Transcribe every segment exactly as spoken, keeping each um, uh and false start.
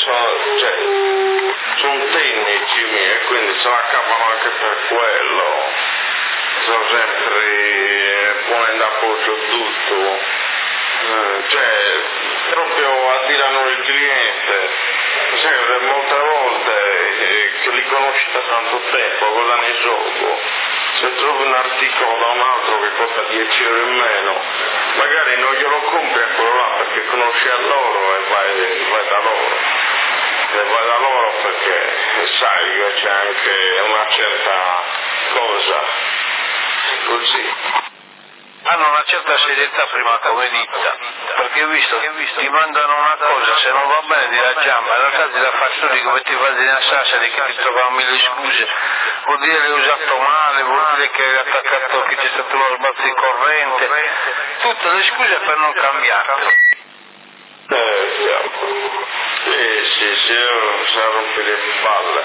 sono, cioè, sono tecnici miei e quindi se la cavano anche per quello, sono sempre ponendo a posto tutto, eh, cioè proprio attirano il cliente, sai che molte volte eh, che li conosci da tanto tempo, cosa ne gioco? Se trovi un articolo da un altro che costa dieci euro in meno, magari non glielo compri a quello là perché conosci a loro e vai, vai da loro. E vai da loro perché sai che c'è anche una certa cosa. Così. Hanno una certa serietà prima come ditta, perché ho visto, ti mandano una cosa, se non va bene ti la giamba, in realtà ti la faccio lì come ti fai a Sassari che ti trovano mille scuse, vuol dire che hai usato male, vuol dire che hai attaccato, che c'è stato uno sbalzo di corrente, tutte le scuse per non cambiare. Eh, sì, sì, sì, io sono a rompere le balle.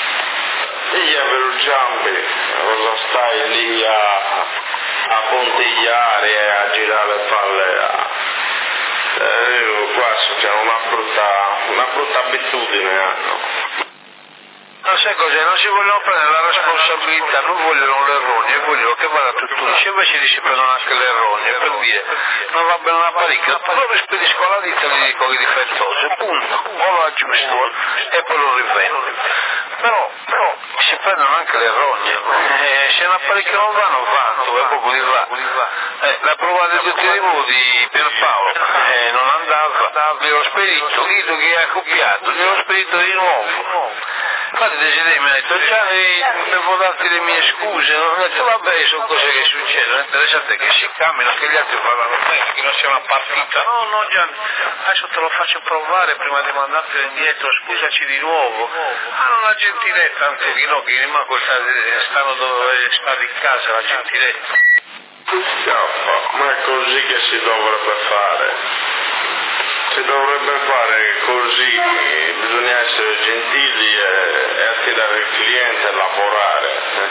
E gli Evergiambi, cosa stai lì a... a puntigliare e a girare palle a... Eh, io qua c'è una brutta, una brutta abitudine hanno. Non sai cos'è, non si vogliono prendere la responsabilità, non vogliono l'errore, vogliono che vada tutto liscio, invece li si prendono anche l'errore, per dire, non va bene una parecchia, poi lo spedisco alla ditta e gli dico che è difettoso, punto, o lo aggiusto e poi lo rivendo. Però, però si prendono anche le rogne, eh, se una parecchia non va, non va, dove proprio di va. Eh, la prova del detertivo di Pierpaolo, eh, non andava, glielo spedito, Guido che è accoppiato, glielo spedito di nuovo. Infatti Desideri mi ha detto già devo darti le mie scuse, ho detto vabbè sono cose che succedono, è interessante che si cammino, che gli altri parlano bene, che non sia una partita, no no Gianni, adesso te lo faccio provare prima di mandartelo indietro, scusaci di nuovo, hanno una gentilezza, anzi che no, che rimango stanno dove sta di casa la gentilezza. Scappa, ma è così che si dovrebbe fare. Si dovrebbe fare così, bisogna essere gentili e, e attirare il cliente a lavorare.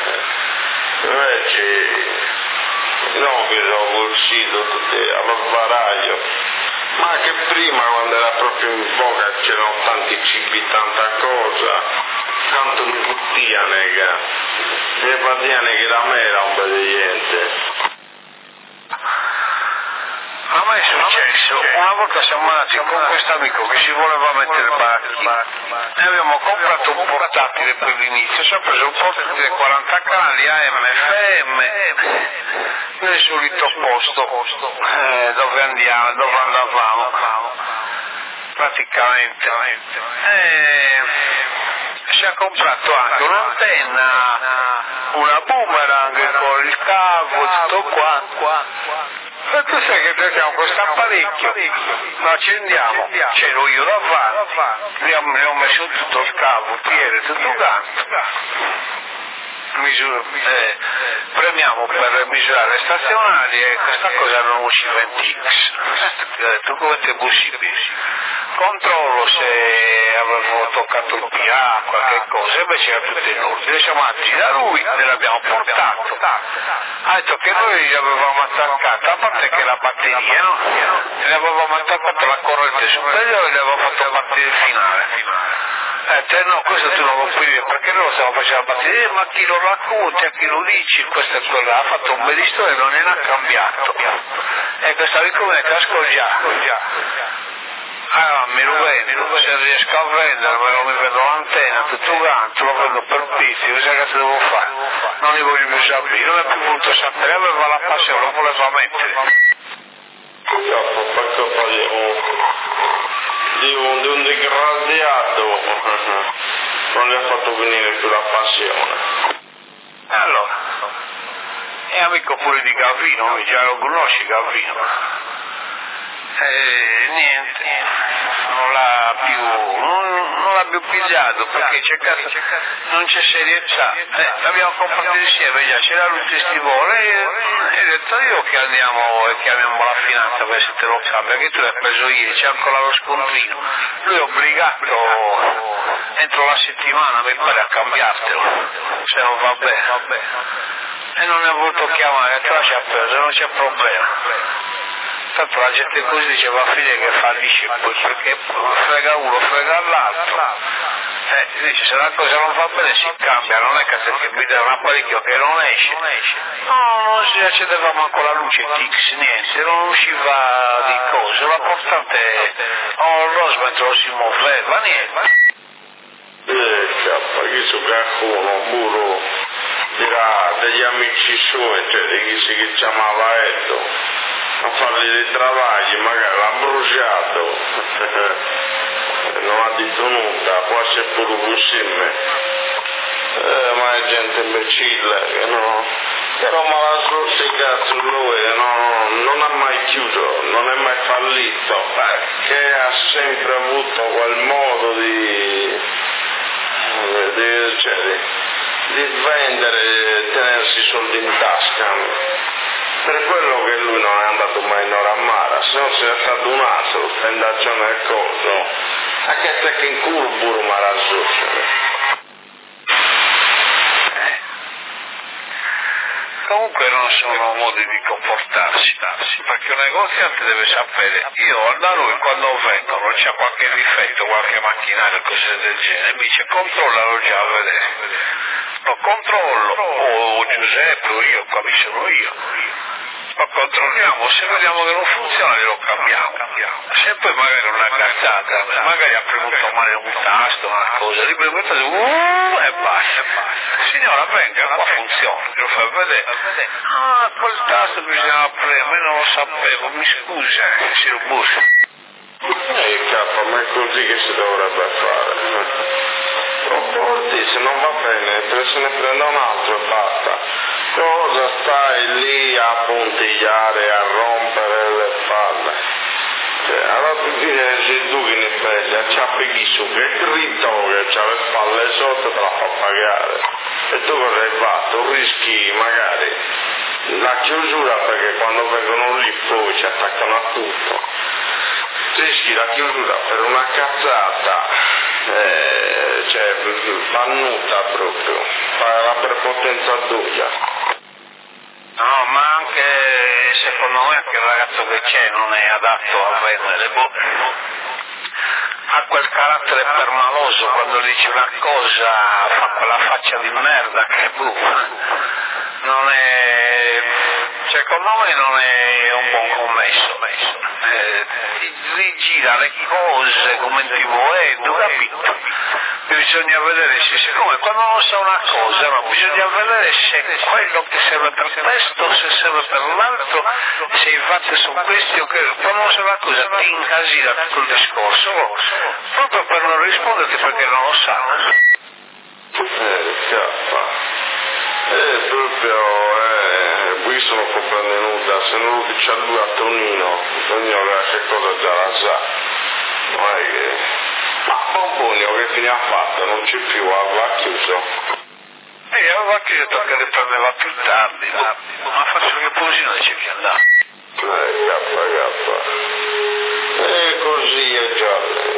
Invece, no che sono col sito tutti allo sbaraglio, ma che prima quando era proprio in voga c'erano tanti cibi, tanta cosa, tanto mi puttiane che, mi puttiane che da me era un bel niente. A me è successo, una volta siamo andati con questo amico che si voleva mettere barchi e abbiamo comprato un portatile per l'inizio, ci ha preso un portatile quaranta canali A M F M nel solito posto eh, dove andiamo, dove andavamo praticamente. E si è comprato anche un'antenna, una boomerang con il cavo, tutto qua. E tu sai che noi abbiamo questo apparecchio, lo accendiamo, c'ero io davanti, gli ho, gli ho messo tutto il cavo, piede, tutto quanto. Misura, eh, premiamo per misurare le stazionarie e questa cosa non usciva in T X. Ho detto come è possibile? Controllo se avevo toccato il P A, qualche cosa, invece era tutto in ordine. Siamo andati da lui e l'abbiamo portato. Ha detto che noi gli avevamo attaccato, a parte che la batteria, no? Gli avevamo attaccato la corrente superiore e gli avevamo fatto partire il finale. Eh, te no, questo tu non lo puoi dire, perché noi lo stiamo facendo la batteria, ma chi lo racconti, a chi lo dici, questo e quello, ha fatto un bel storia e non ne ha cambiato. E questa amico me ne casco già. Allora mi lo vendo, se riesco a vendermelo mi vendo l'antenna, tutto quanto, lo vendo per pizzi, cosa cazzo devo fare? Non li voglio più sapere, non è più voluto sapere, aveva la passione, lo voleva mettere. Purtroppo, per colpa di un, di un, di un disgraziato non gli ha fatto venire più la passione. Allora, è amico pure di Gavino, già lo conosci Gavino. Eh, niente, non l'ha più, non, non l'ha più pigliato perché c'è casa, non c'è serietà. Eh, l'abbiamo comprato insieme già, c'era lui testimone e ho detto io che andiamo e chiamiamo la finanza per se te lo cambia, che tu l'hai preso ieri, c'è ancora lo scontrino. Lui è obbligato entro la settimana mi pare a cambiartelo, se non va bene. E non ne ho voluto chiamare, te lascia preso, non c'è problema. Tanto la gente così diceva a fine che fallisce poi perché frega uno, frega all'altro. Eh, dice, se una cosa non va bene si cambia, non è che se mi dà un apparecchio che non esce. No, non si accendeva manco la luce T X, niente, non usciva di cose, l'importante è oh, lo smetto si muoveva, niente. Eh, cappa, chi su qualcuno, pure dirà degli amici suoi, cioè di chi si chiamava Edo, a fargli dei travagli, magari l'ha bruciato. Non ha detto nulla, può essere pure così, eh, ma è gente imbecille che no, però ma la scorsa cazzo lui no, non ha mai chiuso, non è mai fallito, perché ha sempre avuto quel modo di, di, cioè, di, di vendere e tenersi i soldi in tasca. Per quello che lui non è andato mai in Oramara, se non ce n'è stato un altro, stendazione del coso, anche se che in culo pure ma la Comunque non sono modi di comportarsi, perché un negoziante deve sapere, io da lui quando vengono c'è qualche difetto, qualche macchinario, cose del genere, mi dice controllalo già a vedere. Lo controllo, o Giuseppe o io, qua mi sono io. Lo controlliamo, se vediamo che non funziona lo cambiamo. Se poi magari una cazzata, magari ha premuto male un tasto, una cosa, li premuto uh, e basta. Signora venga, qua funziona, lo fa vedere. Ah, quel tasto bisognava premere, non lo sapevo, mi scusi, si lo bussa. Eh, capo, ma è così che si dovrebbe fare. Porti, se non va bene, se ne prenda un altro e basta. Cosa stai lì a puntigliare, a rompere le palle? Cioè, allora tu dici tu che ne prendi, acciappi chi su, che dritto che c'ha le spalle sotto te la fa pagare. E tu cosa hai fatto? Rischi magari la chiusura perché quando vengono lì poi ci attaccano a tutto. Rischi la chiusura per una cazzata, eh, cioè pannuta proprio, fa la prepotenza d'uia. No, ma anche secondo me anche il ragazzo che c'è non è adatto a vendere, boh. Ha quel carattere permaloso, quando dice una cosa fa quella faccia di merda che boh, non è, secondo me non è un buon commesso, eh, rigira le cose come in tv, eh, tu capito? Bisogna vedere se, siccome quando non sa una cosa, no, bisogna vedere se quello che serve per questo, se serve per l'altro, se i fatti sono questi o che, quando non sa una cosa ti incasina tutto il discorso, proprio per non risponderti perché non lo sa. Eh, cappa. Eh, proprio, eh, qui sono comprenuta, se non lo dice a lui a Tonino, Tonino che cosa già la sa. Non è che... Ma Pomponio che fine ha fatto? Non c'è più, aveva chiuso. E aveva chiuso che le prendeva più tardi, ma faccio che posino dice che andava. Eh, cappa, cappa. E così è già.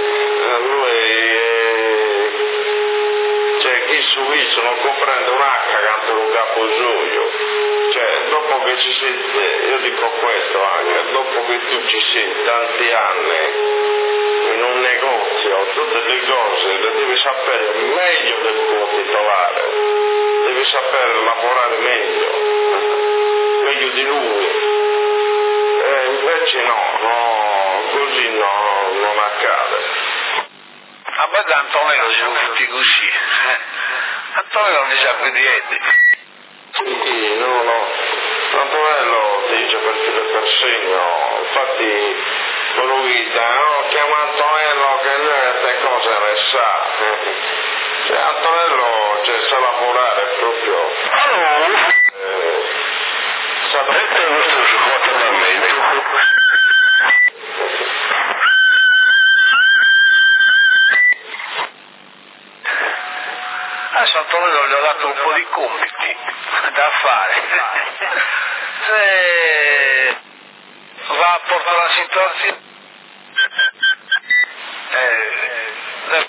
Lui è... Cioè, chi su viso non comprende un H canto un capo suo. Cioè, dopo che ci sei, io dico questo anche, dopo che tu ci sei tanti anni in un negozio, tutte le cose le devi sapere meglio del tuo titolare, devi sapere lavorare meglio, meglio di lui, e invece no, no, così no, non accade. A me da Antonello si sono tutti così, eh? Antonello non sa più niente. Sì, no, no, Antonello dice per filo e per segno, infatti quello guida, no, chiama Antonello che lui queste cose ne sa. Cioè Antonello cioè, sa lavorare proprio. Allora, eh, sa questo è il nostro sfortunamento. Adesso Antonello gli ho dato un po' di compiti da fare. Se va a portare la situazione, eh,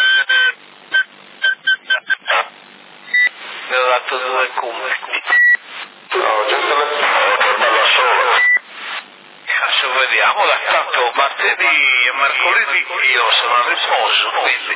gli ho dato due compiti. No, c'è telefono da solo. Adesso vediamo, da tanto martedì e mercoledì io sono siamo al riposo, quindi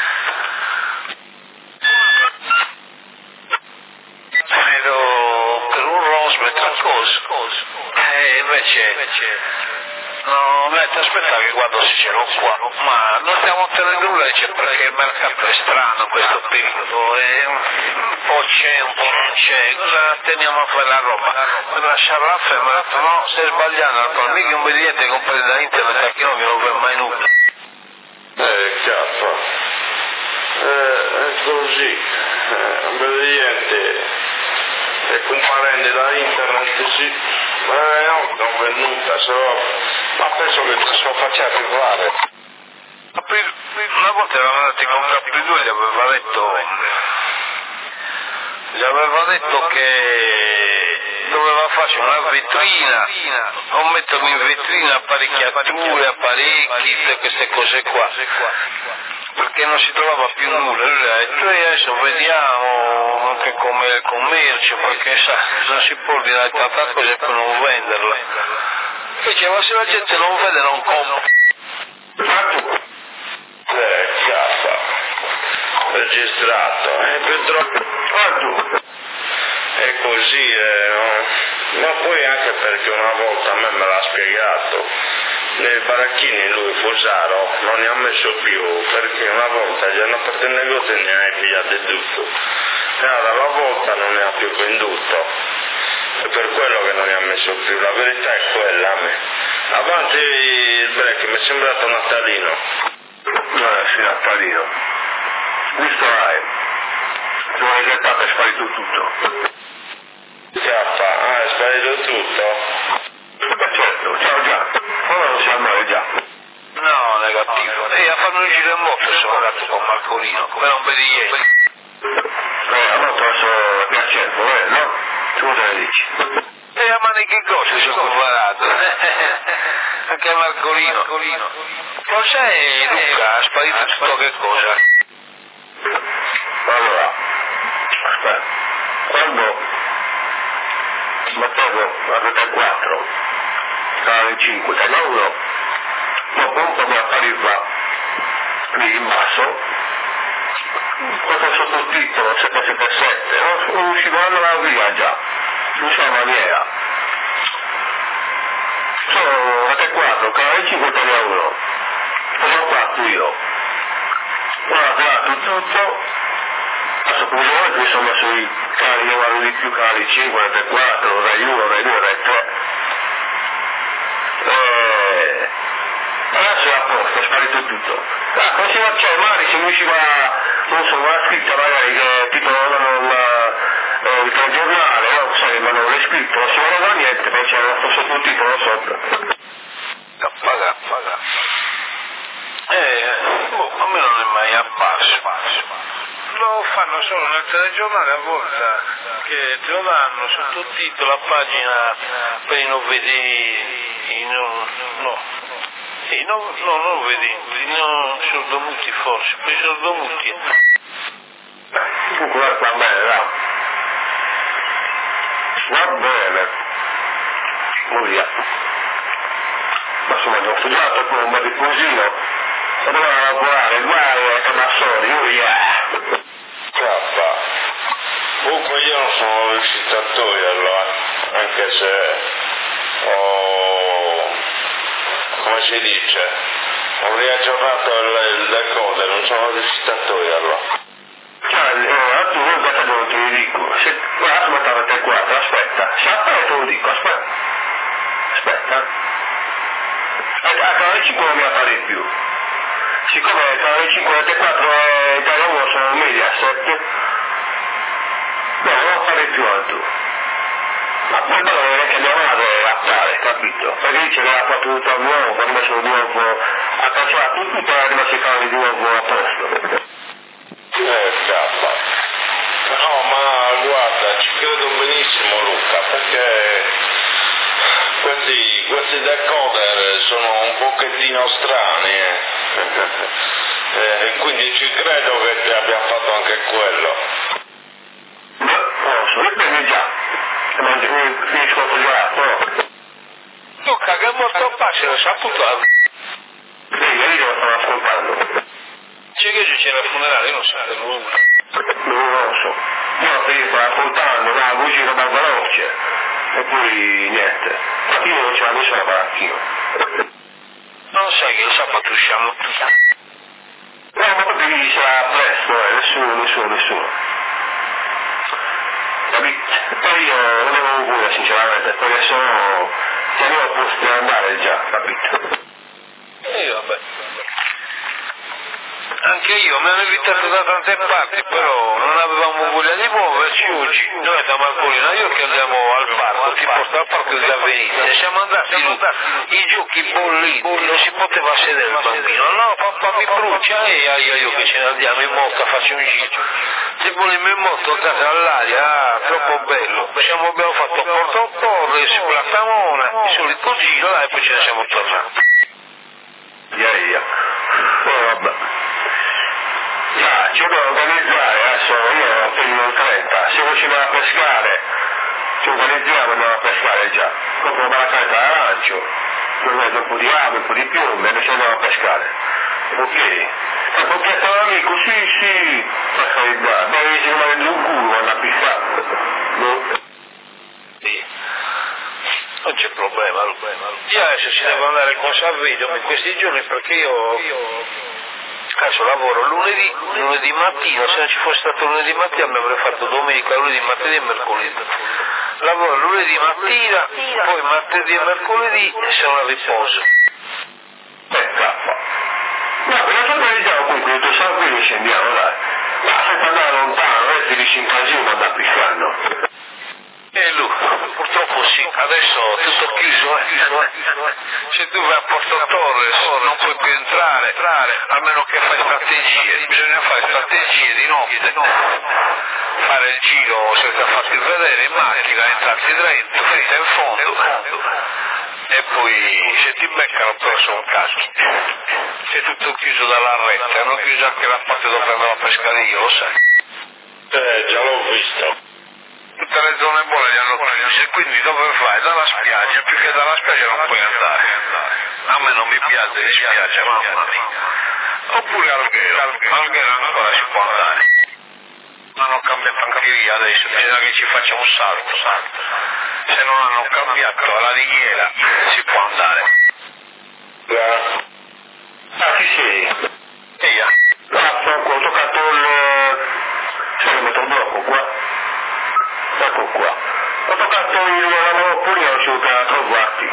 vedo per un rosmetro a cosa, e invece no, metto aspettare che guardo se ce l'ho qua, ma non stiamo ottenendo nulla perché il mercato è strano in questo periodo, è un po' c'è, un po' non c'è, cosa teniamo a fare la roba? Per lasciare la ferma, mi ha detto no, stai sbagliando, non mica un biglietto comprato da internet che non mi lo per mai nulla. Eh, cappa, eh, è così, eh, un biglietto e comparendo da internet sì, ma no, non è venuta, so, ma penso che ci sono facciati fare. Una volta eravamo andati con Capri due, gli aveva detto, gli aveva detto che doveva fare una vetrina, o mettermi in vetrina apparecchiature, apparecchi, tutte queste cose qua, perché non si trovava più nulla. Lui ha detto e adesso vediamo anche com'è il commercio, perché sa, non si può dire tanta cosa per non venderla. Invece ma se la gente non vede non compra. Eh, cappa, registrato, eh, purtroppo, è così, eh, no? Ma poi anche perché una volta a me me l'ha spiegato, nei baracchini lui Fusaro non ne ha messo più, perché una volta gli hanno aperto il negozio e ne ha pigliato tutto, e allora la volta non ne ha più venduto, è per quello che non ne ha messo più, la verità è quella a me. Avanti il break, mi è sembrato natalino. Eh sì, natalino. Visto hai, tu hai gettato, è sparito tutto. Chiappa, ah, è sparito tutto? Ma certo, ciao già, ora lo siamo male già. No, negativo. E a farmi un giro in moto sono andato con Marcolino, come non vedi ieri. Eh, a moto adesso è a centro, eh, no? Tu cosa ne dici? E a mani che cosa sono comparato? Anche Marcolino. Non sai Luca, ha sparito tutto che cosa? Allora, aspetta, quando mettevo a trentaquattro, canale cinque, canale uno, dopo un po' mi appariva lì in basso, questo sottotitolo sette sette sette, no? Usciva andava via già, non so maniera. Sono a quattro, canale cinque, canale uno, sono quattro io. Ora guardo tutto, adesso come volete mi sono messo i canali, io vado di più, canali cinque, Rai quattro, Rai uno, Rai due, Rai tre. E adesso è a posto, è sparito tutto. Ah, come si fa, cioè magari se mi usciva, non so, una scritta magari che tipo non eh, il telegiornale, no? Sai, ma non l'hai scritto, non si vedeva niente, poi c'era questo sottotitolo sopra. Paga, paga. Eh, boh, a me non è mai apparso. Lo fanno solo nel telegiornale a volte, che te lo danno sottotitolo a pagina per i non vedenti, no, no, sì, no, no, non vedenti, no, sordomuti forse, per i sordomuti. Comunque va bene, va. Va bene. Via. Ma insomma, ho studiato poi un po' di cosino, e doveva lavorare, guai e massoni, via. Cappa, comunque io non sono riuscito a toglierlo, eh, anche se ho, come si dice, ho riaggiornato il, il decoder, non sono riuscito a toglierlo. Cioè, eh, tu non guarda dove te lo dico, se guarda ma stava te quattro, aspetta, se appena te lo dico, aspetta, aspetta. A canale cinque non mi appare più. Siccome canale cinque e quattro e Italia uno sono Mediaset, no, non appare più altro. Ma poi non è che mia madre appare, capito? Perché dice che ha fatto tutto a nuovo, poi ha messo di nuovo, ha cancellato tutto e ha rimesso i canali di nuovo a posto. Eh, cappa. No, ma guarda, ci credo benissimo Luca, perché questi, questi decoder sono un pochettino strani, eh. E quindi ci credo che ti abbia fatto anche quello. Ma non so, io prendo già, ma finisco già, no? Luca, che molto facile, ho saputo. Sì, ieri lo stavo ascoltando. C'è che c'era il funerale, io non so nulla. Non lo so. Io io stavo ascoltando, una voce roba veloce. E poi niente. Infatti io non ce l'ho messo la parattina. Non sai che il sabato usciamo tutti. No, ma poi lì sarà presto, eh, nessuno, nessuno, nessuno. Capito? Poi io non avevo paura sinceramente, perché sono... sapevo a posto di andare già, capito? E vabbè. Anche io mi hanno invitato da tante parti, però non avevamo voglia di muoverci oggi. Noi da Marcolina, io che andiamo al parco, ti porto al parco di Avvenizia, siamo andati lì, i giochi bolliti, non si poteva sedere il bambino. No, papà mi brucia e io, io che ce ne andiamo in moto a farci un giro. Se volimmo in moto a casa all'aria, ah, troppo bello. Siamo, abbiamo fatto Porto Torres, Platamona, il solito giro, là, e poi ce ne siamo tornati. Via via. Oh, vabbè. Ah, ci devo organizzare, adesso io ho appena trenta, se non ci va a pescare, ci organizziamo e andiamo a pescare già. Compro una carta d'arancio, poi metto un po' di acqua, un po' di piume e noi ci andiamo a pescare. Ok? Ma perché sono amico, sì, sì, per carità, poi ci rimane un culo quando a pescare. No? Sì. Non c'è problema, io adesso ci devo andare con Salvedo in questi giorni perché io adesso lavoro lunedì, lunedì mattina, se non ci fosse stato lunedì mattina mi avrei fatto domenica, lunedì, martedì e mercoledì. Lavoro lunedì mattina, poi martedì e mercoledì sono a riposo. Eh, cappa. No, me la organizziamo comunque, il tuo Salvedo scendiamo, dai. Ma senza andare lontano, non è che ti dici in casino ma andare pescando. E lui, purtroppo sì, adesso tutto chiuso, eh. Se tu vai a Porto Torres non puoi più entrare, a meno che fai strategie, bisogna fare strategie di notte, fare il giro senza farti vedere in macchina, entrarti dentro, finita in fondo, e poi se ti beccano però sono caschi. C'è tutto chiuso dalla retta, hanno chiuso anche la parte dove andavo a pescare io, lo sai. Eh, già l'ho visto. Tutte le zone buone le hanno chiuse, quindi dove vai? Dalla spiaggia, più che dalla spiaggia non puoi andare. A me non mi piace di spiaggia, mamma mia. Oppure Alghero, Alghero ancora si può andare. Ma hanno cambiato anche lì adesso, bisogna che ci faccia un salto, salto. Se non hanno cambiato la righiera si può andare. Ah, sì, sì. E io? Ah, Franco, ho toccato il... c'è il metroblocco qua. Ecco qua. Ho toccato il lavoro pure ho giocato guardi.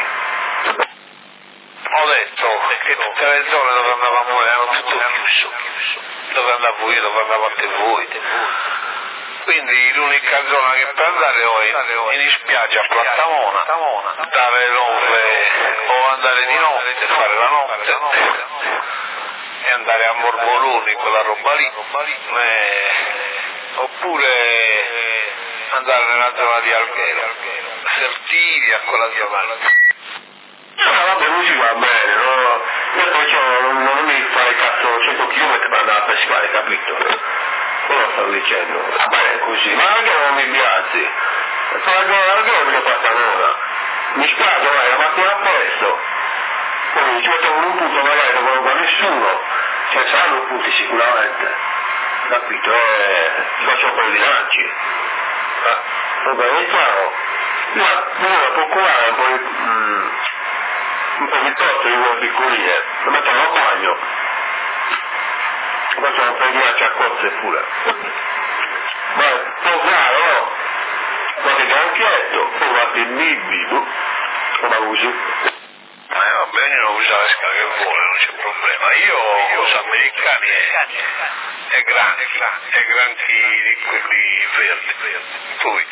Ho detto che tutte le zone dove andavamo erano tutto chiuso. Dove andavo io, dove andavate voi. Quindi l'unica zona che per andare è in spiaggia a Platamona, dalle nove o andare di notte, fare la notte e andare a Morboloni, quella roba lì, eh, oppure andare nella zona di Alghero, Fertilia, quella zona lì. Ah, vabbè, così va bene, no? Io poi non, non mi fare cazzo cento chilometri per andare a pescare, capito? Quello stavo dicendo. Va bene così, ma anche non mi piace. Anche non mi passa nulla. Mi spiace, vai, la mattina presto. Poi ci metto un punto magari dove non va nessuno. Cioè saranno punti sicuramente. Capito? Eh, faccio un po' di lanci. Eh, organizziamo. Ma uno può curare un po' di... Mm, un po' di torto di quelle piccoline, lo mettono a bagno, facciano un po' di acciacozze pure. Ma può fare, no? Qualche granchietto, poi qualche bibbi, come usi? Ma eh, va bene, non usa la scala che vuole, non c'è problema. Io uso americani e, e granchi, e granchi di quelli verdi, poi,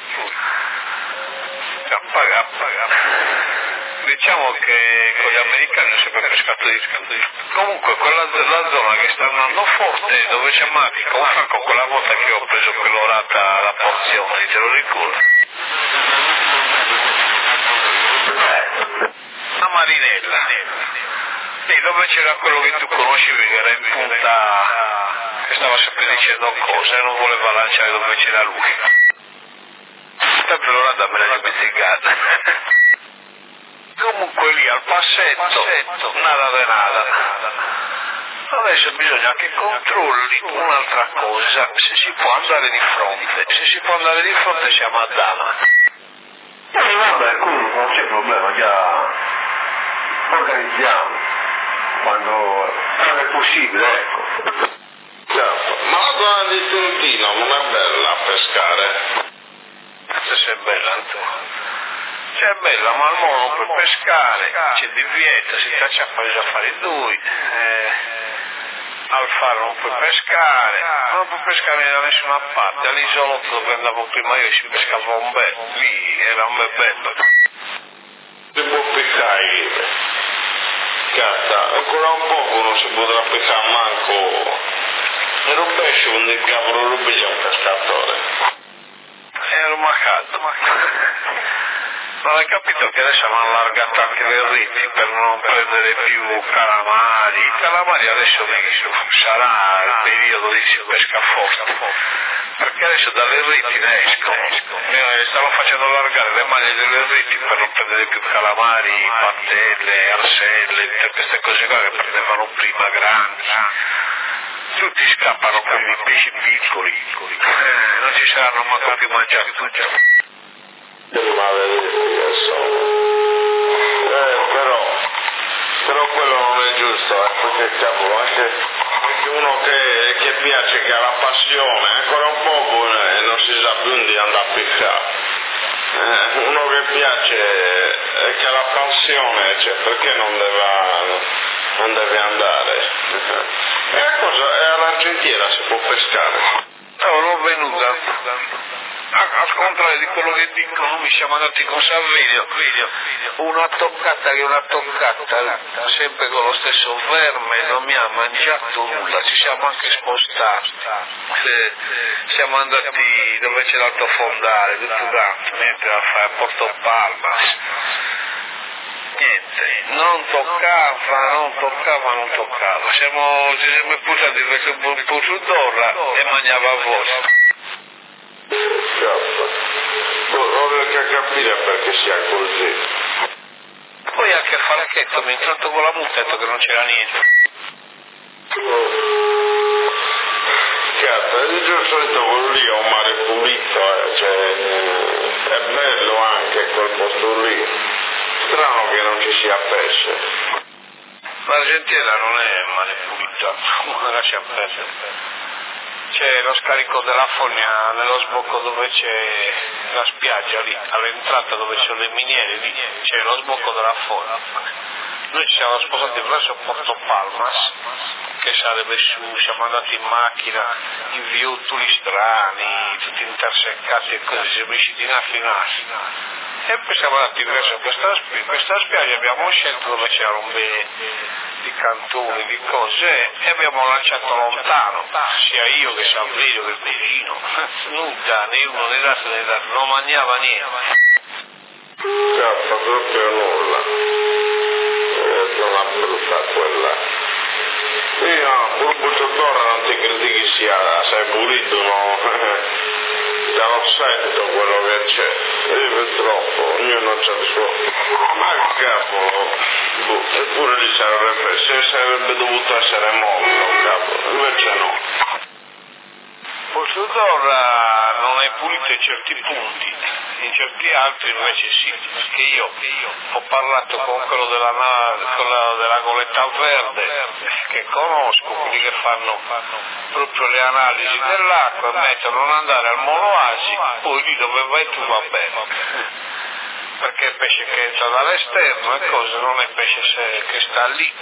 appaga, appaga. Diciamo che con gli americani ho sempre pescato di più. Comunque quella la zona che sta andando forte, dove c'è Matica, un Franco quella volta che ho preso quell'orata alla porzione, te lo ricordo? A Marinella. Sì, dove c'era quello che tu conoscevi che era in punta, che stava sempre dicendo cose e non voleva lanciare dove c'era lui. Sempre l'orata me l'ha dimenticata. Comunque lì via al passetto, nada de nada. Adesso bisogna che controlli un'altra cosa, se si può andare di fronte. Se si può andare di fronte siamo a Dama. Eh, vabbè, comunque non c'è problema, già organizziamo quando è possibile, ecco. Certo. Ma la zona di Trentino non è bella a pescare? Se è bella, Antonio. Cioè è bella, ma al mondo non puoi pescare, c'è divieto, si caccia a fare affari lui. Eh, al faro non puoi pescare, non puoi pescare da nessuna parte, all'isolotto dove andavo prima io si pescava un bel, lì era un bel bello. Si può pescare, Catta, ancora un poco non si potrà pescare manco, era un pesce con il cavolo lo vede un pescatore. Era un caldo. Non hai capito che adesso hanno allargato anche le reti per non prendere più calamari? I calamari adesso sarà il periodo di si pesca forte, perché adesso dalle reti ne escono. E stanno facendo allargare le maglie delle reti per non prendere più calamari, pattelle, arselle, tutte queste cose qua che prendevano prima grandi. Tutti scappano per i pesci piccoli, eh, non ci saranno manco più mangiati tutti. Maledetti che sono. Eh, però, però quello non è giusto, eh, perché cavolo, anche, anche uno che, che piace, che ha la passione, ancora un po' e non si sa più di andare a pescare. Eh, uno che piace e che ha la passione, cioè perché non deve, non deve andare? E a cosa? E all'Argentiera si può pescare? No, non venuta. Al contrario di quello che dicono, mi siamo andati con Salvilio, una toccata che una toccata, sempre con lo stesso verme, non mi ha mangiato nulla, ci siamo anche spostati, siamo andati dove c'è l'alto fondale, tutto tanto, niente da fare, a Porto Palmas, niente, non toccava, non toccava, non toccava, siamo, ci siamo spostati verso il Pozzo d'Orra e mangiava a voce. Non riesco a capire perché sia così. Poi anche Falchetto mi è entrato con la multa e ha detto che non c'era niente. Cazzo, il solito quello lì è un mare pulito, eh, cioè, è bello anche quel posto lì. Strano che non ci sia pesce. L'Argentina non è mare pulito, lascia perdere. C'è lo scarico della fogna nello sbocco dove c'è la spiaggia lì, all'entrata dove ci sono le miniere lì, c'è lo sbocco della fogna. Noi ci siamo sposati verso Porto Palmas, che sarebbe su, siamo andati in macchina, in viuttoli strani, tutti interseccati e così, siamo riusciti in affinarsi. E poi siamo andati verso questa, questa spiaggia, abbiamo scelto dove c'era un bene di cantoni, di cose, e abbiamo lanciato lontano, sia io che Salvilio che il vicino, nulla, né uno né l'altro né l'altro, non mangiava niente. Cazzo, proprio nulla. È una brutta quella. Io, pur Buzzottora non ti credi che sia, sei pulito, no? Dallo setto quello che c'è. Io purtroppo, ognuno c'ha il suo. Ma capo, boh, eppure lì sarebbe, se sarebbe dovuto essere molto, capo, invece no. Buzzottora non è pulito in certi punti, in certi altri invece sì, perché io, io ho parlato con quello della, quello della Goletta Verde, che conosco, quelli che fanno proprio le analisi dell'acqua e mettono non andare al Monoasi, poi lì dove vai tu va bene, perché è pesce che entra dall'esterno e cosa, non è pesce che sta lì.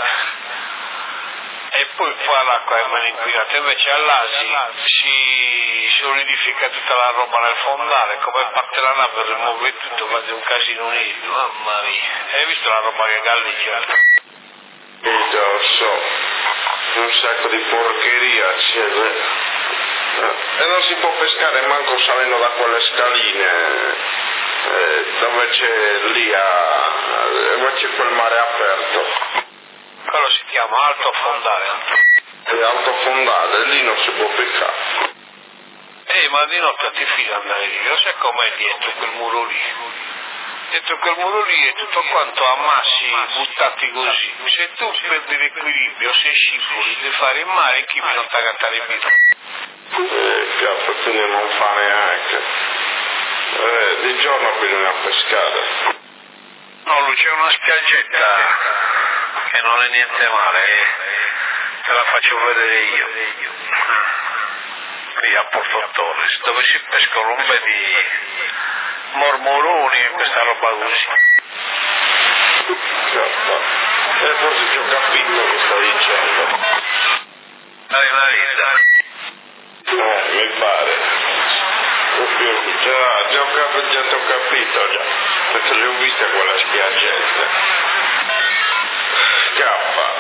E poi qua l'acqua è meno inquinata, invece all'Asi si solidifica tutta la roba nel fondale, come parte la nave rimuove tutto, fa un casino unito, mamma mia, hai visto la roba che galleggia? Io lo so, un sacco di porcheria c'è, e non si può pescare manco salendo da quelle scaline, eh, dove c'è lì, a, dove c'è quel mare aperto. Quello si chiama alto fondale. È alto fondale, lì non si può pescare. Eh, ma di notte ti fila andare lì, lo sai com'è dietro quel muro lì? Dentro quel muro lì è tutto quanto a massi buttati così. Se tu perdi l'equilibrio, se scivoli, devi fare in mare e chi mi non ti agattare in vita. Eh, cazzo, quindi non fa neanche. Eh, di giorno bisogna pescare. No, lui c'è una spiaggetta che non è niente male, eh. Te la faccio vedere io. Qui a Porto Torres, dove si pescano un bel di mormoroni e questa roba così. Cazzo. E forse ci ho capito che sta dicendo. Adrenalina. Eh, mi pare. Già, già, ho capito, già ti ho capito, già. Perché le ho viste quelle spiaggette. Scappa.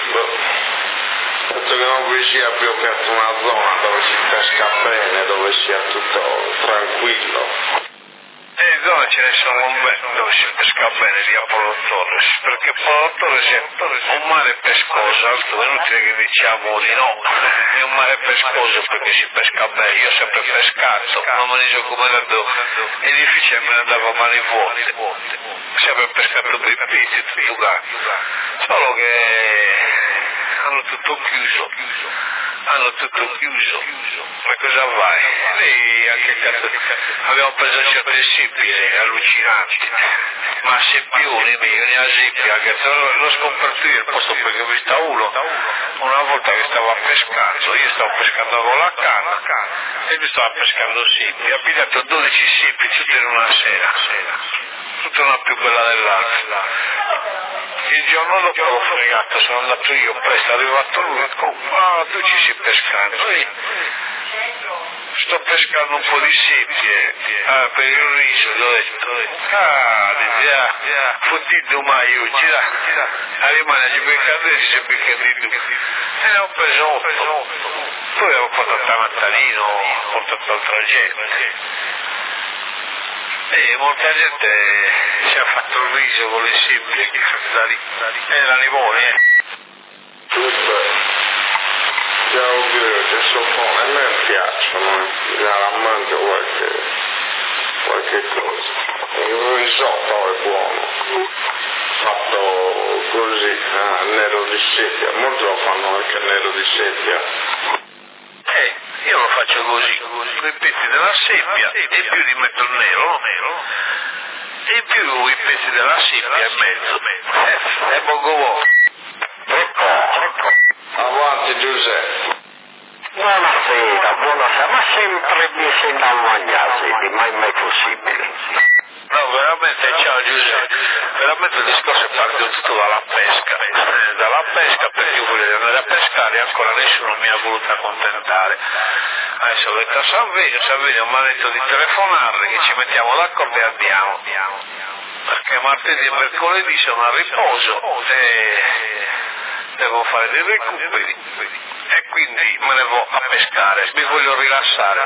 Penso che non vi sia più che una zona dove si pesca bene, dove sia tutto tranquillo. E zone ce ne sono un bel dove si pesca bene lì a Porto Torres, perché Porto Torres è un mare pescoso, altro è inutile che diciamo di no, è un mare pescoso perché si pesca bene, io ho sempre pescato, non mi dico come andavo, è difficile, me ne andavo a mani vuote, sempre pescato per i pizzi, tutto gatto, solo che hanno tutto chiuso, hanno tutto chiuso, ma cosa vai? Lei anche cazzo, abbiamo preso certe seppie allucinanti, ma seppioni, ne ha seppia, che l'ho scoperto io il posto perché ho visto uno, una volta che stava pescando, io stavo pescando con la canna e lui stava pescando seppie, ha pigliato dodici seppie tutte in una sera, tutta una più bella dell'altra. Il giorno dopo l'ho fregato, sono andato io presto, è arrivato lui, dico, ah, tu ci sei pescando, e sto pescando un po' di seppie, ah, per il riso, l'ho detto, ah, già, fottito mai oggi, là, rimane a beccare e si becca di più, e ne ho preso otto, poi avevo portato a Nattalino, ho portato altra gente. E molta gente si è fatto il riso con le seppie che da lì, erano i buoni, eh. Devo dire che sono buone, a me piacciono, la mangio qualche, qualche cosa. Il risotto è buono, fatto così, ah, nero di seppia, molti lo fanno anche nero di seppia. Eh, io lo faccio così, con i pezzi della seppia e in più li metto il nero, e in più i pezzi della seppia e mezzo, eh, è poco buono. Avanti Giuseppe. Buonasera, buonasera, ma sempre mi sembra un mangiare, mai mai possibile. No, veramente, ciao Giuseppe, veramente il discorso è partito tutto dalla pesca, eh, dalla pesca perché io volevo andare a pescare e ancora nessuno mi ha voluto accontentare. Adesso ho detto a Salvini, Salvini mi ha detto di telefonarle che ci mettiamo d'accordo e andiamo, perché martedì e mercoledì sono a riposo e devo fare dei recuperi e quindi me ne vado a pescare, mi voglio rilassare.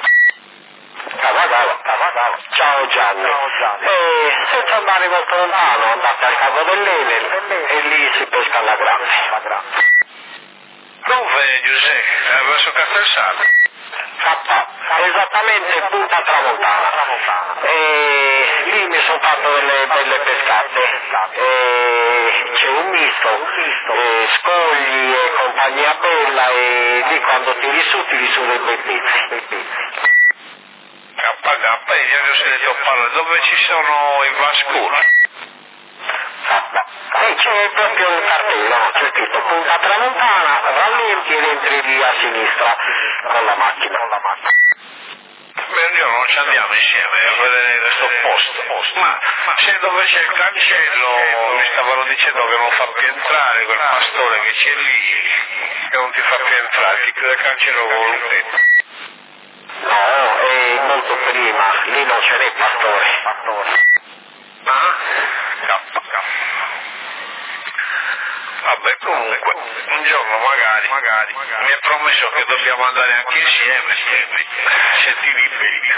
Ciao Gianni, e senza andare molto lontano andate al capo dell'Enel e lì si pesca alla grande. Dove Giuseppe? Verso Castellsano? Esattamente Punta Tramontana, e lì mi sono fatto delle belle pescate, e c'è un misto, e scogli e compagnia bella, e lì quando tiri su tiri su dei bei pezzi. K K, e io ho sentito parlare, dove ci sono i vascuri? E c'è proprio un cartello, c'è scritto Punta Tramontana, rallenti ed entri lì a sinistra con la macchina. Beh, un giorno ci andiamo insieme a vedere questo posto, ma se dove c'è il cancello, mi stavano dicendo che non fa più entrare quel pastore che c'è lì, che non ti fa più entrare, ti chiude il cancello con un tetto. No, è molto prima, lì non ce n'è pastore. Ah? K K. Vabbè, comunque, un giorno magari, magari, mi ha promesso che dobbiamo andare anche insieme, se ti liberi.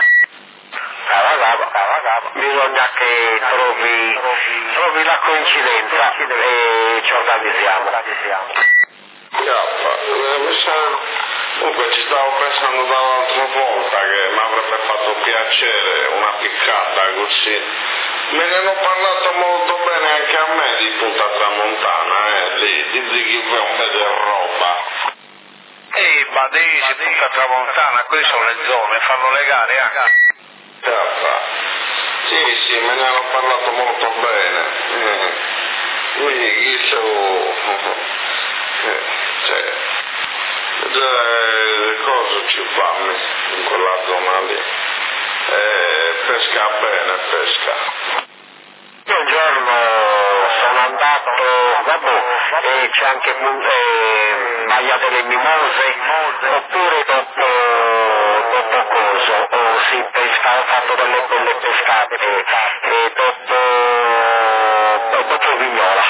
Bisogna che trovi, trovi la coincidenza e ci organizziamo. Comunque ci stavo pensando dall'altra volta che mi avrebbe fatto piacere una piccata così Me ne hanno parlato molto bene anche a me di Punta Tramontana, eh, lì, dici che è un po' di roba. E Badesi, Punta Tramontana, queste sono le zone, fanno le gare anche. Sì, sì, me ne hanno parlato molto bene. Eh, quindi io eh, cioè, eh, cosa ci fanno in quella zona lì? Eh, pesca bene, pesca. Io un giorno sono andato, vabbè, e c'è anche eh, Baia delle Mimose, oppure dopo, dopo coso, o si pesca, ho fatto delle belle pescate, e dopo, dopo Vignola.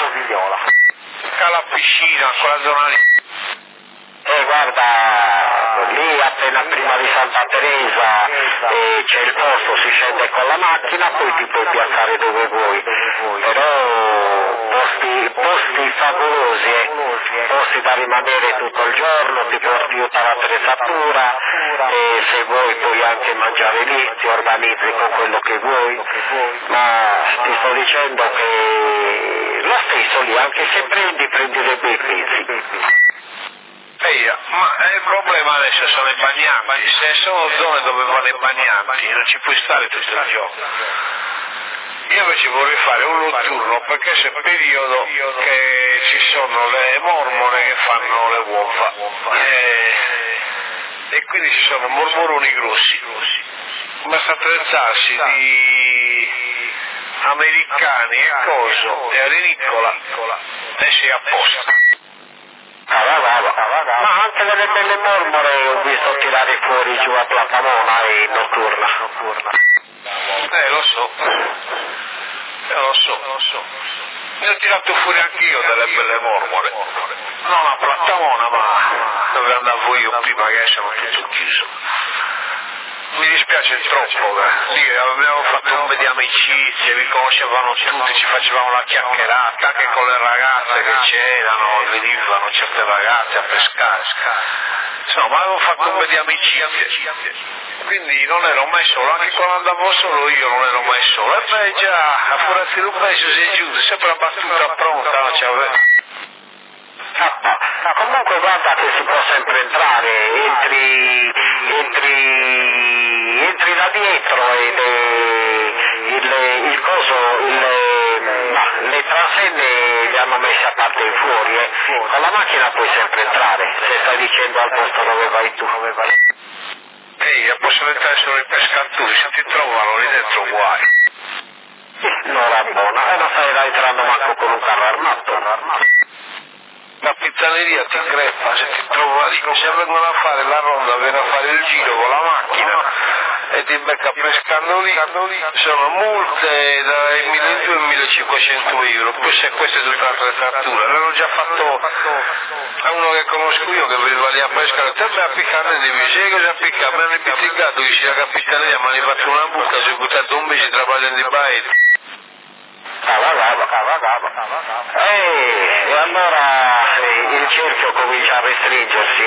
Alla piscina, quella zona lì. Eh, guarda, lì appena prima di Santa Teresa eh, c'è il posto, si scende con la macchina, poi ti puoi piazzare dove vuoi, però posti, posti favolosi, eh, posti da rimanere tutto il giorno, ti porti tutta l'attrezzatura, e se vuoi puoi anche mangiare lì, ti organizzi con quello che vuoi, ma ti sto dicendo che lo stesso lì, anche se prendi, prendi dei bei prezzi. Eia, ma il problema adesso sono i bagnanti, se sono zone dove vanno i bagnanti non ci puoi stare tutto il giorno. Io invece vorrei fare un notturno perché c'è il periodo che ci sono le mormone che fanno le uova e, e quindi ci sono mormoroni grossi. Basta attrezzarsi di americani e coso e rinicola e sei a posto. Ah, va, va, va, va. Ma anche delle belle mormore ho visto tirare fuori giù a Platamona e notturna. Eh, lo so. Eh, lo so, lo so. Ne ho tirato fuori anch'io delle belle mormore. Non a Platamona, ma dove andavo io prima che siamo tutto chiuso. Mi dispiace troppo, eh. Lì abbiamo fatto un po' di amicizie, vi conoscevano tutti, ci facevamo la chiacchierata, anche con le ragazze che c'erano, venivano certe ragazze a pescare. Insomma, avevo fatto un po' di amicizie. Quindi non ero mai solo, anche quando andavo solo io non ero mai solo. E beh già, a Furazzi Rubesso si è giù, sempre la battuta pronta, non c'aveva. Ah, comunque guarda che si può sempre entrare, entri, entri, entri da dietro ed il, il coso, il, no, le transenne li hanno messe a parte in fuori, eh. Con la macchina puoi sempre entrare, se stai dicendo al posto dove vai tu. Ehi, possono entrare solo i pescatori, se ti trovano lì dentro guai. Non buona, e non stai entrando manco con un carro armato. La pizzaneria ti crepa, se ti trova lì, se vengono a fare la ronda, vengono a fare il giro con la macchina e ti becca pescando lì, sono multe dai milleduecento ai millecinquecento euro, poi se questa è tutta l'attrezzatura, l'hanno già fatto a uno che conosco io che veniva lì a pescare, te vai a piccare, devi dire a piccare, mi hanno impizzicato, dice la capitaneria, mi hanno fatto una buca, si è buttato un mese lavorando in baile. Cava, cava, cava, cava, cava. E, e allora eh, il cerchio comincia a restringersi.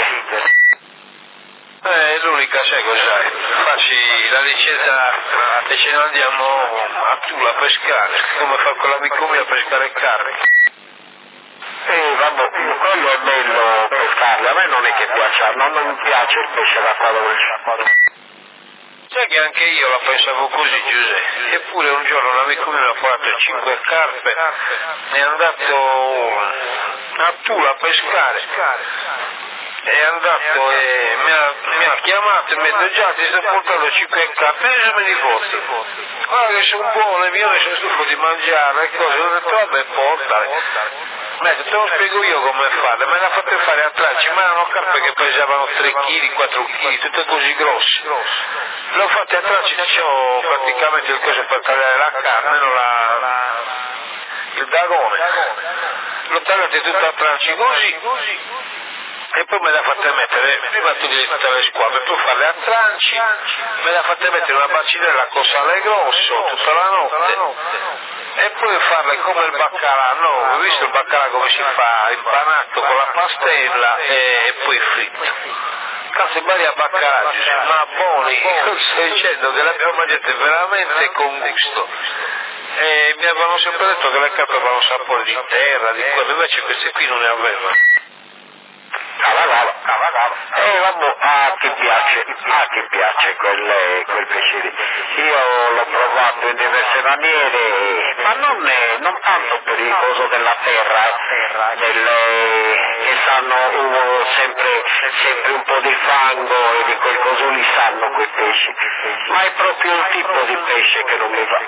Eh, l'unica, sai cos'è? Facci la licenza e ce ne andiamo a Tula a pescare, come fa con l'amico mio a pescare carne. Eh, vabbè, quello è bello pescarlo, a me non è che piace, non, non mi piace il pesce d'acqua dolce. Sai che anche io la pensavo così, Giuseppe, eppure un giorno un amico mio mi ha portato cinque carpe, è andato a Tula a pescare, è andato e mi ha, mi ha chiamato e mi ha detto già ti sto portando cinque carpe, e me li fosse. Guarda che sono buone, io ne sono stufo di mangiare e cose, ho detto vabbè portare. Ma te lo spiego io come fare, me l'ha fatto fare a tracci, ma erano carpe che pesavano tre chili, quattro chili, tutte così grosse. L'ho fatte a tracci, c'ho praticamente il coso per tagliare la carne, non la, il dagone. L'ho tagliato tutto a tracci così. E poi me l'ha fatta mettere, prima togliere tutte le squadre, poi farle a tranci, me l'ha fatta mettere una bacinella con sale grosso tutta la notte e poi farle come il baccalà, no, ho visto il baccalà come si fa, impanato con la pastella e, e poi fritto. Cazzo, bari a baccalà, ma buoni, sto dicendo che l'abbiamo mangiato veramente con gusto. E mi avevano sempre detto che le capre avevano sapore di terra, di quello, invece queste qui non ne avevano. Cavagava, cavagava. E vabbè, a chi piace, a chi piace quel, quel pesce lì. Io l'ho provato in diverse maniere, ma non, è, non tanto per il coso della terra, delle, che sanno uh, sempre, sempre un po' di fango e di quel coso lì sanno quei pesci, ma è proprio il tipo di pesce che non mi va.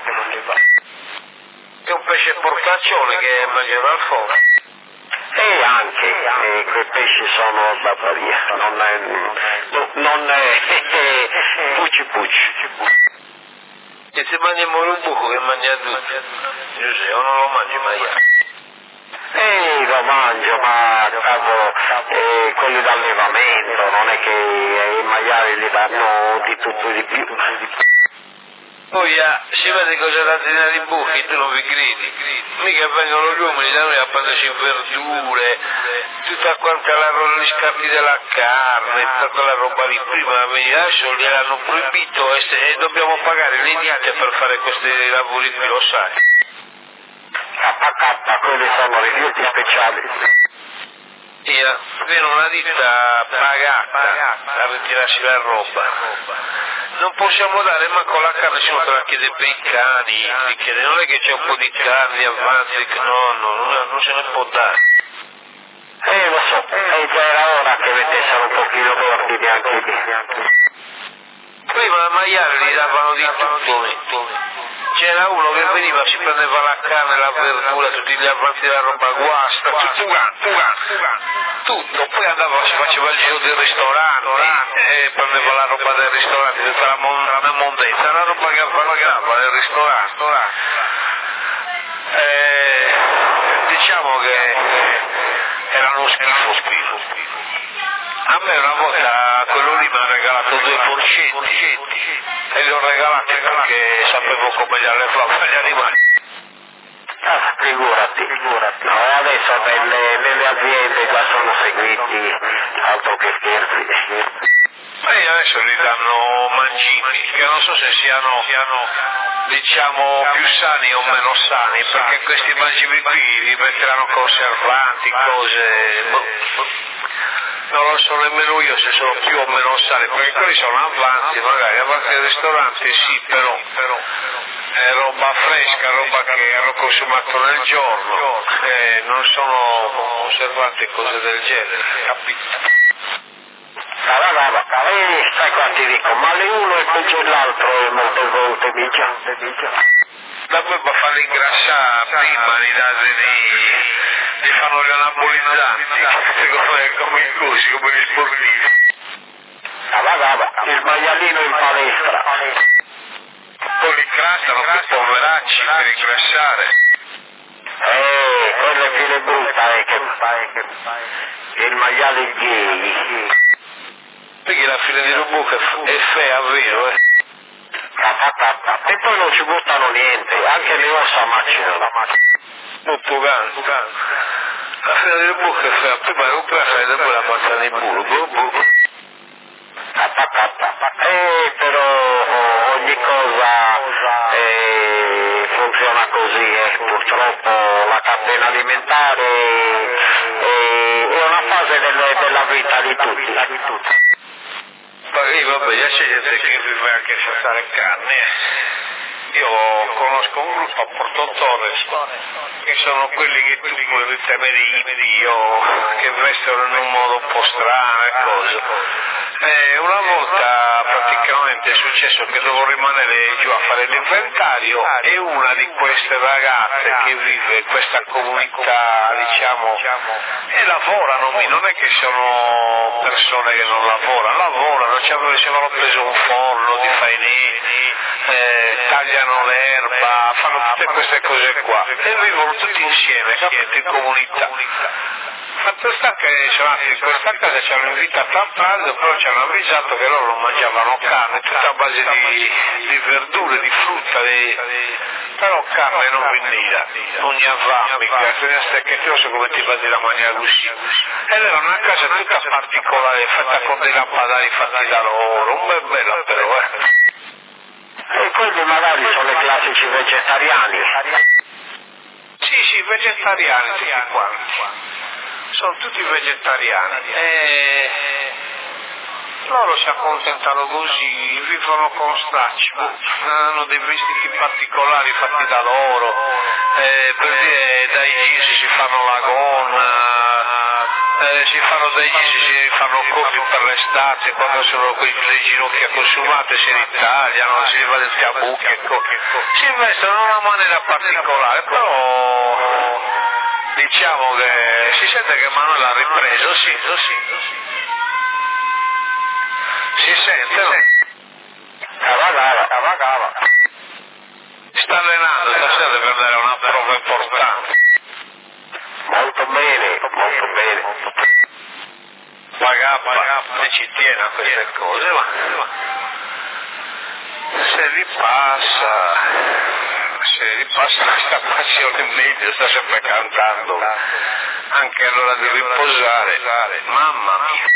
È un pesce portaccione che mangia dal fuoco. E anche, eh, quei pesci sono barbaria, non è, non è, pucci pucci. E se mangiamo un buco che mangia tutto, Giuseppe, o non lo mangi mai? Eh, lo mangio, ma cavolo, eh, quelli d'allevamento, non è che i maiali gli danno di tutto di più. Poi ah, si vede cosa da tenere i buchi, tu non vi gridi. Mica vengono gli uomini da noi a prenderci verdure, tutta quanta la roba, gli scarti della carne, tutta quella roba lì. Prima veniva, adesso gliel'hanno proibito e, se, e dobbiamo pagare le ditte per fare questi lavori qui, lo sai. K K, quelli sono rifiuti speciali. Io, viene una ditta pagata a ritirarsi la roba. Non possiamo dare manco la carne, se non te la chiede per i cani, li chiede, non è che c'è un po' di carne avanti, no, no, non, non se ne può dare. Eh, lo so, e già era ora che mettessero un pochino d'ordine anche lì. Prima a maiale gli davano di tutto. C'era uno che veniva, si prendeva la carne, la verdura, tutti gli avanti della roba guasta, tutto, tutto, poi andava, si faceva il giro del ristorante e prendeva la roba del ristorante, tutta la, mon- la mondezza, la roba che pagava del ristorante. E, diciamo che era uno schifo, schifo. A me una volta quello lì mi ha regalato due porcetti e li ho regalati perché sapevo come gli allevava gli animali. Ah, figurati, figurati. No, adesso nelle, nelle aziende già sono seguiti, altro che scherzi. E adesso gli danno mangimi, che non so se siano, siano diciamo più sani o meno sani, perché questi mangimi qui li metteranno conservanti, cose... Non lo so nemmeno io se sono più o meno sani, perché quelli sono avanti, magari avanti al ristorante sì, però, però è roba fresca, roba che hanno consumato nel giorno, eh, non sono conservanti e cose del genere, capito? Cava, cava, cava, e sai qua ti dico, male uno e peggio l'altro e molte volte mica. Da poi per farli ingrassare prima li date di... li fanno gli anabolizzanti, come, come i cosi, come gli sportivi. Cava, cava, il maialino in palestra. Poi li crassano per poveracci, per ingrassare. Eh, quello è più brutta, è che il maiale gay. Perché la fine di Rubuca è fea, vero, eh? E poi non ci buttano niente, anche le ossa macinano. Molto grande. La fine di Rubuca è fea, prima Rubuca fai dopo la mazza di burro. Eh, però ogni cosa eh, funziona così, eh. Purtroppo la catena alimentare eh, è una fase del, della vita di tutti. Poi vabbè, già c'è gente che vive anche senza le carne. Io conosco un gruppo a Porto Torres che sono quelli che tu puoi ritenere ibridi o che vestono in un modo un po' strano e cose. E una volta praticamente è successo che dovevo rimanere giù a fare l'inventario e una di queste ragazze che vive in questa comunità, diciamo, e lavorano, non è che sono persone che non lavorano, lavorano, ci avevano preso un forno di faineti, eh, tagliano l'erba, fanno tutte queste cose qua e vivono tutti insieme, capito, in comunità. Fatto sta che sono andati in questa casa, ci hanno invitato a pranzo, però ci hanno avvisato che loro non mangiavano carne, tutta a base di, di verdure, di frutta, di... però carne non venida, non ne avevamo, che tu so come ti fai la mangiare così. Ed era una casa tutta particolare, fatta con dei lampadari fatti da loro, un bel bella però, eh. E quelli magari sono i classici vegetariani. Sì, sì, vegetariani tutti quanti. Sono tutti vegetariani. E loro si accontentano così, vivono con stracci, hanno dei vestiti particolari fatti da loro, eh, per dire dai jeans si fanno la gonna, eh, si fanno dai jeans, si fanno corti per l'estate, quando sono quei le ginocchia consumate si ritagliano, si va dentro a buche, si vestono in una maniera particolare, però diciamo che si sente che Manuel ha ripreso, sì, sì. Si sente, no? Cavagava, cavagava. Sta allenando stasera deve andare a una prova importante. Molto bene, molto bene. Paga, paga, e ci tiene a queste cose, ma se ripassa, se ripassa questa passione media, sta sempre cantando, anche all'ora di riposare, mamma mia.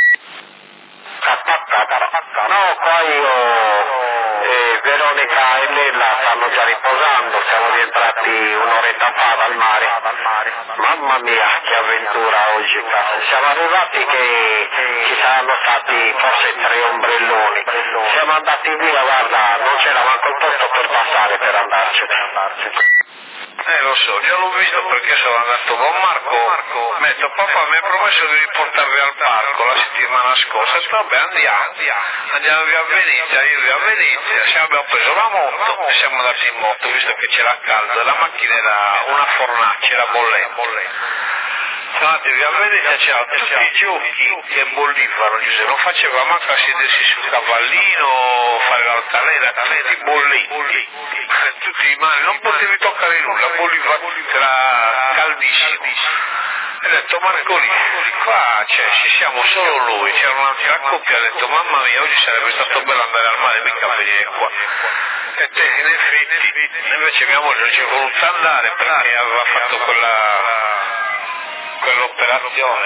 No, qua io, eh, Veronica e Nella stanno già riposando, siamo rientrati un'oretta fa dal mare. Mamma mia, che avventura oggi, cazzo. Siamo arrivati che ci saranno stati forse tre ombrelloni. Siamo andati via, guarda, non c'era manco il posto per passare per andarcene. Eh lo so, io l'ho visto perché sono andato con Marco, Marco mi ha detto papà mi ha promesso di riportarvi al parco la settimana scorsa, e vabbè andiamo, andiamo via a Venezia, io via a Venezia, siamo, abbiamo preso la moto e siamo andati in moto visto che c'era caldo, la macchina era una fornace, era bollente. Siamo andati via a Venezia, c'erano tutti i giochi che bollivano, Giuseppe, non faceva manco a sedersi sul cavallino, fare l'altalena, tutti bollenti, tutti i mani, non potevi toccare nulla, bolliva, era caldissimo. E ho detto Marconi, qua cioè, ci siamo solo noi, c'era un'altra coppia, ha detto mamma mia oggi sarebbe stato bello andare al mare, mica venire qua. E te in effetti, invece mia moglie non ci è voluta andare perché aveva fatto quella... quell'operazione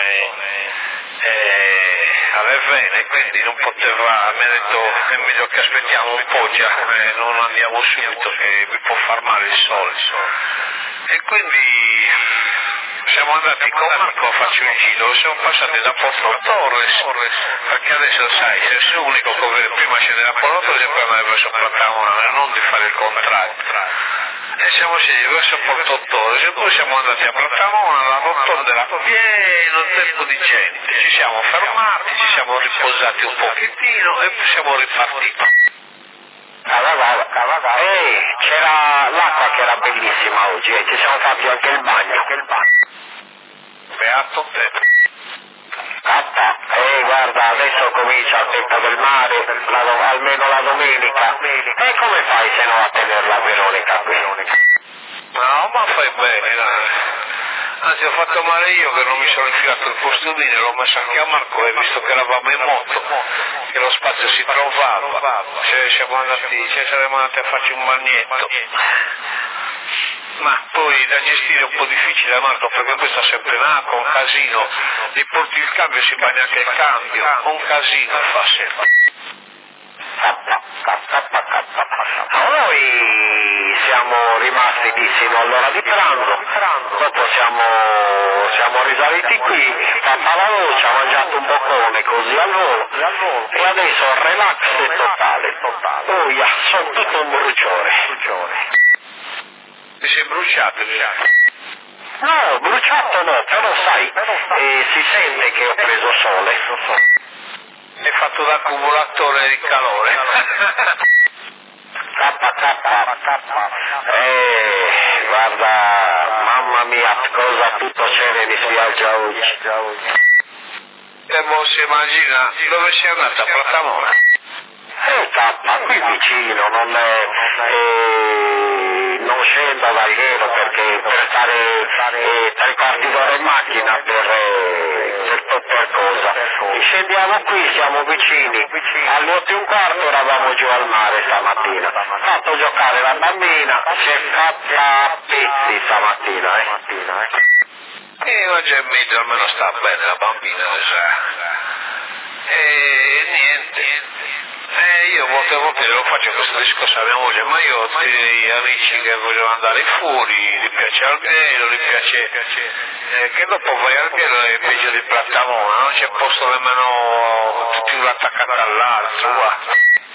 eh, alle vene, quindi non poteva, mi ha detto è meglio che aspettiamo un po' già, eh, non andiamo subito che mi può far male il sole. E quindi siamo andati con Marco a farci un giro, siamo passati da Porto Torres, perché adesso sai, sei il unico che prima scendere a Porto Torres e poi andare verso Platamona, non di fare il contrario. E siamo scesi verso Porto Torres e poi siamo andati a Platamona, la rotonda era pieno tempo di gente, ci siamo fermati, ci siamo riposati un pochettino e poi siamo ripartiti. Cavagava, cavagava. Ehi, c'era l'acqua che era bellissima oggi e ci siamo fatti anche il bagno. Beato te. Atta, ehi guarda, adesso comincia il tempo del mare, la, almeno la domenica. E come fai se no a tenerla Veronica qui? No, ma fai bene, dai. Anzi ho fatto male io che non mi sono infilato il costumino, l'ho messo anche a Marco e visto che eravamo in moto, che lo spazio si trovava, cioè, siamo andati, cioè, saremmo andati a farci un bagnetto. Ma poi da gestire è un po' difficile Marco perché questo è sempre nacco, un casino, gli porti il cambio e si bagna anche il cambio, un casino fa sempre. Noi siamo rimasti lì sino all'ora di pranzo, dopo siamo, siamo risaliti qui, fatta la doccia, mangiato un boccone così al volo e adesso relax totale, uia, sono tutto un bruciore. Ti sei bruciato già? No, bruciato no, però sai, eh, si sente che ho preso sole. È fatto da accumulatore di calore. K K K. Eh, guarda, mamma mia, cosa tutto c'è in spiaggia oggi. E mo si immagina dove sei andata a Platamona? Eh, K, qui vicino, non è... Eh, non scendo dal Ghero perché per stare eh, tre quarti d'ora in macchina per, eh, per, per cosa. E scendiamo qui, siamo vicini. Alle otto e un quarto eravamo giù al mare stamattina. Ho fatto giocare la bambina, si è fatta a pezzi stamattina, eh. E oggi è meglio, almeno sta bene la bambina, sa. E niente. Eh, io molte volte lo faccio questo discorso a mia moglie, ma io ho degli amici che vogliono andare fuori, gli piace Alghero, gli piace, eh, che dopo vai al Alghero è peggio di Plattamona, non c'è posto nemmeno tutti uno attaccato all'altro, guarda.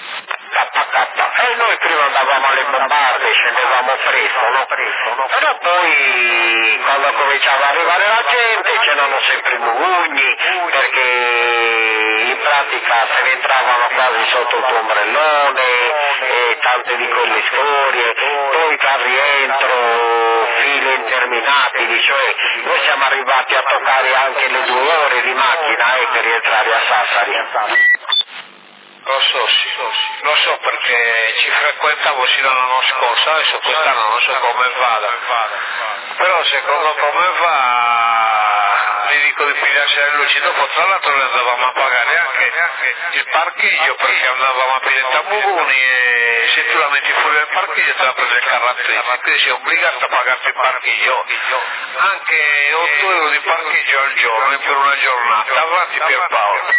E noi prima andavamo alle bombarde, scendevamo presto, no? presto no? Però poi quando cominciava ad arrivare la gente c'erano sempre mugugni, perché in pratica se ne entravano quasi sotto il tuo ombrellone, e tante di quelle storie, poi al rientro file interminabili, cioè noi siamo arrivati a toccare anche le due ore di macchina eh, per rientrare a Sassari. Lo so, sì, lo so perché ci frequentavo sino all'anno scorso, adesso quest'anno non so come vada, però secondo come va mi dico di pigliarsi le luci, dopo tra l'altro noi andavamo a pagare anche il parcheggio perché andavamo a Pineta Muguni e se tu la metti fuori dal parcheggio te la prende il carrattrice, quindi sei obbligato a pagarti il parcheggio, anche otto euro di parcheggio al giorno per una giornata, avanti Pierpaolo.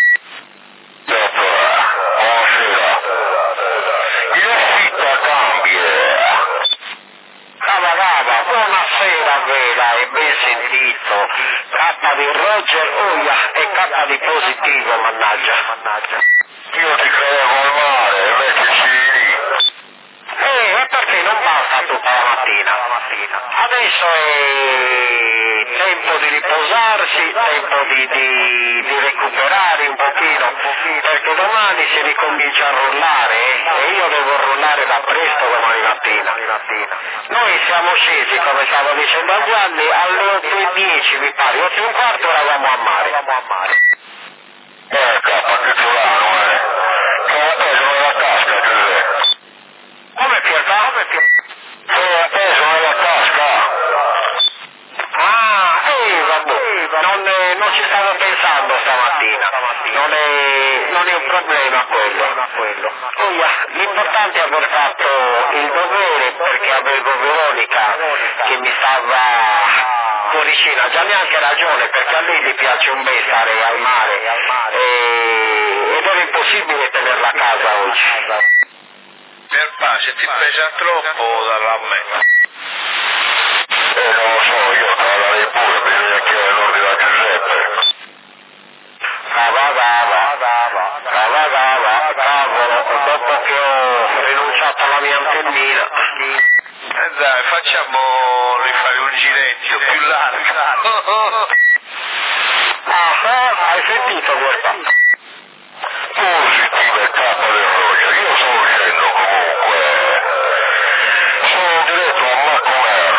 Buonasera Vela e ben sentito, K di Roger, Uia e K di positivo, mannaggia, mannaggia. Io ti credevo al mare, invece sì. Eh, e perché non basta tutta la mattina? Adesso è tempo di riposarsi, tempo di, di, di recuperare un pochino, perché domani si ricomincia a rollare eh? E io devo rollare da presto domani mattina. Noi siamo scesi, come stavo dicendo a Gianni, alle otto e dieci mi pare, otto e un quarto eravamo a mare. Eh, capa, che trovano, eh. Che ho preso nella tasca, Giuseppe. Come Pierpa? Come Pierpa? Che ho preso nella tasca. Ah, eh, vabbè, non, eh, non ci stavo pensando stamattina, non è, non è un problema quello. Oh, l'importante è aver fatto il dovere perché avevo Veronica che mi stava cuoricina, già neanche ragione perché a lei gli piace un bel stare al mare e, ed era impossibile tenerla a casa oggi. Pierpa, se ti pesa troppo dalla me. Eh, non lo so, io parlerei pure, bisogna chiedere l'ordine a Giuseppe. Cavagava, cavagava, cavolo, dopo che ho rinunciato alla mia antennina. Eh dai, facciamo rifare un giretto più largo. Ah, hai sentito questa? Positivo il capo del Roger, io sto uscendo comunque. Sono diretto a Macomer.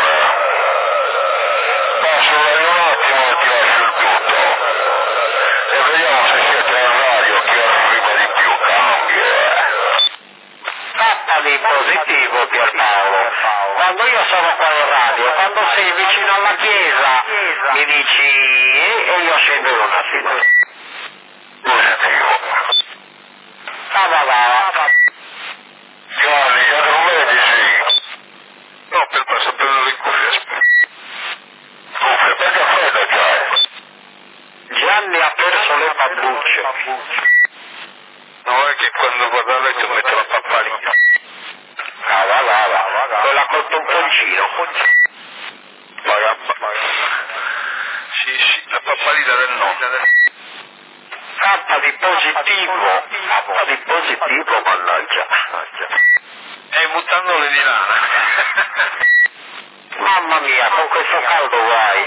Passo un attimo e ti lascio il tutto. E vediamo se siete in radio chi arriva di più cambia. K di positivo Pierpaolo. Quando io sono qua in radio, quando sei vicino alla chiesa, mi dici eh, e io scendo in un attimo. Positivo. Cavagava. Gianni, già non vedi sì. No, per passare per le cuffie, aspetta. Cuffie, perché freddo c'hai? Gianni ha perso le babbucce. No, è che quando vado a letto metto la pappalina. Cavagava. Quella col pomponcino. Paga, paga. Sì, sì, la pappalina del no. K di positivo. K di positivo, mannaggia. E mutandole di lana. Mamma mia, con questo caldo guai.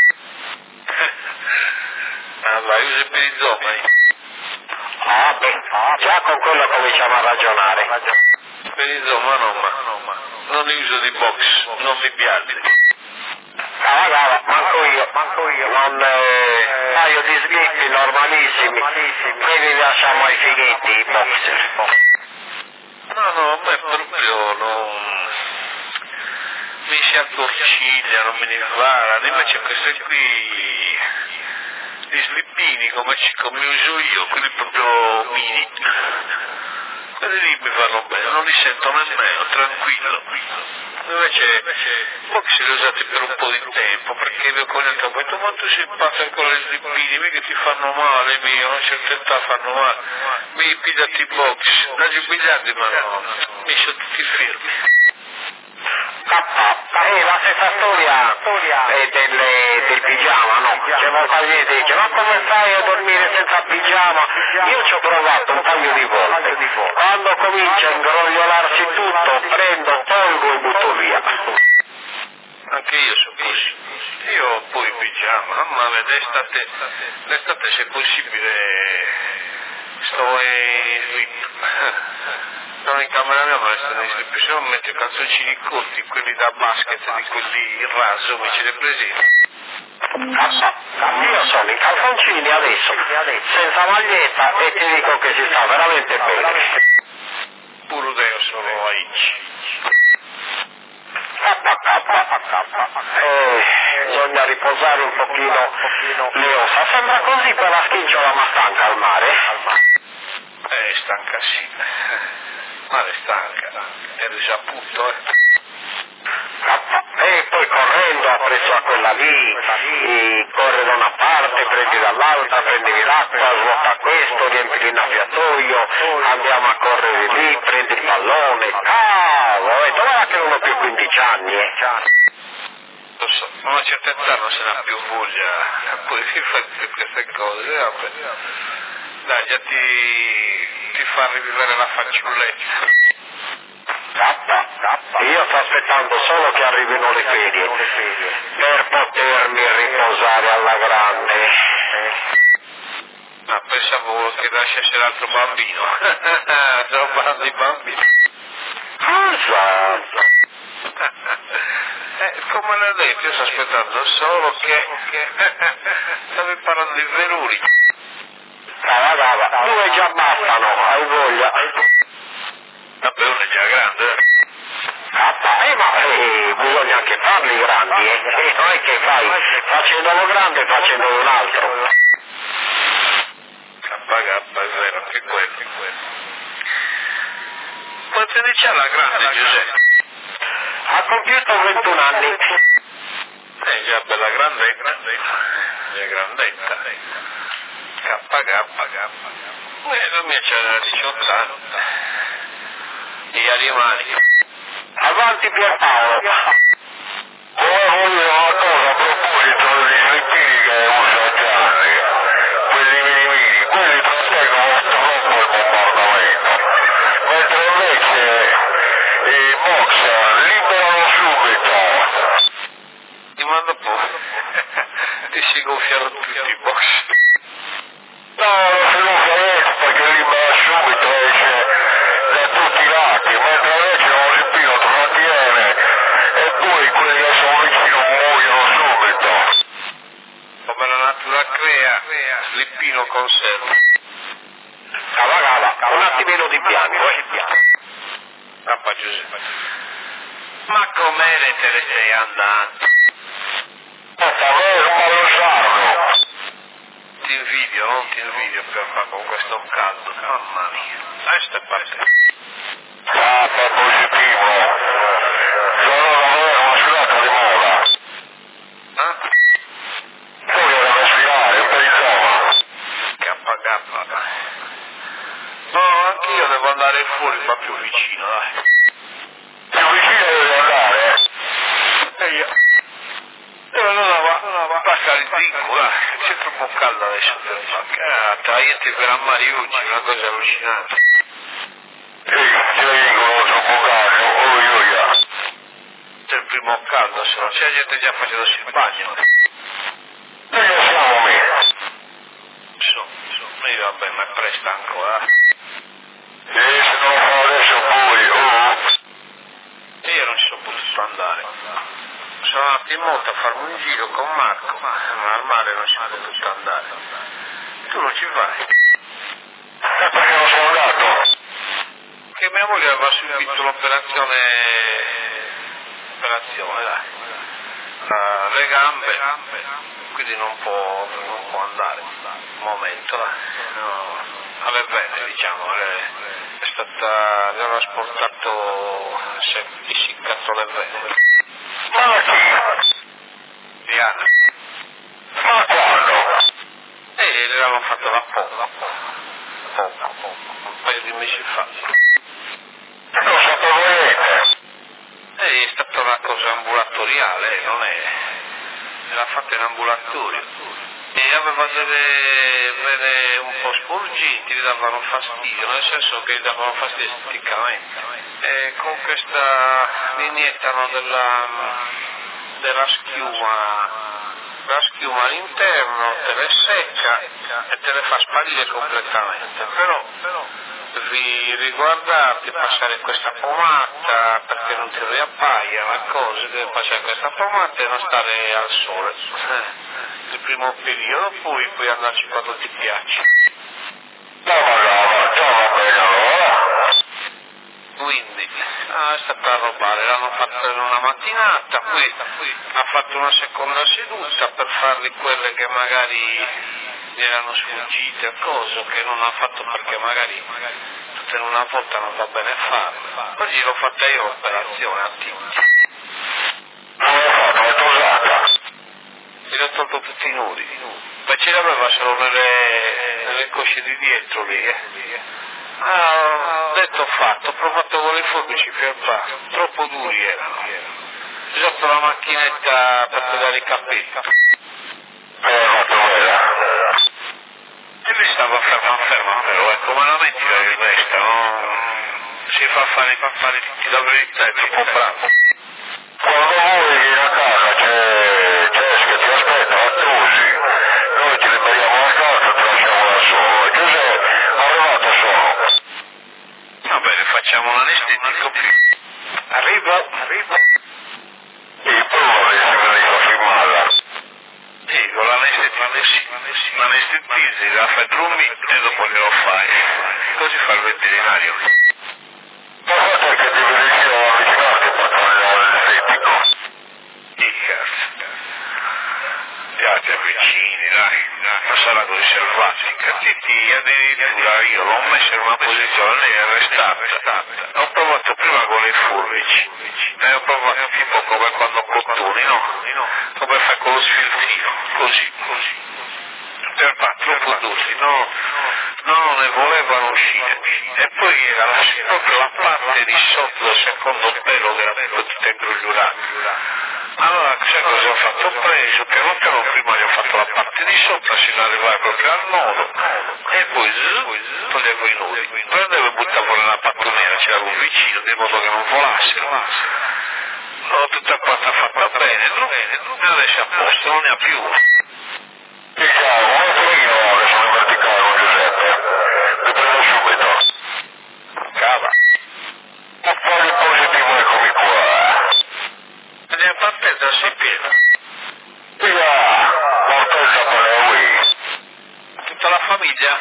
Ah, vai, usi per i zomani. Ah, beh, già con quello cominciamo a ragionare. Per i zomani no, ma non uso di box, non mi piace. Cava, cava, manco io, manco io. Non, eh, un paio di sghippi normalissimi. Poi li lasciamo ai fighetti, i boxer. No, no, a me proprio non... mi si attorciglia, non mi ne va, invece queste qui, gli slippini come, ci, come uso io, quelli proprio mini, quelli lì mi fanno bene, non li sento nemmeno, tranquillo. Invece, poi si li usati per un po' di tempo, perché mio cognato ha detto, ma tu sei pazzo con le slippini, mica ti fanno male, mio, a una certa età fanno male, mi pigliati i box, da giubilati, ma no, mi sono tutti fermi. Eh, la stessa storia è delle, del pigiama, no? C'è qualcuno che dice, ma come fai a dormire senza pigiama? Io ci ho provato un paio di volte. Quando comincia a ingrogliolarsi tutto, prendo, tolgo e butto via. Anche io sono così. Io poi pigiama, mamma mia, l'estate, l'estate se possibile sto in slip. Sono in camera mia ma sto in slip, se non metto i calzoncini corti, quelli da basket, di quelli in raso, mi ce li presenti. Io sono in calzoncini adesso, senza maglietta e ti dico che si sta veramente bene. Puro Deo sono a Ici. Eh, bisogna riposare un pochino le ossa. Sembra così quella schicciola ma stanca al mare. Eh, stanca sì. Mare stanca. È risaputo, eh. E poi correndo appresso a quella lì, e corre da una parte, prendi dall'altra, prendi l'acqua, svuota questo, riempi l'innaffiatoio, andiamo a correre lì, prendi il pallone, cavolo, e dov'era che uno più quindici anni, eh? Lo so, a una certa età non se n'ha più voglia, poi si fa tutte queste cose, eh, vabbè. Dai, già ti, ti fa rivivere la fanciullezza. Io sto aspettando solo che arrivino le ferie per potermi riposare alla grande. Ma pensavo che nascesse l'altro bambino. Sono parlando di bambini. Cosa? Eh, come l'ho detto, io sto aspettando solo che... Stavi parlando di veruri. Cava, cava, due già bastano, hai voglia. Vabbè, uno è già grande, eh. Eh, ma eh, bisogna anche farli grandi, eh. E non è che fai facendolo grande e facendolo un altro. K K, è vero, anche quello, anche quello. Quanti anni c'ha la grande, Giuseppe? Ha compiuto ventuno anni. È già bella grandetta, già grandetta. K K. Eh, la mia c'era diciotto anni. Gli animali. Avanti Pierpaolo. Come voglio una cosa a proposito degli slippini che usa Gianni, quelli minimini, quelli proteggono troppo il bombardamento, mentre invece i box liberano subito. Ti mando pure. Ti si gonfiano tutti i box. No, non si gonfia niente perché libera subito, esce da tutti i lati, mentre invece uno slippino trattiene e poi quelli che sono vicino muoiono subito. Come la natura crea, slippino conserva. Cava, cava, un attimino di bianco, eh. Papà Giuseppe. Ma com'è te ne stai andando? Papà, non lo sardo. Ti invidio, non ti invidio papà con questo caldo. Mamma mia. Dai, stai partendo. Papa positivo. Sono da me una sfilata di moda. Eh? Poi devo respirare, un po' di zona. K K. No, anch'io devo andare fuori, ma più vicino, dai. Più vicino devi andare, eh? E io. E allora va, allora va. Passa il zinco, dai. C'è troppo caldo adesso per fare. Tagliati per a Mariucci, una cosa allucinante. Sì, io dico troppo caldo, oh io io. C'è il primo caldo, se non c'è gente già facendosi il bagno. Noi che siamo me. Insomma, insomma, io vabbè, ma è presto ancora. E se non fa adesso poi, oh. E io non ci sono potuto andare. Sono andato in moto a farmi un giro con Marco, ma al mare non ci sono potuto andare. Tu non ci vai? E perché non sono andato? Che mia moglie aveva subito l'operazione... Operazione, dai. uh, le gambe, quindi non può, non può andare un momento, no, alle vene diciamo, è stata, gli hanno asportato, si è essiccato le vene. Ma chi? Diana. Ma quando? E l'avevano fatto da poco, poco, poco, un paio di mesi fa. Non sapevo niente. E è stata una cosa ambulatoriale, non è, l'ha fatta in ambulatorio. E aveva delle vene un po' sporgenti, gli davano fastidio, nel senso che gli davano fastidio esteticamente. E con questa li iniettano della, della schiuma, la schiuma all'interno, te le secca e te le fa sparire completamente. Però vi riguardate, passare questa pomata perché non ti riappaia, la cosa, deve passare questa pomata e non stare al sole. Il primo periodo, poi puoi andarci quando ti piace. No, ma no, ma stava bene allora. Quindi ah, è stata a rubare, l'hanno fatto in una mattinata, poi ha fatto una seconda seduta per fargli quelle che magari gli erano sfuggite o cose che non ha fatto perché magari tutte in una volta non va bene farle. Oggi l'ho fatta io l'operazione a Tinti. Come hai fatto? L'hai tosata? Gli ho tolto tutti i nudi. Poi ce l'aveva solo nelle, nelle cosce di dietro lì, eh. Ah, detto fatto, ho provato con le forbici per basso, troppo duri erano. Ho usato la macchinetta per tagliare i capelli. E hai fatto quella? E lui stava ferma ferma però, ecco, ma la metti la rimesta, no? Si fa fare, fa fare tutti la verità, è troppo bravo. Quando vuoi vieni a casa, c'è Cesca, ti aspetta, Attusi. Noi ti liberiamo la casa, ti lasciamo da solo. Giuseppe, arrivato solo. Va bene, facciamo un anestetico più. Arrivo, arrivo. E poi vorresti venire a firmarla. Sì, con l'anestetico sì. L'anestetizi, la fai drumi e dopo glielo fai. Così fa il veterinario. Ma fatto è che devi riuscire a avvicinarti per fare l'anestetico. Sì, cazzo. Gli altri avvicini, dai, dai, non sarà così selvatica. Titti, addirittura io l'ho messo in una posizione, lei è arrestata. Ho provato prima con le forbici, e ho provato tipo come quando cottoni, no? Come fai con lo sfiltino, così, così. Per fare troppo duri, no, no, ne volevano uscire. E poi era la, proprio la parte di sotto del secondo pelo che era tutta ingrugliurata. Allora, sai cosa ho fatto? Ho preso, piano piano prima gli ho fatto la parte di sopra, sino ad arrivare proprio al nodo, e poi zzz, toglievo i nodi. Prendevo e buttavo nella pattumiera, ce l'avevo vicino, di modo che non volassero. L'ho tutta quanta fatta bene, e adesso è a posto, non ne ha più. Diciamo, un attimino che sono in verticale con Giuseppe. Vi prendo subito. Cava. Un po' di positivo, eccomi qua. Andiamo a partenza, si piena. Via, partenza per la Wii. Tutta la famiglia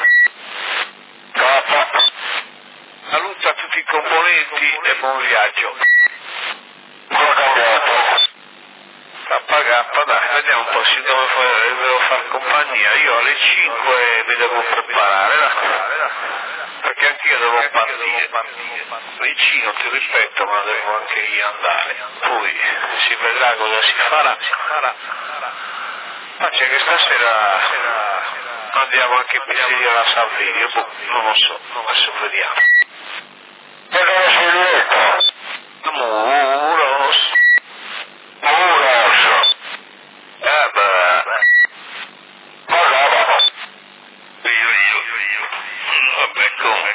Capo. saluta tutti i componenti e buon viaggio. Cosa ha cambiato? K K, dai, vediamo un po' se dove fare, devo fare compagnia. Io alle cinque mi devo preparare, là. Perché anch'io devo partire. Vicino, ti ripeto, ma devo anche io andare. Poi si vedrà cosa si farà. Ma c'è che stasera andiamo anche in pizzeria alla Salvirio, boh, non lo so, adesso vediamo. E dove sei diretto? Muros. Muros. Eh beh. Ma no, Io, io, io. Vabbè, come?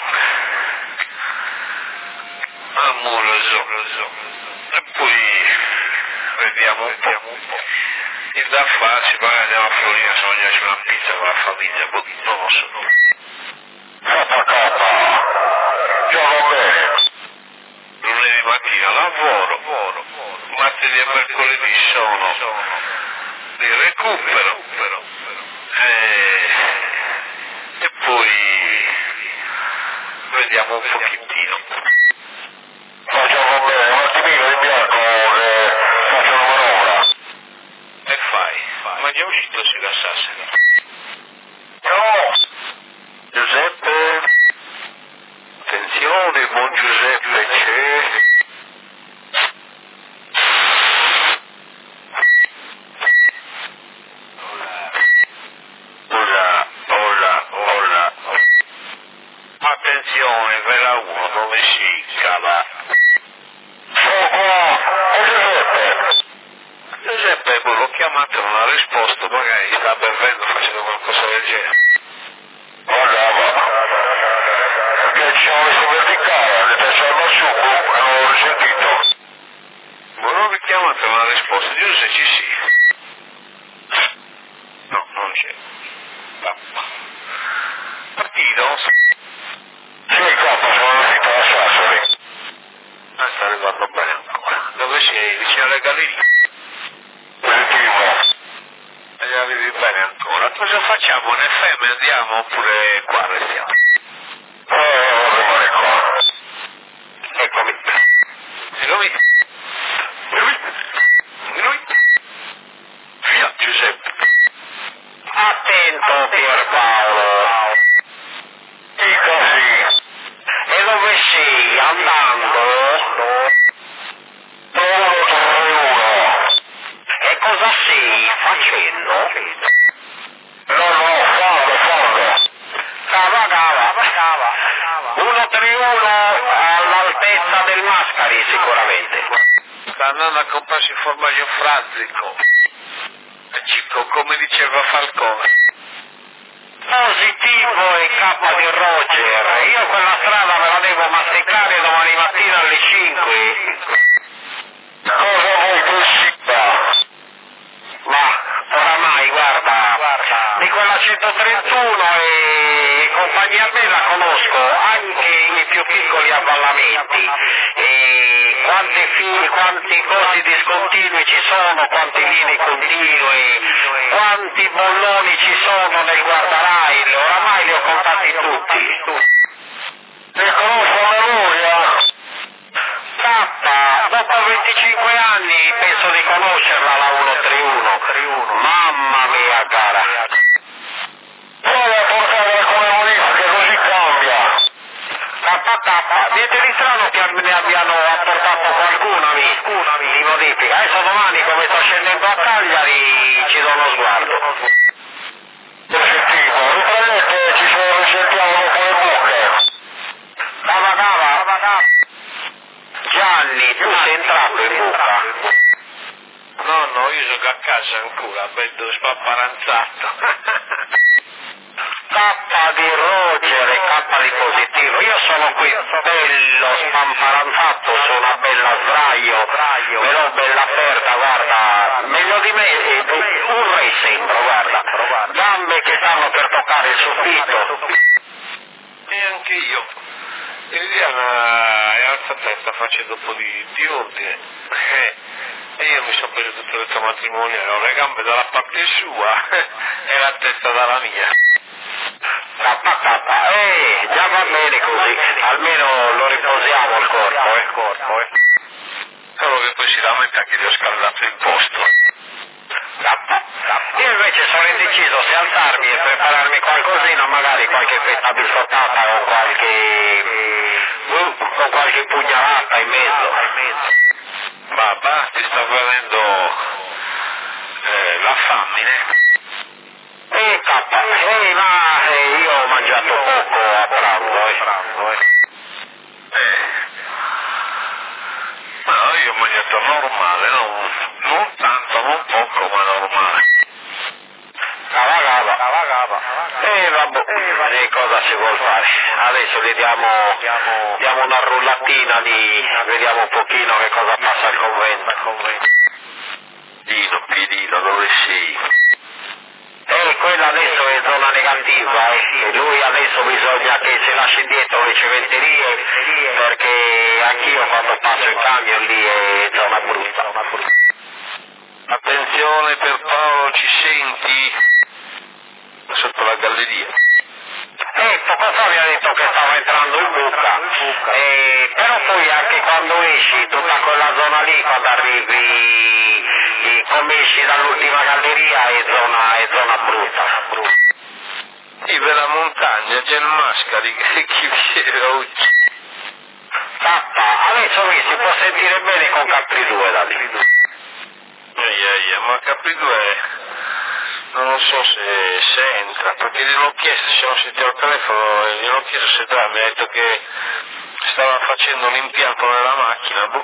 Amoroso. E poi vediamo un po'. Il da farsi, magari andiamo a Florina, se mangiarci una pizza con la famiglia, boh, non lo so. K K. Gioco bene. Lunedì mattina lavoro, martedì e mercoledì sono di recupero, e, e poi vediamo un pochettino. Ma gioco bene, un attimino in bianco che faccio una manovra. Sassari. No! Giuseppe? Attenzione, buon Giuseppe c'è. Ora, ora, ora. Attenzione, vera uno, dove si cava? Giuseppe, l'ho chiamato, non ha risposto, magari sta bevendo, facendo qualcosa del genere. Guardava, che ci ho messo verticale, le pensavo su, e non l'ho sentito. Ma l'ho richiamato, non ha risposto, Giuseppe ci sì. No, non c'è. No. Partito? Sì, coppa, sono uscito da Sassari. Ah, sta arrivando bene ancora. Dove sei? Vicino alle gallerie? E la vivi bene ancora. Cosa facciamo? In F M andiamo oppure qua restiamo? Oh, rimane qua. Eccomi. Eccomi. Lui? Lui? Via, Giuseppe. Attento, Pierpaolo. Sì, così. E dove sei? Andando? Dove torno uno? E cosa stai facendo? No, no, fondo, fondo. Cava, cava, cava. uno tre uno all'altezza del Mascari sicuramente. Sta andando a comprarsi il formaggio Frazzico. Cico, come diceva Falcone. Positivo e K di Roger. Io quella strada me la devo masticare domani mattina alle cinque. Cosa vuoi che sia? Ma oramai, guarda, di quella centotrentuno e compagnia bella conosco anche i più piccoli avvallamenti, e quanti fili, quanti cosi discontinui ci sono, quanti linee continue, quanti bolloni ci sono nel guardarail, oramai li ho contati tutti. Ne conosco a memoria. K, dopo venticinque anni penso di conoscerla la uno tre uno. Mamma mia cara. Prova a portare alcune modifiche così cambia. K K, niente di strano che ne abbiano apportato qualcuna di modifica. Adesso domani come sto scendendo a Cagliari ci do uno sguardo. Effettivo, riprendete, ci sono risentiamo dopo le buche. Cava cava, cava cava. Gianni, tu sei entrato in buca? No, no, io sono a casa ancora, vedo spapparanzato. K di Roger e K di positivo, io sono qui bello spamparanzato su una bella sdraio, però bella aperta, guarda, meglio di me, un re sembro, guarda, gambe che stanno per toccare il soffitto. E anche io. Liliana è alzata e sta facendo un po' di, di ordine. Eh, e io mi sono preso tutto il suo matrimoniale, ho le gambe dalla parte sua e la testa dalla mia. K K, eh, già va bene così, almeno lo riposiamo il corpo, eh, il corpo, eh. Solo che poi si lamenta che gli ho scaldato il posto. Io invece sono indeciso se alzarmi e prepararmi qualcosina, magari qualche fetta biscottata o qualche uh, con qualche pugnalata in mezzo. Babà, ti sta venendo eh, la famine. Eh K, eh ma eh, io ho mangiato poco a pranzo, eh. pranzo, eh. eh. No, io ho mangiato normale, non, non tanto, non poco, ma normale. Cava cava, cava cava. E vabbè, eh, cosa si vuol fare? Adesso gli diamo, diamo una rullatina di, vediamo un pochino che cosa passa al convento. Dino, Piedino, dove sei? Eh, quella adesso è zona negativa, eh. E lui adesso bisogna che si lasci indietro le cementerie, perché anch'io quando passo in camion lì è zona brutta. Attenzione per Paolo, ci senti? Sotto la galleria. Eh, poco fa mi ha detto che stava entrando in buca, eh, però poi anche quando esci tutta quella zona lì, quando arrivi commessi dall'ultima galleria è zona, è zona brutta, brutta. Sì, per la montagna c'è il Mascari che chi viene oggi. Tappa, adesso qui si può sentire bene con Capri due da lì. Eia, eia, ma Capri due non lo so se, se entra, perché gliel'ho chiesto, ci siamo sentiti al telefono e gliel'ho chiesto se entra, mi ha detto che stava facendo un impianto nella macchina, boh.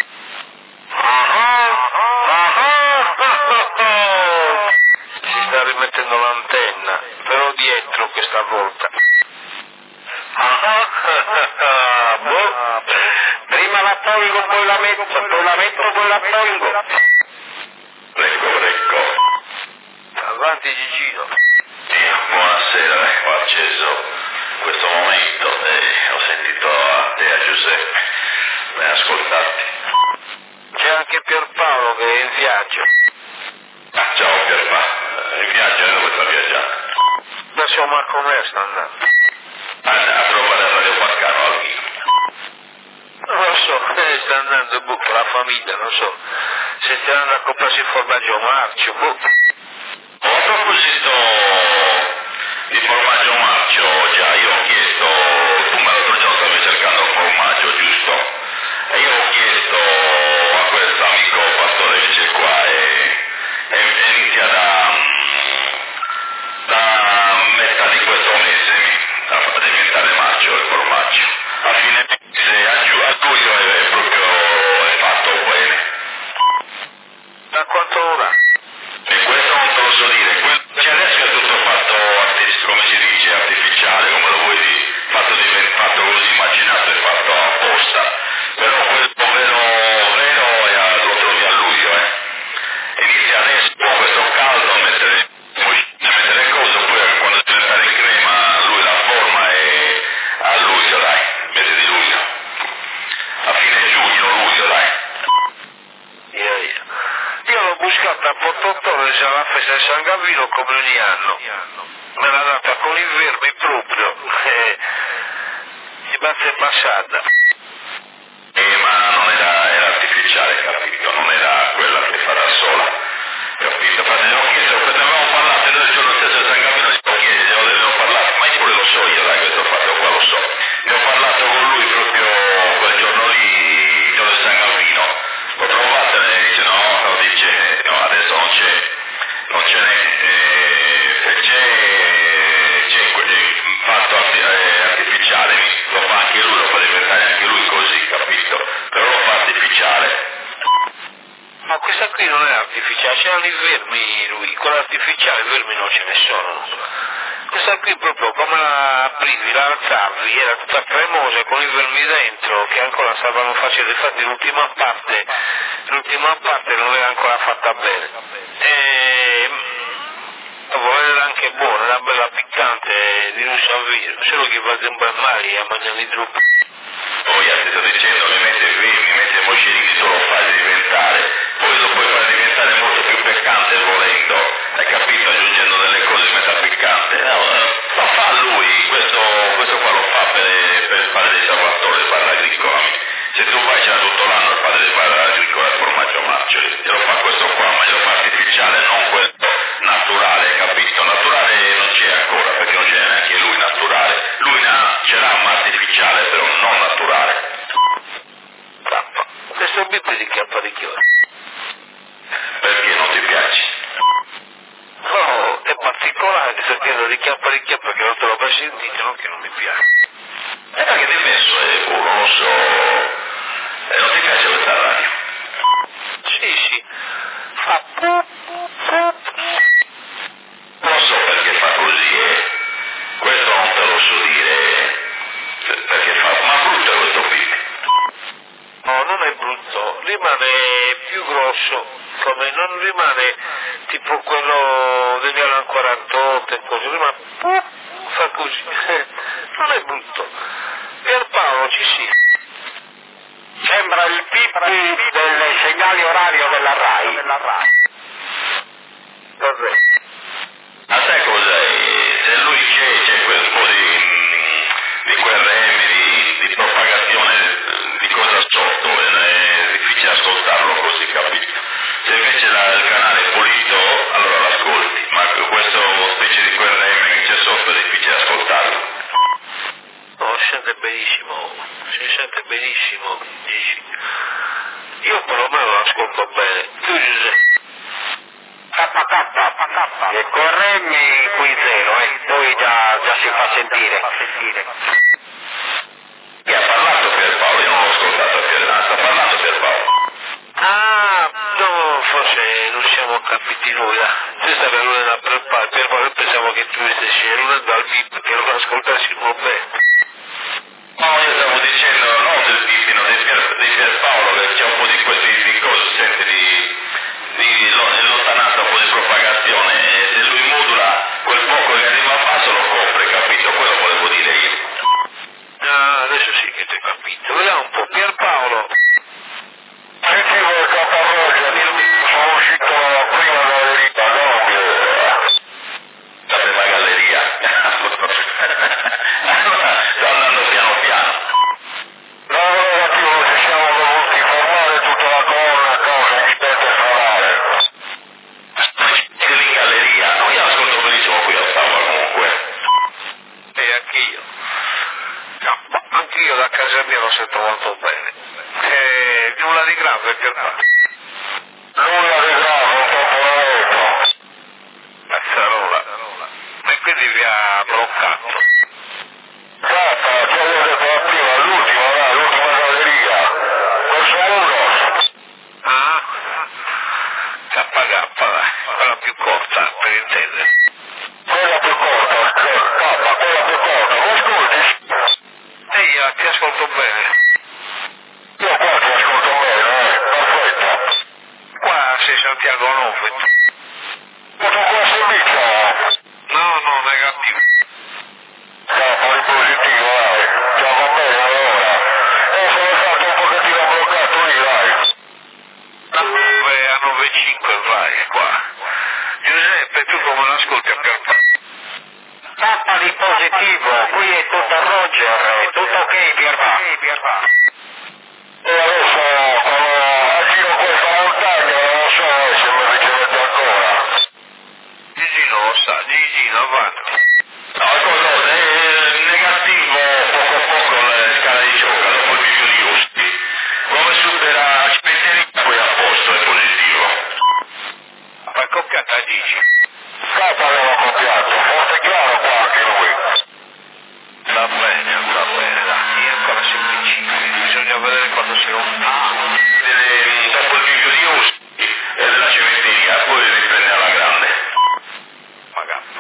Si sta rimettendo l'antenna, però dietro questa volta. Boh. Prima la tolgo, poi la metto, poi la metto, poi la tolgo. Ecco, ecco. Avanti Gigino. Buonasera, ho acceso questo momento e ho sentito a te e a Giuseppe, ben ascoltati. C'è anche Pierpaolo che è in viaggio. Ah, ciao Pierpa, in viaggio, dove sta viaggiando? Da suo Marco Mer sta andando. Ah, a trovare a Radio Pascano al Vico. Non lo so, eh, sta andando boh, con la famiglia, non so. Se sta andando a comprarsi il formaggio marcio, boh. A proposito di formaggio marcio, già io ho chiesto, tu me l'altro giorno stavi cercando il formaggio, giusto? E io ho chiesto a questo amico pastore che c'è qua e, e, e inizia da, da metà di questo mese a diventare marcio il formaggio. A fine mese, a, giu, a luglio è proprio è fatto bene. Da quanto ora? E questo non te lo so dire, cioè adesso è tutto fatto artistico, come si dice, artificiale, come lo vuoi dire, fatto, di, fatto così immaginato e fatto apposta, però quello vero, vero è a, lo trovi a luglio, eh. Inizia adesso con questo caldo a mettere, a mettere cose, poi quando diventare in crema lui la forma e a luglio, dai, mese di luglio, a fine giugno, luglio, dai. Yeah, yeah. Io l'ho buscata a Portottore, c'è la festa di San Gavino come ogni anno. Me l'ha data con i vermi proprio. E mi batte passata. Eh, ma non era, era artificiale, capito? Non era quella che farà sola, capito? Infatti ne ho chiesto, ne avevamo parlato, noi il giorno stesso di San Gavino ne ho chiesto, ne ho parlato, ma io pure lo so io, dai, questo fatto qua lo so. Ne ho parlato con lui proprio quel giorno lì, il giorno di San Gavino. L'ho trovato e dice no, no, dice no, adesso non c'è, non ce n'è, eh, se c'è, c'è quel fatto artificiale, lo fa anche lui, lo fa diventare anche lui così, capito? Però lo fa artificiale. Ma questa qui non è artificiale, c'erano i vermi lui, quella artificiale i vermi non ce ne sono. Questa qui proprio come la aprivi, la alzavi, era tutta cremosa con i vermi dentro che ancora stavano facendo, infatti l'ultima parte, l'ultima parte non era ancora fatta bene. E dopo era anche buona, era bella piccante di non sapere, solo che va sempre male a mangiare di troppo. Poi ti sto dicendo, mi mette vermi, mi mette mocerini, tu lo fai diventare, poi lo puoi fare diventare molto più piccante volendo, hai capito? Aggiungendo delle cose metta piccante. No, lo fa lui, questo, questo qua lo fa per, per il padre di Salvatore, il padre agricola. Se tu vai c'era tutto l'anno il padre del padre agricola, il formaggio Marcioli, te lo fa questo qua, ma glielo fa artificiale, non quello naturale, capito? Naturale non c'è ancora, perché non c'è neanche lui naturale. Lui na, ce l'ha ma artificiale, però non naturale. Questo bip di che apparecchione? Perché non ti piace? No, è particolare questo chiedo di che apparecchio perché non te l'ho mai sentito, non che non mi piace. E perché ti messo è puro, non lo so. E non ti piace questa radio? Sì, sì. Fa Non so perché fa così, eh. Questo non te lo so dire. Perché fa, ma brutto è questo bip. no, non è brutto, rimane più grosso, come non rimane tipo quello degli Alan quarantotto e così, rimane fa così, non è brutto. Pierpaolo ci sia. Sembra il pip del segnale orario della RAI. Vabbè. A te cos'è? Se lui c'è, c'è quel po' di, di quel reme, di, di propagazione di cosa sotto, è difficile ascoltarlo così, capito? Se invece la, il canale benissimo, si sente benissimo, dici. Io perlomeno l'ascolto bene. Tu Giuseppe? K K K e corremmi qui zero, eh, poi già, già si fa sentire. Chi ha parlato Pierpaolo? Io non l'ho ascoltato a Pierpaolo, sta parlando Pierpaolo. Ah, no, forse non siamo capiti nulla. Tu stai venendo a preparare, Pierpaolo, pensavo che tu stessi venendo al V I P, che non ascoltassimo bene. No, io stavo dicendo, no del Pipino, di, Pier, di Pierpaolo, che c'è un po' di questi di cose, sente, di, di lontananza, un po' di propagazione, e se lui modula quel poco che arriva a basso lo copre, capito? Quello volevo dire io. Ah, adesso sì che ti ho capito. Vediamo un po', Pierpaolo. Sentivo il caparroggio, sono uscito prima dalla verità, no? La prima galleria. Sto andando piano piano. No, negativo, ci siamo dovuti formare tutta la colonna a causa di spette solare. Siete lì in galleria? No, io ascolto benissimo qui a Stava comunque. E anch'io. No, ma anch'io da casa mia lo sento molto bene. E nulla di grave, Pierpaolo. Nulla di grave, un po' poveretto. Cazzarola. E quindi vi ha bloccato. Zappa, ci avevo detto prima, l'ultima, là, l'ultima galleria. Corso Muros. Ah? K K, dai, quella più corta, per intendere. Quella più corta, K, quella più corta, lo ascolti? Ehi, io ti ascolto bene. Io qua ti ascolto bene, eh, perfetto. Qua sei Santiago Nove. Tutto qua servizio? No, no, negativo. Capo di positivo, dai. Già va bene allora. E sono stato un pochettino bloccato lì, dai. Da nove a nove virgola cinque vai qua. Giuseppe, tu come l'ascolti a Pierpaolo? K di positivo, qui è tutto Roger, è tutto ok, Pierpa. E adesso, quando aggiro questa montagna, non lo so se mi ricevete ancora. Gigino lo sa, Gigino avanti. No, ascolta, è negativo poco a poco la scala di gioca, dopo il video di Usti. Come supera Spetteria, poi a posto, è positivo. Fai coppiata a Gigi. K aveva copiato, forte chiaro qua anche lui. Va bene, va bene, dai, è ancora semplicissimo. Bisogna vedere quando si rompe. Eh, dopo il video di Usti e della cementeria, poi riprende alla grande. Magappa.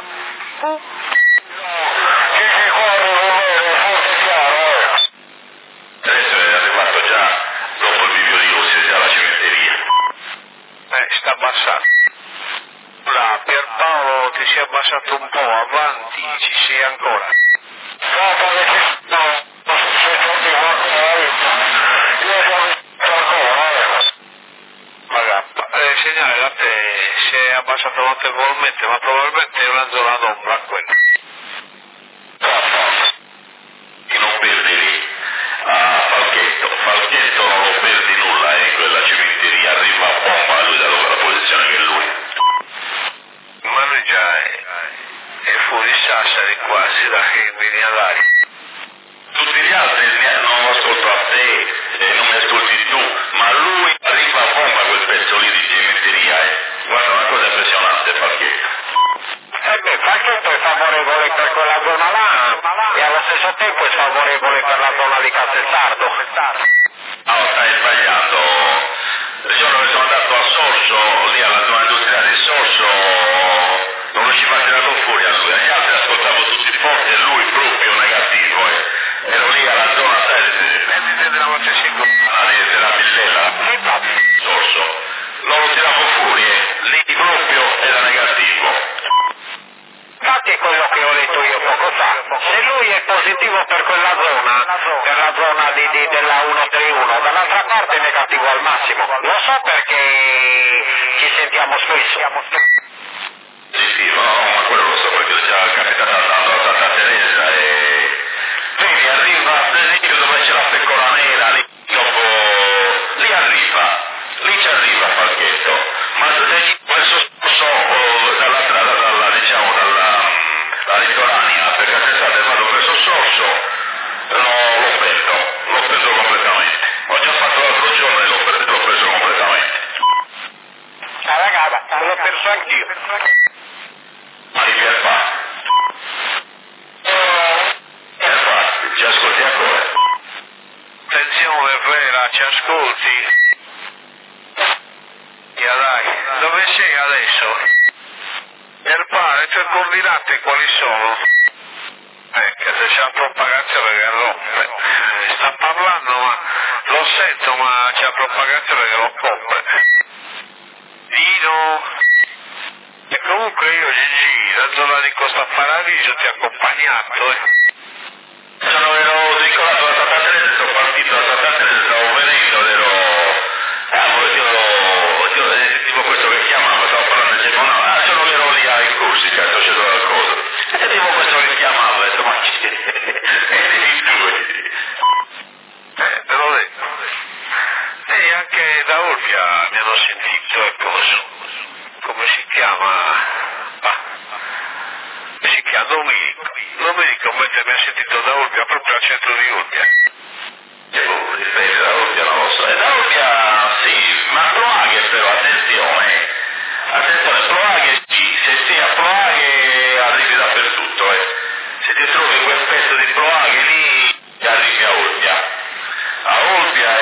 Gigi qua arriva bene, forte chiaro, eh. Adesso è arrivato già dopo il video di Usti alla cementeria. Eh, sta abbassando. Là, Pierpaolo ti sei abbassato un po', avanti, ci sei ancora. Capo che ci sono, se non ti guarda, io sono ancora, eh. Magappa. Eh, segnale da te si è abbassato notevolmente, ma probabilmente è una zona d'ombra quella. Che non perdi lì a Falchetto, Falchetto non lo perdi nulla, è in quella cementeria, arriva a bomba, lui da dove la posizione che è lui. Ma lui già è, è fuori Sassari quasi, da che vieni all'aria. Tutti gli altri non lo ascolto a te, eh, non mi ascolti tu, ma lui arriva a bomba quel pezzo lì di cementeria, eh. Guarda, una cosa impressionante Falchetto. Eh beh, Falchetto è favorevole per quella zona là e allo stesso tempo è favorevole per la zona di Castelsardo. Ah, oh, stai sbagliando. Il giorno che sono andato a Sorso, lì alla zona industriale di Sorso, non riusciva a tirarlo fuori a lui, agli altri ascoltavo tutti forti e lui proprio negativo, eh. Ero lì alla zona, sai, della voce singolare, della Villella, Sorso, non lo tiravo fuori, eh. Lì proprio era negativo. Infatti è quello che ho detto io poco fa. Se lui è positivo per quella zona, per la zona di, di, della centotrentatré, dall'altra parte è negativo al massimo. Lo so perché ci sentiamo spesso. Sì, sì, no, ma quello lo so perché già capitato andando a Santa Teresa e vedi, arriva per esempio dove c'è la pecora nera, lì dopo, lì arriva, lì ci arriva Falchetto, ma se ci verso so, dalla strada, dalla, diciamo, dalla, dalla Litoranea, perché se state vado verso Sorso, no, lo perdo, Simone Vera, ci ascolti? Ya dai, dove sei adesso? Nel bar, le tue coordinate quali sono? Eh, che se c'è la propagazione che rompe. Sta parlando, ma lo sento, ma c'è la propagazione che lo copre. Dino. E comunque io, Gigi, la zona di Costa Paradiso ti ha accompagnato, eh. Sono ero vincolato da Santa Teresa, sono partito da Santa Teresa, stavo venendo, ero... Ah, io, io sentivo questo che chiamava, stavo parlando di telefono, ah, sono ero lì ai corsi, cioè, sto facendo qualcosa. E sentivo questo che chiamava, ho detto, ma chi sei? E due. Eh, te l'ho detto. E anche da Olbia mi hanno sentito, ecco, come si chiama? Ah, si chiama Domenico. Domenico invece mi ha sentito da Olbia, proprio al centro di Olbia. Oh, dipende da Olbia, non lo so. E da Olbia sì, ma a Ploaghe però, attenzione, attenzione, Ploaghe sì, se sei a Ploaghe arrivi dappertutto, eh. Se ti trovi quel pezzo di Ploaghe lì, arrivi a Olbia. A Olbia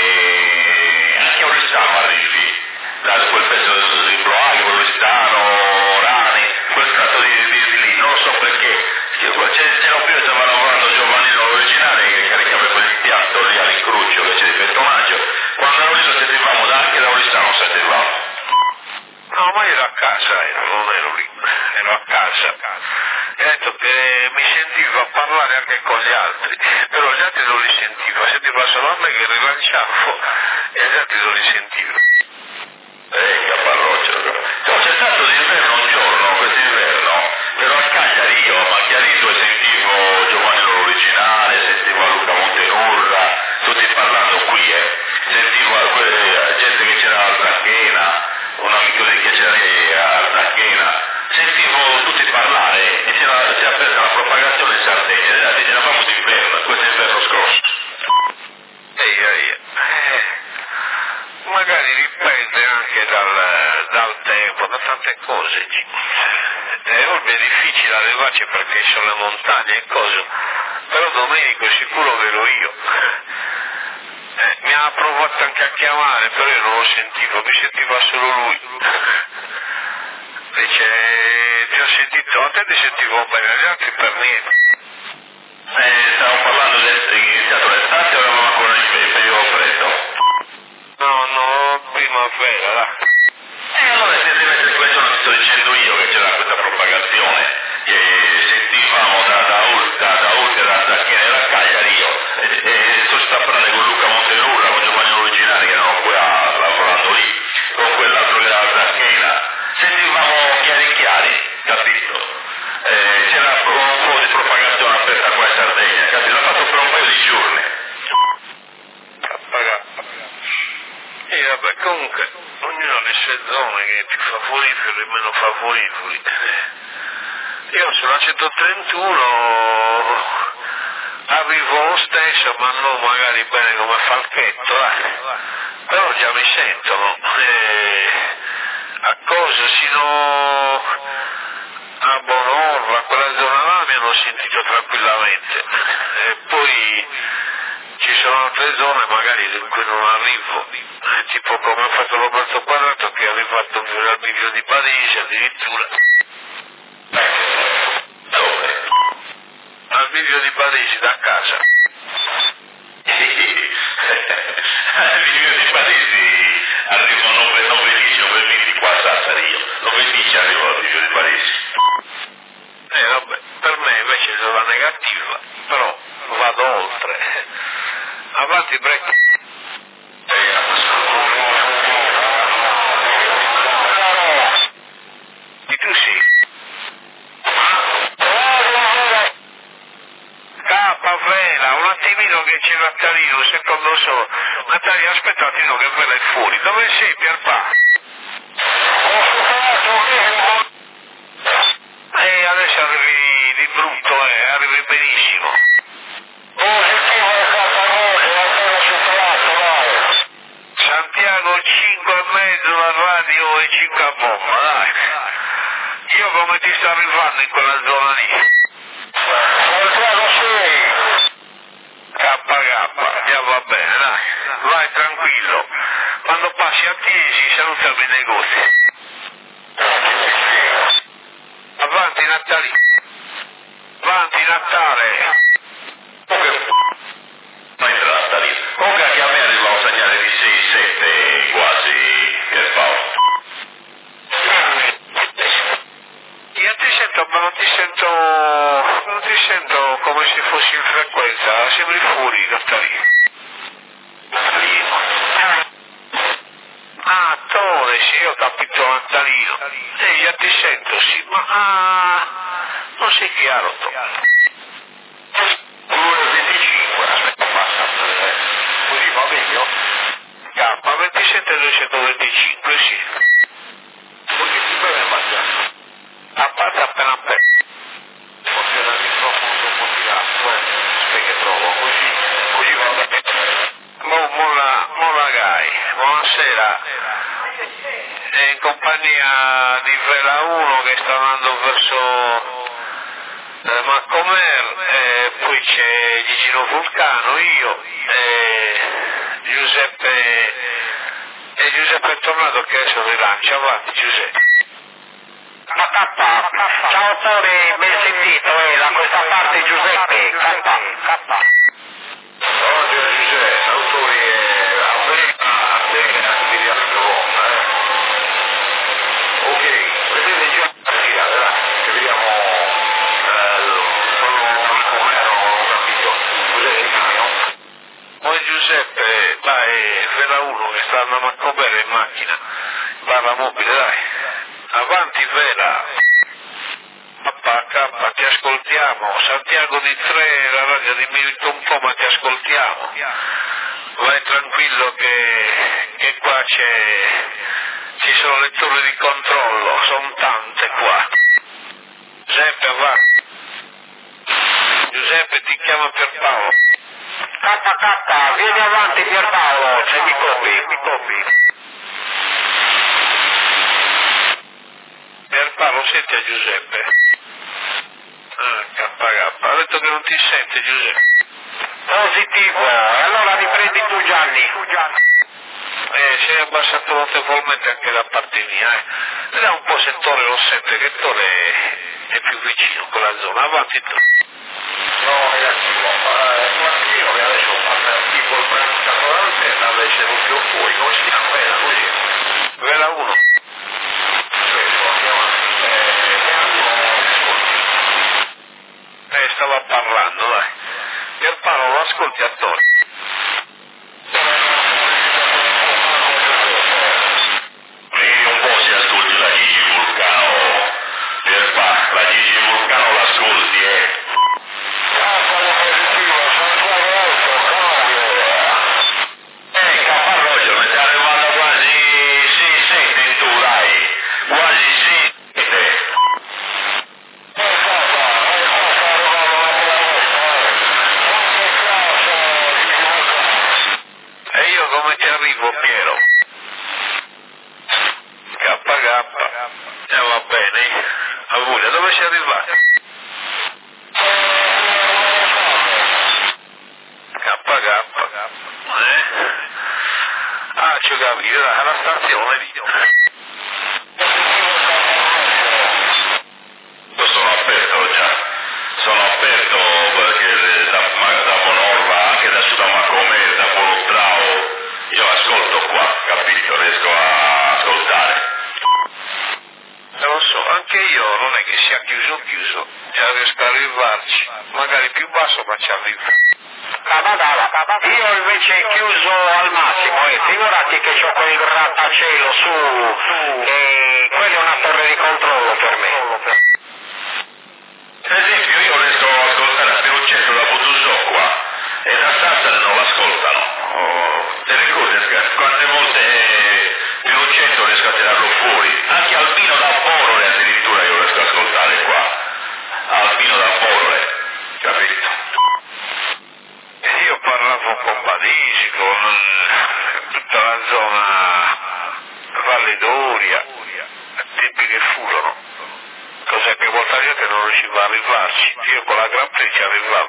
e anche a Oristano arrivi, da quel pezzo di Ploaghe, Oristano, Rani, quel tratto di, di, di lì, non lo so perché. C'era più stava lavorando Giovannino l'originale che caricava quell'impianto lì all'incrocio che c'è di Pettonaggio, quando ero lì lo sentivamo da anche da Oristano sentivamo. No, ma ero a casa, ero, non ero lì, ero a casa. E ho detto che mi sentivo a parlare anche con gli altri, però gli altri non li sentivo, sentiva solo a me che rilanciavo e gli altri non li sentivo. Eh, che parroccio. No, c'è stato d'inverno un giorno, quest'inverno, però a Cagliari io a Macchiarito sentivo Giovanni l'originale, sentivo Luca Montenurra, tutti parlando qui, eh. Sentivo la gente che c'era al Zacchena, un amico lì che c'era al Zacchena, sentivo tutti parlare e c'era, c'era persa la propagazione in Sardegna, e eravamo d'inverno, questo inverno scorso. Ehi, ehi, eh, magari dipende anche dal, dal tempo, da tante cose. E Olbia è difficile arrivarci perché sono le montagne e cose, però Domenico è sicuro che ero io. Eh, mi ha provato anche a chiamare, però io non lo sentivo, mi sentiva solo lui. Dice, ti ho sentito, a te ti sentivo bene, agli altri per niente. Eh, stavamo parlando del iniziato l'estate o eravamo ancora in periodo freddo? No, no, primavera, là. E allora se deve essere questo lo sto dicendo io, che c'era questa propagazione, che sentivamo da, da Ulta, da Ulta, da Zacchena e da Cagliari io, e, e sto sta parlando con Luca Montenurra, con Giovanni l'originale che erano qui a, lavorando lì, con quell'altro che era la Zacchena, sentivamo chiari chiari, capito? Eh, c'era un po' di propagazione aperta qua in Sardegna, capito? L'ha fatto per un paio di giorni. E vabbè, comunque, ognuno ha le sue zone che è più favorevoli e meno favorevoli. Io sulla centotrentuno arrivo lo stesso, ma non magari bene come Falchetto, eh. Però già mi sentono. E a cosa sino a Bonorva, quella zona là mi hanno sentito tranquillamente. E poi ci sono altre zone magari in cui non arrivo, eh, tipo come ha fatto Roberto Quadrato che è arrivato al bivio di Parigi addirittura. Dove? Al bivio di Parigi da casa. Al bivio di Parigi arrivo nove dieci, nove venti qua a Sassari io, nove dieci arrivo al bivio di Parigi. Eh vabbè, per me invece è la negativa, però vado oltre. Avanti break. E tu sì? K, Vela, un attimino che c'è Nattalino, un secondo solo. Nattalino, aspetta un attimo che Vela è fuori. Dove sei, Pierpa? E adesso arrivi di brutto, eh, arrivi benissimo. Santiago cinque e mezzo la radio e cinque a bomba, dai. Io come ti sto arrivando in quella zona lì? Santiago sei. K K, già va bene, dai. quando passi a Tiesi salutami i negozi. Avanti Natali. Avanti Natale. Non entrata lì. Comunque che a me arriva un segnale di sei sette quasi per Paolo. Io ti sento, ma non ti sento, non ti sento come se fossi in frequenza, sembri fuori, Natali. Ah, Tore, sì, ho capito Natalino. Eh, già ti sento, sì, ma ah, non sei chiaro, Tore. due venticinque, aspetta, passa. Così va meglio? K ventisette duecentoventicinque, sì. Così si beve basta. Appazza appena appena. Forse era il microfono un po' tirato, eh. Aspetta che trovo, così, così va bene. Mo, mola, mola Gai, buonasera. È in compagnia di Vela uno che sta andando verso eh, Maccomer, eh, poi c'è Gigino Vulcano, io, e Giuseppe, e Giuseppe è tornato che adesso rilancia, avanti Giuseppe. Ciao Tore, ben sentito, eh, da questa parte Giuseppe, K, K. Oggi a Giuseppe, autori a me, a te, anche di altro volta, eh. Ok, vedete già, allora, che vediamo, sono come ero, non ho capito, cos'è il camion? Poi Giuseppe, dai, Vela uno che sta andando a Maccomer in macchina, barra mobile, dai, avanti Vela. K, K, ti ascoltiamo, Santiago di tre, la radio di Milton Poma, ti ascoltiamo, vai tranquillo che, che qua c'è, ci sono le torri di controllo, sono tante qua. Giuseppe avanti, Giuseppe ti chiama Pierpaolo. K, K, vieni avanti Pierpaolo, c'è mi copi, mi copi. Pierpaolo, senti a Giuseppe. Ah, K, K, ha detto che non ti sente Giuseppe. Positivo, e allora riprendi tu Gianni. Eh, si è abbassato notevolmente anche da parte mia, eh. Vediamo un po' se Tore lo sente, che Tore è, è più vicino con la zona, avanti tu. No, negativo, eh, mattino che adesso parla tipo il braccio l'antenna, invece non più fuori, come si chiama? Bella così. Vela uno. Questo, andiamo avanti. Eh, Eh, stava parlando, dai. Pierpaolo, lo ascolti a Tore. lì un po' si ascolti la Gigi Vulcano. Pierpa, la Gigi Vulcano l'ascolti, eh. Eh, Caparroggio, mi sta arrivando quasi sei sette in tu, dai. Quasi sei sette. E io come ci arrivo, Piero? K, K. Eh, va bene. Auguri, dove sei arrivato? K, K. Eh? Ah, ci ho capito, dai, alla stazione lì. Io sono aperto già, sono aperto perché da, da Bonorva, anche da Sudamacome, da Bolottrao, io ascolto qua, capito, riesco a ascoltare. Non lo so, anche io non è che sia chiuso chiuso, già riesco a arrivarci, magari più basso ma ci arrivo. Io invece chiuso al massimo, e figurati che c'ho quel grattacielo su, e quella è una torre di controllo per me. Per esempio io riesco a ascoltare a Pinochetto da Buttusò qua, e da Sassari non l'ascoltano. Oh, te ricordi quante volte Pinochetto riesco a tirarlo fuori? Anche Albino da Borole addirittura io riesco a ascoltare qua. Albino da Borole, capito? Io parlavo con Badisi, con tutta la zona Valle d'Oria, tempi che furono, cos'è che molta gente non riusciva a arrivarci, io con la Gran Prix ci arrivavo.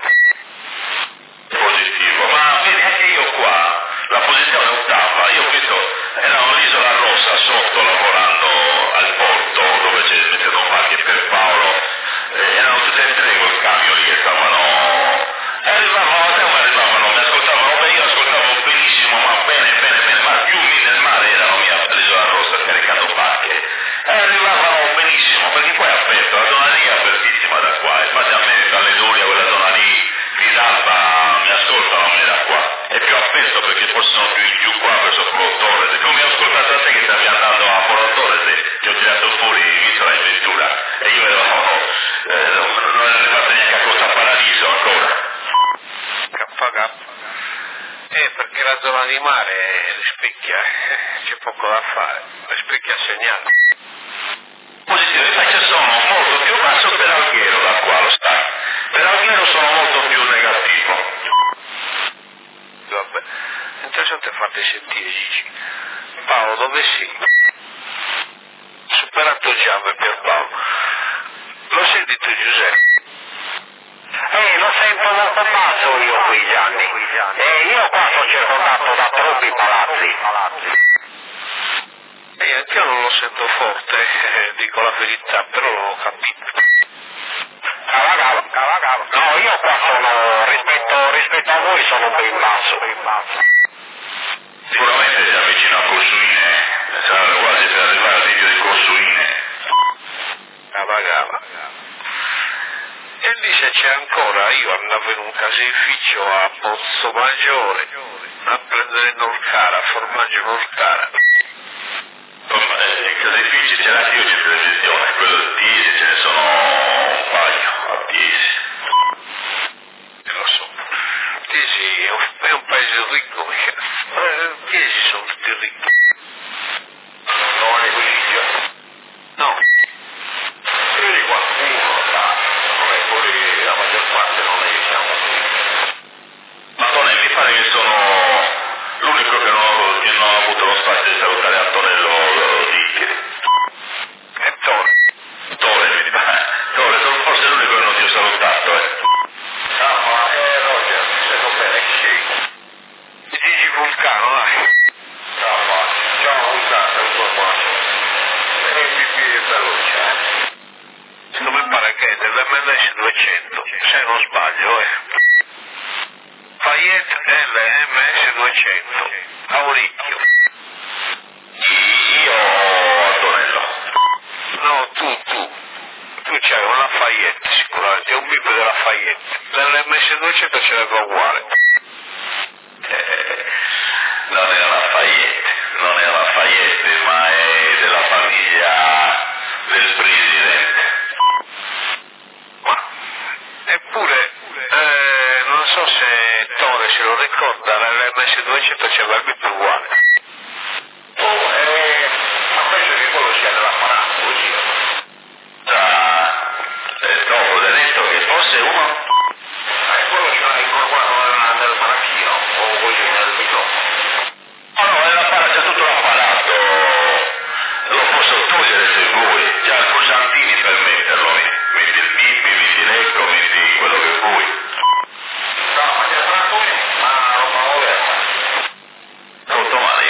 Positivo, ma vedi anche io qua, la posizione ottava, io ho visto, è visto perché forse sono più in giù qua verso Polotore, siccome ho ascoltato a te che stavi andando a Polotore, ti ho tirato fuori, visto la inventura, e io ero, eh, non, non ero arrivato neanche a Costa Paradiso ancora. K K. Eh, perché la zona di mare rispecchia, eh, c'è poco da fare, rispecchia il segnale. Positivo, invece sono molto più basso per Alghero da qua lo sta. Per Alghero sono molto più negativo. Vabbè, interessante farti sentire, Gigi. Paolo, dove sei? Superato già per Pierpaolo. Lo senti tu, Giuseppe? Eh, lo sento molto basso io qui, Gianni. Eh, io qua sono circondato da troppi palazzi. E anche io non lo sento forte, eh, dico la verità, però non ho capito. Cava, cava, cava, cava. No, io qua sono, rispetto, rispetto a voi sono ben basso. Sicuramente si avvicina a Corsuine, sarà quasi per arrivare al video di Corsuine. Cava, cava. E lì se c'è ancora, io andavo in un caseificio a Pozzo Maggiore a prendere Norcara, formaggio Norcara. I caseifici ce l'ha io in televisione, quello di Tiesi ce ne sono un paio a Tiesi. E lo so. Tiesi è un, è un paese ricco, eh, Tiesi sono tutti ricchi. Non è così, No. Vedi qualcuno, sa, non è poi la maggior parte non è che siamo qui. Madonna, mi pare che sono l'unico che non, che non ha avuto lo spazio di salutare Antonello Diccheri. E Tore. Tore, mi pare. Tore, sono forse l'unico che non ti ho salutato, eh. Ah, ma eh, Roger, sento bene che sei. Gigi Vulcano, dai. Ciao, ma. Ciao, Vulcano, sei un po' buono. E pipì veloce, eh. Non mi pare che è dell'M L S duecento, se non sbaglio, eh. Fayette L M S duecento, Auricchio. Io, Antonello. No, tu, tu. Tu c'hai una Fayette sicuramente, è un bip della Fayette. L'L M S duecento ce l'aveva uguale. Eh, non è una Fayette, non è una Fayette, ma è della famiglia del presidente. Ma, eppure, eh, non so se Tore se lo ricorda, l'L M S duecento c'aveva il bip uguale. Oh, eh, ma penso che quello sia della quaranta, così. Da, eh, dopo ho detto che fosse uno. Eh, quello ce l'ha incorporato nel maracchino, o così nel microfono. Oh no, nella para c'è tutto l'apparato. Lo posso togliere se vuoi. C'è il pulsantini per metterlo. Metti il bip, metti l'eco, metti quello che vuoi. No, ma c'è fra cui, ma roba moderna. Tutto male,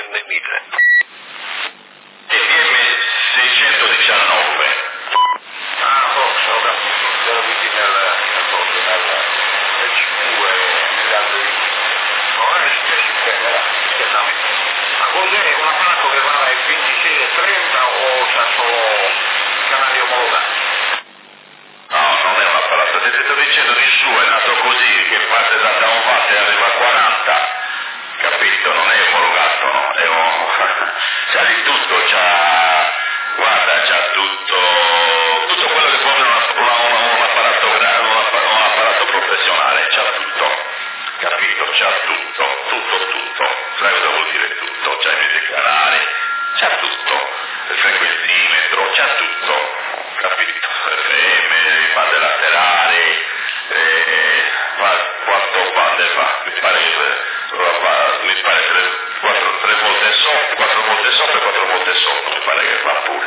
M mille. E D M seicentodiciannove. Ah, forse, ho capito, ero visto nel, nel, nel, nel C Q e negli altri. Non è successo che era, certamente. Ma cos'è un apparato che va dai ventisei e trenta o c'ha solo canali omologati? No, non è un apparato, ti sto dicendo di su, è nato così, che parte da, da un watt e arriva a quaranta, capito? Non è omologato, no? È un... c'ha di tutto, c'ha... guarda, c'ha tutto... tutto quello che può avere un, un, un, apparato grande, un, un apparato professionale, c'ha tutto, capito? C'ha tutto, tutto, tutto, sai cosa vuol dire tutto? C'ha i canali, c'ha tutto, il frequenzimetro, c'ha tutto, capito? F M, bande laterali, eh, quattro bande fa, mi pare che mi pare tre, quattro, tre volte sopra, quattro volte sopra e quattro volte sotto, mi pare che fa pure.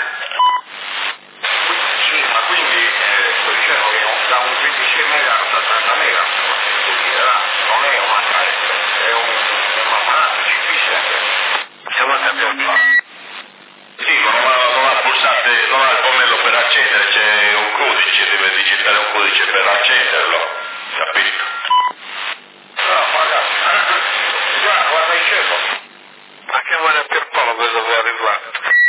Sì, ma quindi eh, sto dicendo che da un ventisei mega a trenta mega, non è una carica, è un, un apparato C P sempre. Siamo andati a fare. Sì, ma non ha, non ha pulsante, non ha il pommello per accendere, c'è un codice, deve digitare un codice per accenderlo, capito? No, guarda, guarda, guarda il cielo. Ma chiamare a Pierpaolo per dove è arrivato.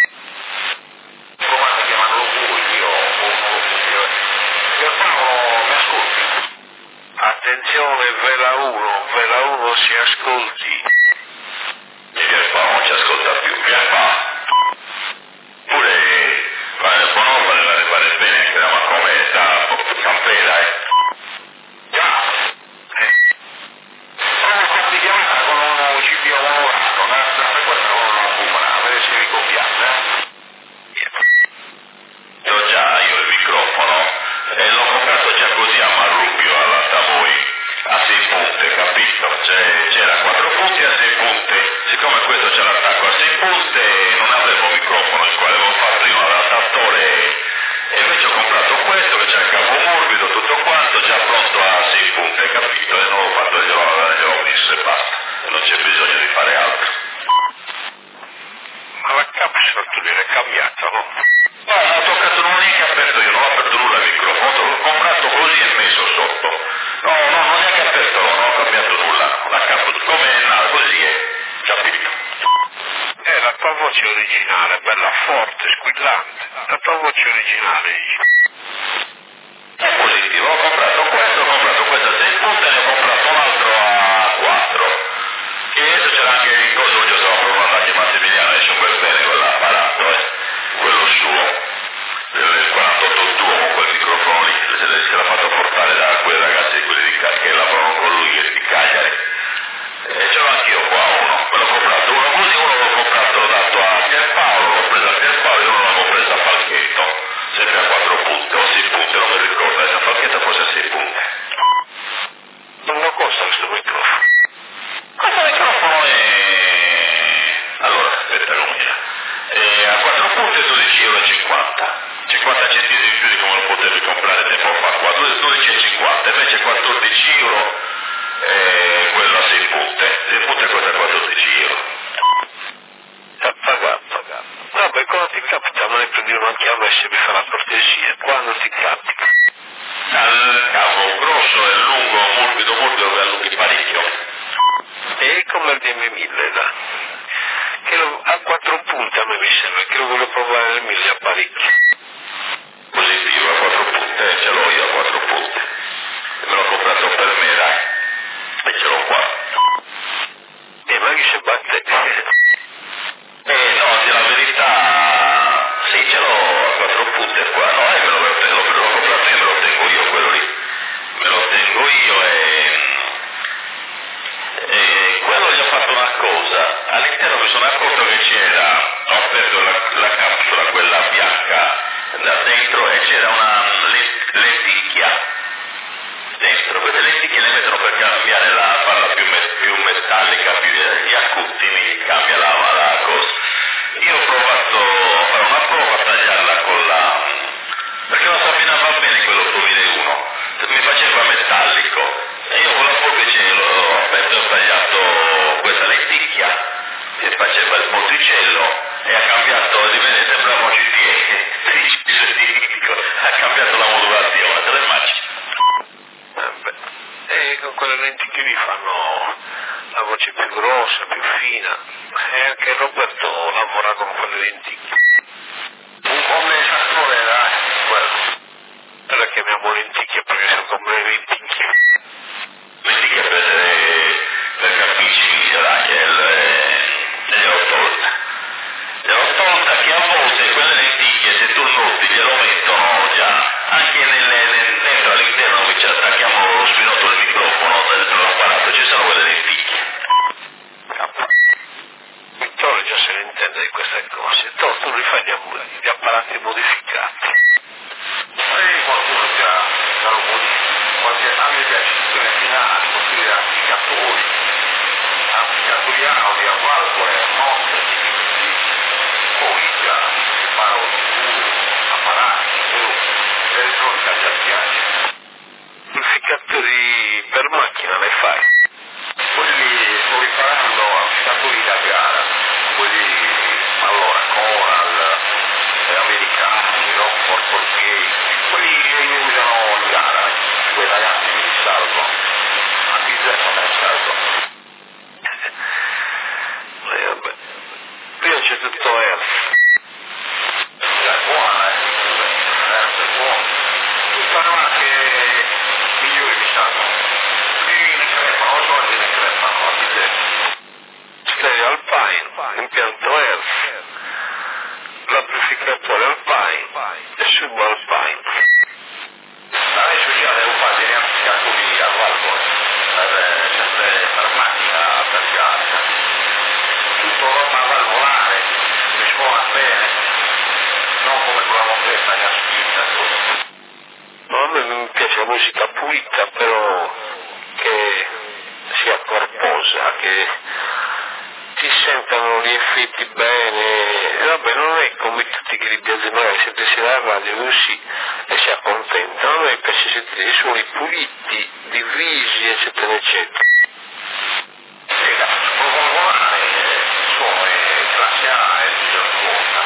Come si chiamano voi, io o non lo so io. Pierpaolo, mi ascolti? Attenzione, Vela uno, Vela uno si ascolti. Pierpaolo non ci ascolta più, Pierpaolo. Pure fare Bonova deve arrivare bene anche da Macomè, da Campera, eh. Già. Proprio questa chiamata con un C P omologato, una frequenza con una boomerang, a vedere se ricopiate, eh. Io già, io il microfono, e l'ho comprato già così a Marrubio, alla Tavoi, a sei punte, capito? Cioè, c'era quattro punti a sei punte, siccome questo c'è l'attacco a sei punte, non avevo microfono, il quale avevo fatto prima l'adattatore, e invece ho comprato questo che c'è il cavo morbido, tutto quanto, già pronto a sei punte, capito? E non l'ho fatto, gliel'ho messo e basta, non c'è bisogno di fare altro. Ma la capsula tu l'hai cambiata, no? No, non ho toccato, non ho neanche aperto io, non ho aperto nulla il microfono, l'ho comprato così e messo sotto. No, no, non ho neanche aperto, non ho cambiato nulla, la capo, come è nato così è, capito? Eh, la tua voce originale, bella forte, squillante. La tua voce originale, dici. È positivo, ho comprato questo, ho comprato questo a sei punte e ne ho comprato un altro a quattro. E adesso c'era anche il coso che io stavo provando anche Massimiliano, esce per bene quell'apparato, eh, quello suo, il quarantotto duo con quel microfono lì, se l'ha fatto portare da quei ragazzi quelli di Cagliari, che lavorano con lui di Cagliari. E ce l'ho anch'io qua uno, me l'ho comprato uno così, uno l'ho comprato, l'ho dato a Pierpaolo, l'ho preso a Pierpaolo e uno l'avevo preso a Falchetto, sempre a quattro punte o sei punte, non mi ricordo, adesso a Falchetto forse a sei punte. Non lo costa questo microfono. Questo microfono è... allora, aspetta, comincia. È a quattro punte dodici euro e cinquanta. cinquanta centesimi in più di come lo potevi comprare tempo fa qua, dodici e cinquanta, invece quattordici euro eh, quello a sei punte, sei punte costa quattordici euro. Sta pagando. Vabbè, quando ti capita, non è per dire una chiave se mi fa la cortesia. Quando ti capita. Al cavo grosso e lungo, morbido, morbido, che allunghi parecchio. E come il D M mille, là. Che lo, a quattro punte a me mi sembra, che lo voglio provare nel mille a parecchio. Positivo, a quattro punte, ce l'ho io a quattro punte. Me l'ho comprato per me, dai. E ce l'ho qua. E ma che si batte? Eh no, di la verità, sì, ce l'ho a quattro punte qua, no, eh, me lo, me lo, me l'ho comprato io, me lo tengo io quello lì, me lo tengo io e, e quello gli ho fatto una cosa, all'interno mi sono accorto che c'era, ho aperto la, la capsula, quella bianca, da dentro e c'era una lenticchia dentro, queste lenticchie le mettono per cambiare la, farla più, più metallica, più gli acutini, cambia la, la cosa. Io ho provato a fare una prova a tagliarla con la... perché non si abbinava bene quello duemilauno, mi faceva metallico e io con la forbice l'ho aperto e ho tagliato questa lenticchia e faceva il anche Roberto lavora con quelle lenticchie. Un condensatore, dai. Quello. Noi la chiamiamo lenticchie perché sono come le lenticchie. Lenticchie per, per capirci, sarà che è le ottolta. Le ottolta che a volte quelle lenticchie, se tu noti, glielo mettono già, anche nelle, nel, dentro all'interno che ci attacchiamo lo spinotto del microfono, dell'apparato, ci sono quelle lenticchie. Vittorio già se ne intende di queste cose, tu, tu li fai gli, gli apparati modificati. Poi qualcuno già, già lo modifica, qualche anno di accezione finale, così applicatori, applicatori audio, hardware, notte, poi già si fanno apparati, elettronica già piace. Purificatori per macchina ne fai? Quelli sto riparando applicatori da gara, quelli allora Coral, eh, americani, Rockford, Portier, quelli che usano in gara, quei ragazzi mi salvano, a Pizzetta me ne salvano. Eh, vabbè. Io c'è tutto Earth. È buona, eh, è buona. Tutta anche migliori mi salvano. Qui ne crepano, oggi ne crepano, a Pizzetta. Stereo Alpine, impianto Earth, l'amplificatore Alpine e subo Alpine. Adesso già devo fare degli applicatori a valvole, per, sempre per macchina, per gas. Tutto roba valvolare, che suona bene, non come con la montetta che aspetta. No, a me mi piace la musica pulita, però che sia corposa, che si sentano gli effetti bene, e vabbè, non è come tutti i gridi magari sentirsi la radio così e si accontentano, a me piace sentire i suoni puliti, divisi, eccetera, eccetera. Sì, la valvolare sono classe A e di giornata,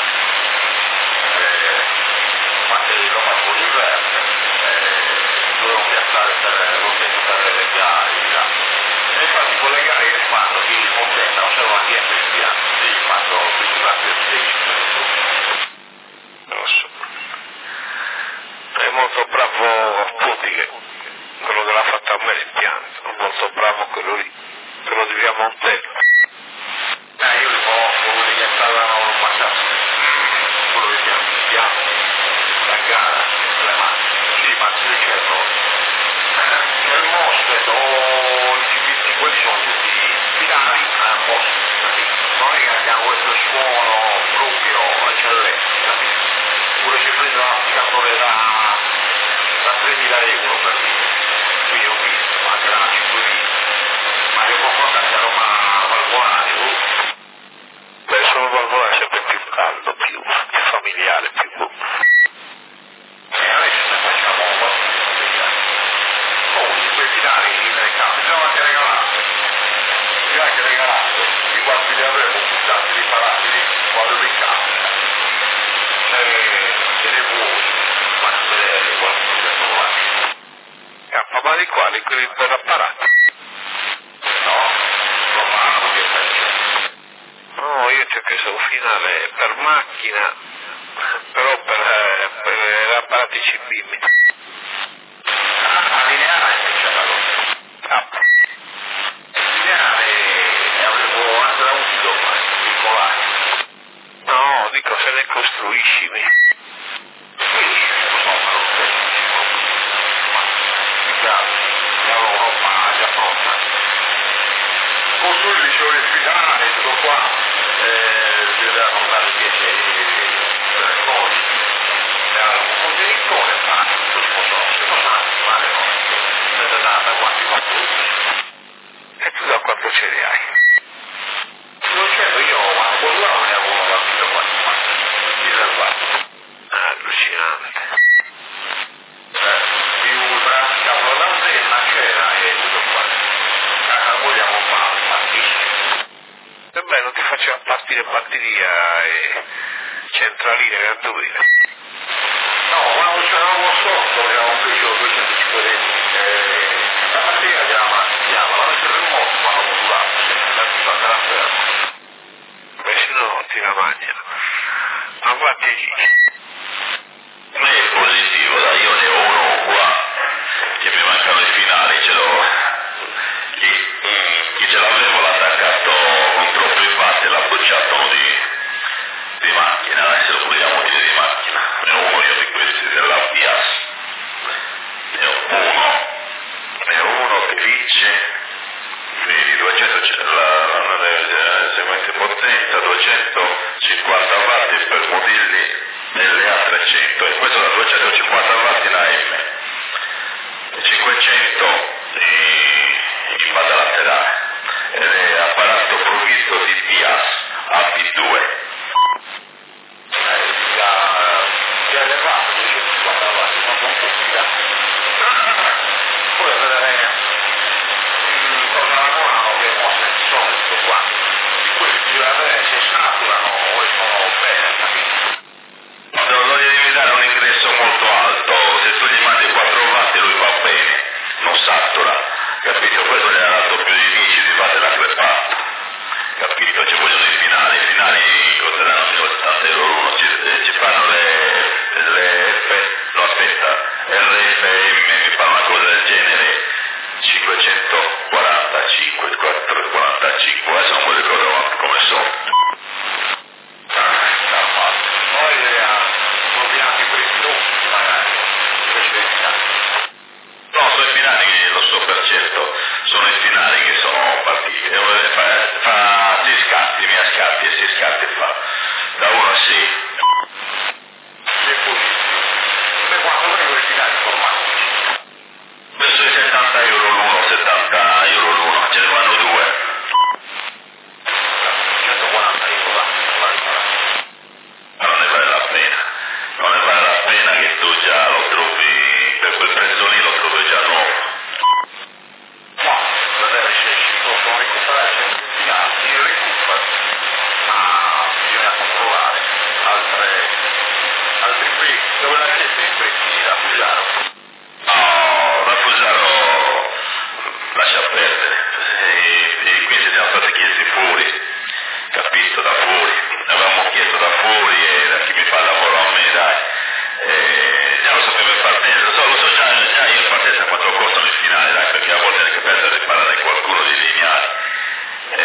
ma se lo faccio l'inverno, dovevo piazzare per lo stesso per le gare, là. E infatti con le gare che fanno di montetta non servono niente di piano, sì, quando quindi va per Non lo so. È molto bravo Putti, quello che l'ha fatto a me l'impianto, molto bravo quello lì, quello di via Montello. Eh, io li conosco, quelli che stavano il passato, quello che chiama piano, la gara, le macchine, sì, ma si dicevo, nel MOSFET o i G P T, quelli sono tutti binari a MOSFET, capito? Non è che abbiamo questo suono proprio eccellente, capito? Pure se prendo un applicatore da, da tremila euro per dire, qui ho visto, ma grazie, qui, ma io confronto anche a Roma valvolare, uh. Beh, sono valvolare sempre più caldo, più, più familiare, più... E adesso ne facciamo un po' di quei binari in mercato, bisogna anche regalare, bisogna anche regalare, di quanti li avremo buttati, riparati lì, quando li cambia, e le vuoi, ma vedere quanti li trovati. Ah, ma di quali? Quelli per apparati? No, romano che faccio. No, io ti ho chiesto un finale per macchina, però per, eh, per apparati C B M. Ah, lineare invece la cosa. Ah, Lineare ne avevo anche da un chilo, ma circolare. no, dico se ne costruisci. Quindi, insomma, lo stesso, ma già, ne avevo roba già pronta. Costruire dicevo il finale, tutto qua, eh, bisogna comprare dieci telefoni, un contenitore, ma tutto si possono, si possono fare, no? Da, da, da quanti quattro E tu da quanto ce ne hai? non c'ero io, quando bollavo ne avevo uno da fino a quanti quattro, riservato. Ah, allucinante. Eh, più pratica con l'antenna c'era e tutto qua. Ah, vogliamo fare, tantissimo. E beh, non ti faceva partire batteria e centraline per dovere. No, quando c'eravamo sotto, avevamo preso duecentocinquanta, eh, la mattina chiama, chiama, la mettere in moto, quando modulato, sempre da qui, da fermo. si la mangiano. Ma quanti dici? A me è positivo, dai, io ne ho uno qua, che mi mancano i finali, ce l'ho. Chi, mm, chi ce l'avevo l'ha attaccato con troppo impatto, l'ha bocciato uno di, di macchina, adesso lo vogliamo dire di macchina. Ne ho uno io di questi della Pias. Ne ho uno, ne ho uno che dice, vedi, duecento, la, la, la, la seguente potenza, duecentocinquanta watt per modelli L A trecento, e questo da duecentocinquanta watt in A M, cinquecento in banda laterale, ed è apparato provvisto di Pias A P due. Ti ha elevato duecentocinquanta watt, ma non possibile. Poi vedere torna la mano che mostra il solito qua, di quelli bisogna vedere se saturano o sono bene, capito? Non devi dare un ingresso molto alto, se tu gli mandi quattro watt lui va bene, non satura, capito? Questo gli ha dato più di dieci, ti fate la crepata, capito? Ci vogliono i finali, i finali costeranno settanta euro l'uno, ci, ci fanno le, le F, no aspetta, R F M, mi fa una cosa del genere, cinquecentoquarantacinque, quattrocentoquarantacinque, adesso non mi ricordo come sono. No, sono i finali che lo so per certo, sono i finali che sono partiti, fa, fa sei scatti, mi ha scatti e sei scatti fa, da uno a sei. Beh, quando voi questi finali formati? Verso i settanta euro l'uno, settanta euro l'uno, ce ne vanno due. centoquaranta euro va. Ma non ne vale la pena, non ne vale la pena che tu già lo trovi, per quel prezzo lì lo trovi già nuovo. No, vedere se ci possono recuperare cento finali, io recupero, ma bisogna controllare altre, altri qui, dove la gente in questi da Fusaro? No, da Fusaro lascia perdere, e, e questi siamo stati chiesti fuori, capito, da fuori, avevamo chiesto da fuori e da chi mi fa il lavoro a me, dai, e già lo sapevo in partenza, lo so, lo so già, già io in partenza quanto costano il finale, dai, perché a volte anche penso di parlare qualcuno di lineari, e,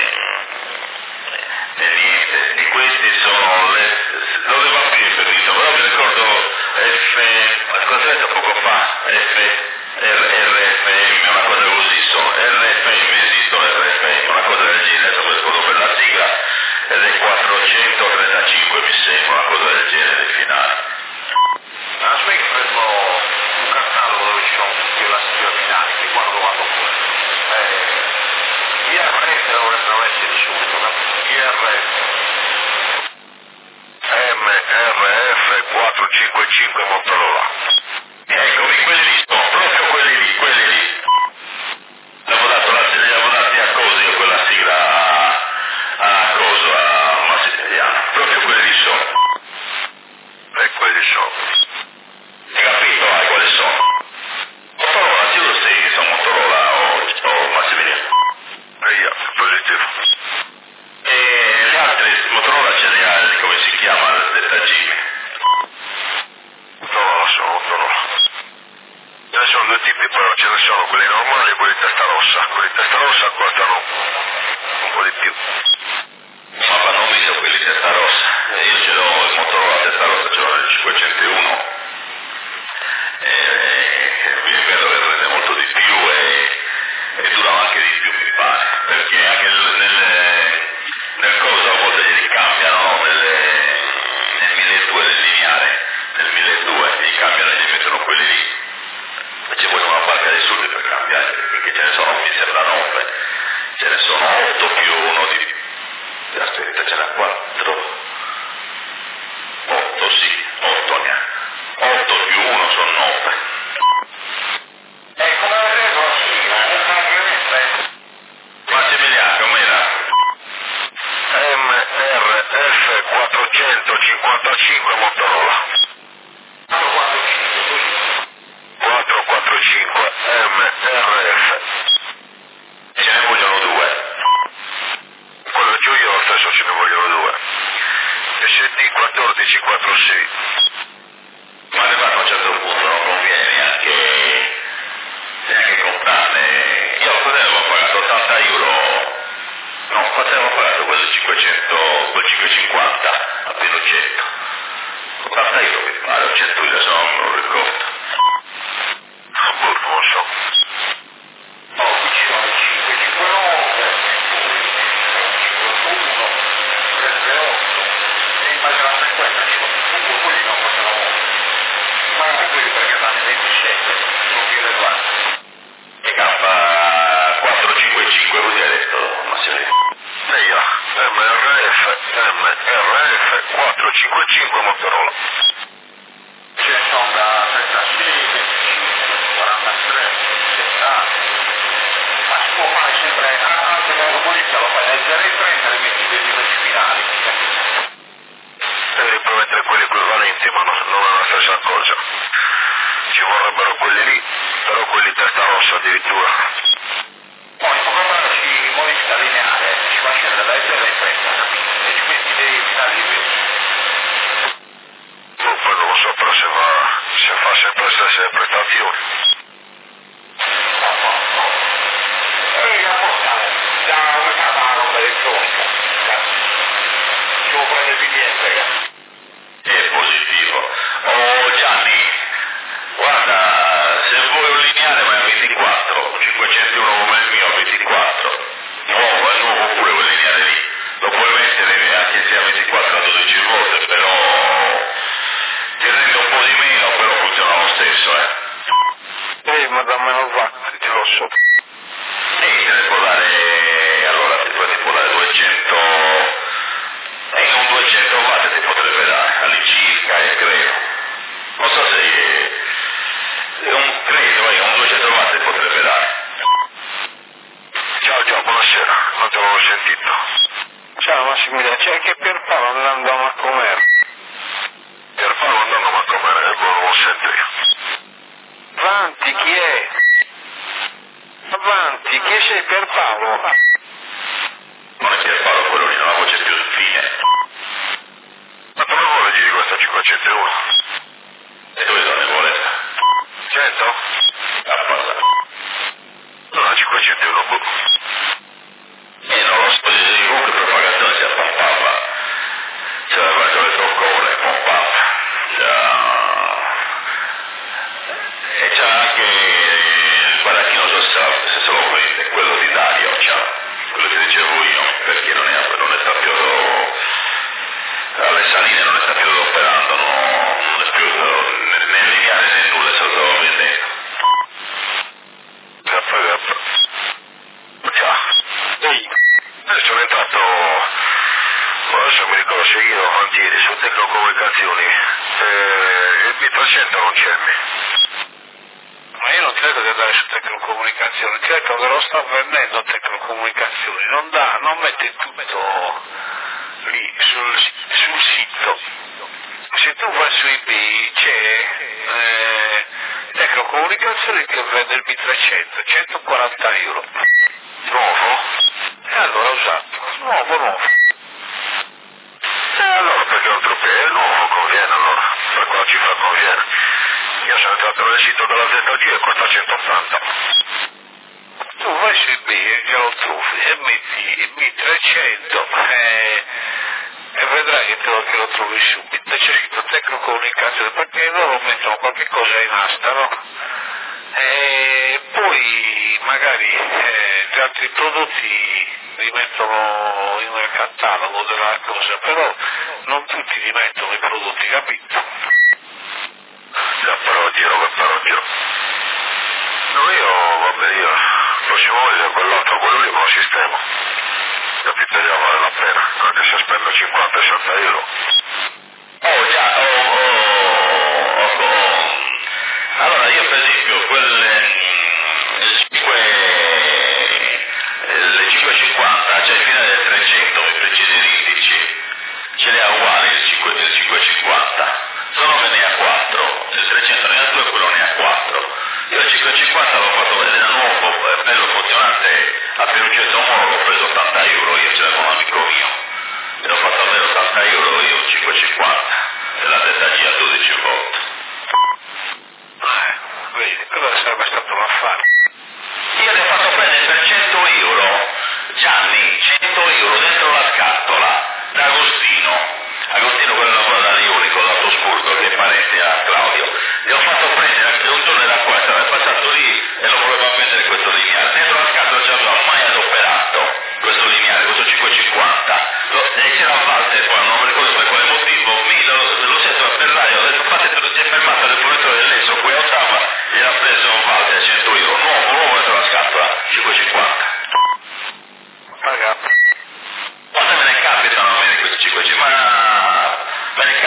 e niente, e questi sono le, non le va più per dito, però mi ricordo F, ascoltate poco fa, F, R, RFM, una cosa così sono, R F M esistono, R F M, una cosa del genere, adesso mi ricordo per la sigla, ed è quattrocentotrentacinque mi sembra, una cosa del genere il finale. Aspetta che prendo un catalogo dove ci sono tutti i lasciati finali, che guardo quando fuori. Eh, I R F dovrebbero essere subito, capito? I R F. M R F quattrocentocinquantacinque Motorola. Eccomi, quelli lì sono, proprio quelli lì, quelli lì. L'avevo dato la, gli avevo dati a Cosi io quella sigla a, a Coso, a Massimiliano, proprio quelli lì sono. E quelli sono. Hai capito? Hai quali sono? Motorola, tu lo sai che sono Motorola o, o Massimiliano? E io, positivo. E gli altri Motorola ce li ha, come si chiama, il dettaggino. Non lo so, Motorola. Ce ne sono due tipi però, ce ne sono quelli normali e quelli di testa rossa. Quelli di testa rossa costano un po' di più. Ma fanno un video quelli di testa rossa. E io ce l'ho, il Motorola testa rossa ce l'ho nel cinquecentouno. E, e è vero che rende molto di più e, e durano anche di più, mi pare. Perché anche nel, nel, nel coso a volte gli ricambiano, no? Nelle, nel milleduecento del lineare, nel milleduecento gli cambiano e gli mettono quelli lì. E ci vogliono una barca di soldi per cambiare, perché ce ne sono, mi sembra nove, ce ne sono otto più uno di... aspetta, ce n'è quattro, otto sì, otto ne ha, otto più uno sono nove. E come vedete la sigla, è praticamente Massimiliano, com'era? M R F quattrocentocinquantacinque Motorola. quattrocentoquarantacinque M R F. Ce ne vogliono due. Quello giù io lo stesso ce ne vogliono due. T C quattro C. Ma ne fatto a un certo punto non conviene anche, neanche comprarne. Io cosa avevo pagato? ottanta euro. No, quanto avevo pagato quel cinquecento, quel cinquecentocinquanta a Pinochetto? ottanta euro mi pare, o cento euro, se non me lo ricordo. Ah, boh, non lo so. Oh, qui ci sono cinquecentonove, cinquantuno, trentaotto, e immagino la frequenza, cinquantuno, quelli non possono, ma quelli perché vanno in ventisette, non più le guarda. E K quattro cinque cinque, così hai detto, Massimo? E io, M R F, M R F quattro cinque cinque Motorola. Ce ne sono da trentasei, venticinque, quarantatré, settanta, ma si può fare sempre, anche con la politica lo fai dal zero ai trenta, le metti dei livelli finali, Devi promettere quelli equivalenti, ma non, non è la stessa cosa. Ci vorrebbero quelli lì, però quelli testa rossa addirittura. poi in poca modo si modifica lineare, si va a scendere dai zero ai trenta, e ci metti dei finali di più. No, poi non lo so, però se va, se fa sempre le stesse prestazioni. No, no, no. E la postale, da una capa roba elettronica, ci vuole prendere il P D F, ragazzi. È positivo. Oh Gianni, guarda, se vuoi un lineare vai a ventiquattro, cinquecentouno come il mio a ventiquattro. Nuovo, è nuovo pure quel lineare lì. Lo puoi mettere anche se a ventiquattro a dodici volt, però ti rende un po' di meno, però funziona lo stesso, eh. Eh, ma da meno watt, te lo so. E te ne può dare, allora ti può, ti può dare duecento, e un duecento watt ti potrebbe dare, all'incirca, eh, credo. Non so se è un credo, eh, un duecento watt ti potrebbe dare. Ciao, ciao, buonasera, non te l'avevo sentito. Ciao Massimiliano, c'è anche Pierpaolo andando a Maccomero. Pierpaolo andando a com'era, e non lo sento io. Avanti, chi è? Avanti, chi sei Pierpaolo? Non è Pierpaolo quello lì, non la voce più fine. Ma dove vuole dire questa cinquecentouno? E dove donne vuole? cento? A passare. No, la cinquecentouno, boh. E non lo so, comunque propagazione si appampava. C'era il raggio del troccone, pompava. E c'era anche il baracchino, non so se, se se lo prende, quello di Dario, c'ha, quello che dicevo io, perché non è, non è stato più, alle saline non è stato più operando, no, non è più né, né lineare né nulla, se lo stavo vendendo. Zappa, zappa. Ciao. Ehi, Eh, sono entrato, adesso mi ricordo se io avanti ieri su Tecnocomunicazioni, eh, il B trecento non c'è. ma io non credo di andare su Tecnocomunicazioni, certo che lo sta vendendo Tecnocomunicazioni, non dà, non mette tutto lì sul, sul sito. Se tu vai su eBay c'è eh, Tecnocomunicazioni che vende il B trecento, centoquaranta euro. Nuovo? E allora usato, nuovo nuovo. E allora perché non troppo è nuovo, conviene allora, per quella cifra conviene. Io sono entrato nel sito della Z G e costa centottanta. Tu vai su eBay e glielo trovi e metti il B trecento e, e vedrai che, te lo, che lo trovi subito. C'è scritto Tecnocomunicazione perché loro mettono qualche cosa in asta, no? E poi magari eh, gli altri prodotti li mettono nel catalogo della cosa, però non tutti li mettono i prodotti, capito? Già, però giro per però giro. No, io, vabbè, io, il prossimo mese quell'altro, quello lì me lo sistemo. Capite, già vale la pena, anche se spendo cinquanta sessanta euro. Oh già, oh, oh, oh, oh. Allora io per esempio quelle le cinquecentocinquanta, cioè il finale del trecento, i precedenti, ce le ha uguali il cinquecentocinquanta, solo che ne ha quattro, il trecento ne ha due e quello ne ha quattro. Io il cinquecentocinquanta l'ho fatto vedere da nuovo, bello funzionante, a Perucetto Moro, l'ho preso ottanta euro, io ce l'avevo un amico mio, e l'ho fatto avere ottanta euro io, cinquecentocinquanta.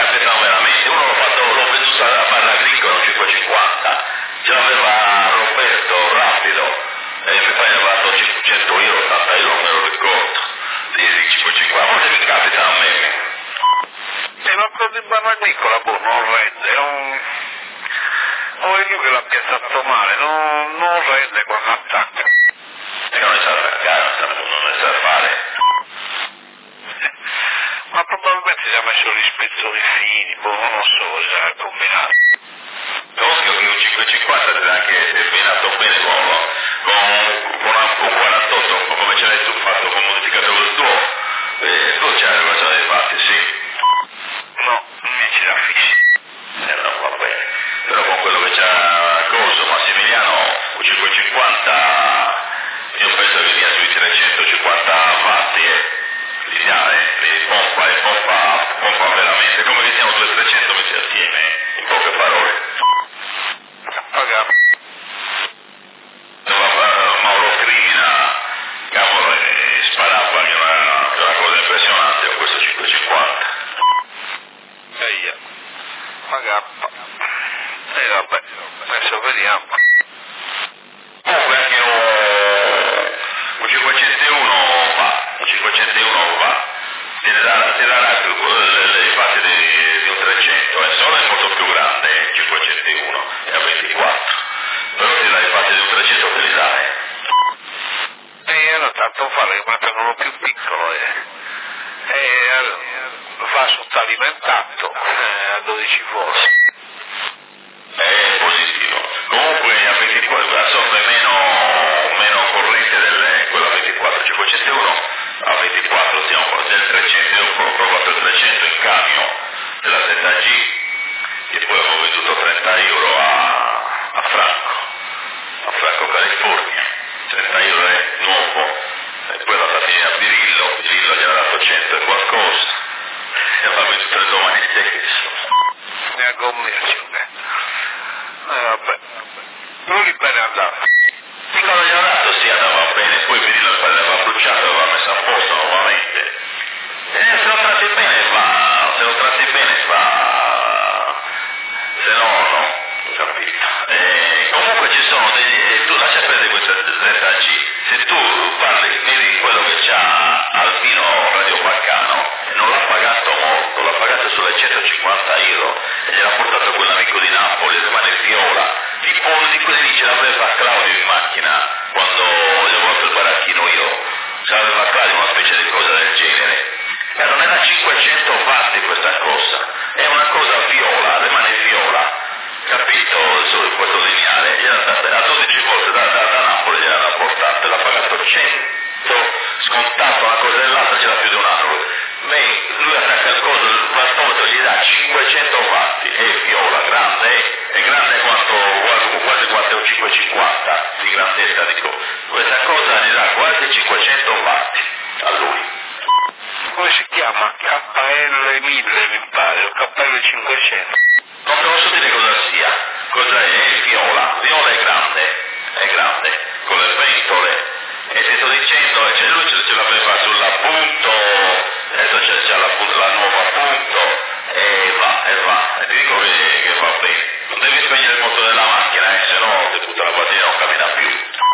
capitano veramente, uno l'ho fatto, l'ho venduto alla barra agricola un cinque e cinquanta, ce l'aveva Roberto rapido, e mi pagava cinquecento euro, ottanta euro, non me lo ricordo, di cinque e cinquanta, a volte mi capitano a me. E ma quello di barra agricola, boh, non rende, è un... o è io che l'ha piazzato male, non, non rende quando attacca. E non ne sa attaccare, non ne sa fare. Ma probabilmente si è messo gli spezzoni fini, boh, non lo so, si è combinato. Ovvio che un cinque e cinquanta deve anche essere abbinato bene con, con, con un quarantotto, come ce l'hai tu fatto con modificato col tuo, eh, tu c'hai la cosa dei fatti, sì. No, invece la fissi. Eh no, va bene. Però con quello che c'ha corso Massimiliano, un cinque e cinquanta, io penso che sia sui trecentocinquanta fatti, eh. Lineare, li pompa e pompa, pompa veramente, come che siamo due trecento messi assieme, in poche parole. Pagato. Mauro Crimina, cavolo, e sparava, che è una, che è una cosa impressionante con questo cinque e cinquanta. Eia, pagato. E vabbè, adesso vediamo. Comunque anche un, un cinquecentouno va, un cinquecentouno va, ti darà, ti darà le, le fasi di, di un trecento, è solo è molto più grande il cinquecentouno, è a ventiquattro, però ti dà le fasi di un trecento te li dà, eh. E allora tanto fare che mantengono più piccolo e, e va sottalimentato eh, a dodici volt. È positivo. Comunque a ventiquattro assorbe meno, meno corrente del quello a ventiquattro, cinquecentouno a ventiquattro siamo del trecento, io ho provato il trecento in cambio della Z G e poi avevo venduto trenta euro a, a Franco, a Franco California, trenta euro è nuovo, e poi la statina a Pirillo, Pirillo gli ha dato cento e qualcosa, e aveva venduto il domani stesso. Ne ha commercio, eh. Eh vabbè, lui bene andava. Quando gli ha dato sì andava bene, poi Pirillo l'aveva bruciato, l'aveva messo a posto nuovamente. E se lo tratti bene va, se lo tratti bene va, se no no, capito. E comunque ci sono degli, e tu lascia perdere questa Z G, se tu parli, vedi quello che c'ha Albino Radio Baccano, e non l'ha pagato molto, l'ha pagato sulle centocinquanta euro, e gliel'ha portato quell'amico di Napoli, rimane Viola, tipo uno di quelli lì ce l'aveva Claudio in macchina, quando gli ho fatto il baracchino io, ce l'aveva Claudio, una specie di cosa del genere. E non era cinquecento fatti questa cosa, è una cosa viola, rimane viola, capito? Su questo lineare, gliela data, a dodici volte da, da, da Napoli gliel'ha portata, l'ha pagato cento, scontato una cosa dell'altra, c'era più di un anno. Lei, lui attacca il coso, il bastometro gli dà cinquecento fatti, è viola, grande, è grande quanto, quasi quanto è un cinque e cinquanta di grandezza, dico, questa cosa gli dà quasi cinquecento fatti a lui. Come si chiama? K L mille mi pare, o K L cinquecento. Non te lo so dire cosa sia, cosa è, è viola, viola è grande, è grande, con le pentole, e ti sto dicendo, e lui ce, ce l'aveva sull'appunto, adesso c'è, c'è la, la nuova appunto, e va, e va, e ti dico che, che va bene, non devi spegnere il motore della macchina, eh, se no ti butta la batteria, non cammina più.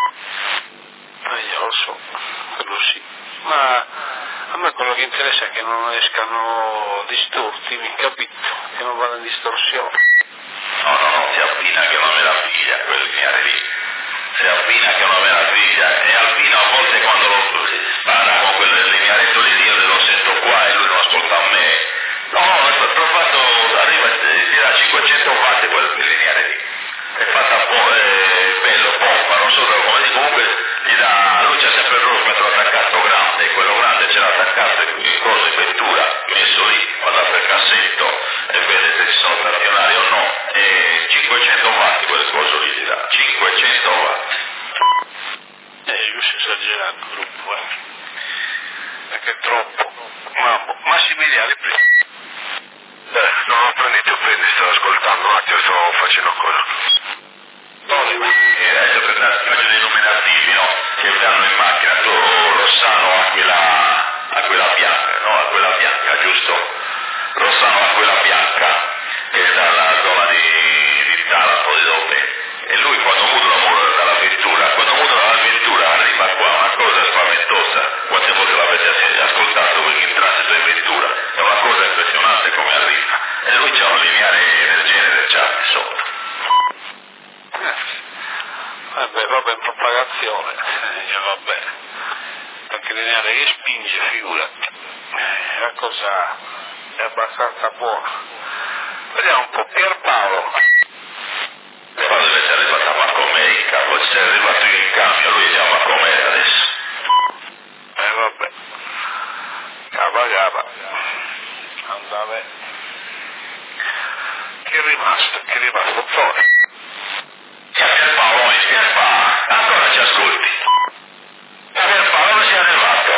Eh, io lo so, quello sì, ma a me quello che interessa è che non escano distorti, mi capito, che non vadano in distorsione. No, no, no, si abbina che non me la figlia, quel lineare lì, si abbina che non me la figlia, e Albino a volte quando lo spara con quel linearetto lì, io lo sento qua e lui non ascolta a me. No, no, è provato, arriva, ti dà cinquecento watt quel lineare lì, è fatta po- è bello, pompa, non so come dico, comunque gli dà, lui c'ha sempre il rotmetro attaccato grande, quello grande c'era attaccato in coso in vettura, messo lì, quando apre il cassetto e vede se ci sono stazionari o no, e cinquecento watt quel coso lì gli dà, cinquecento watt. Eh, giusto esagerato il gruppo, eh. Perché è troppo. Mamma, Massimiliano, prima. Eh, non lo prendi, tu prendi, sto ascoltando un attimo, sto facendo cosa. E adesso per dare faccio dei nominativi, no? Che danno in macchina, tu Rossano a quella, a quella bianca, no? A quella bianca, giusto? Rossano a quella bianca. E lui c'ha un lineare del genere, c'ha sotto. Vabbè, vabbè, in propagazione, eh, vabbè, perché lineare che spinge, figurati, eh, la cosa è abbastanza buona. Vediamo un po', Pierpaolo. Quando deve essere arrivato a Marco America, poi se è arrivato in cambio, lui è già a Marco America adesso. Eh vabbè, cava cava, andava. Chi è rimasto? Chi è rimasto? Tore. Pierpaolo, mi Pierpaolo, ancora ci ascolti? Pierpaolo dove sei arrivato?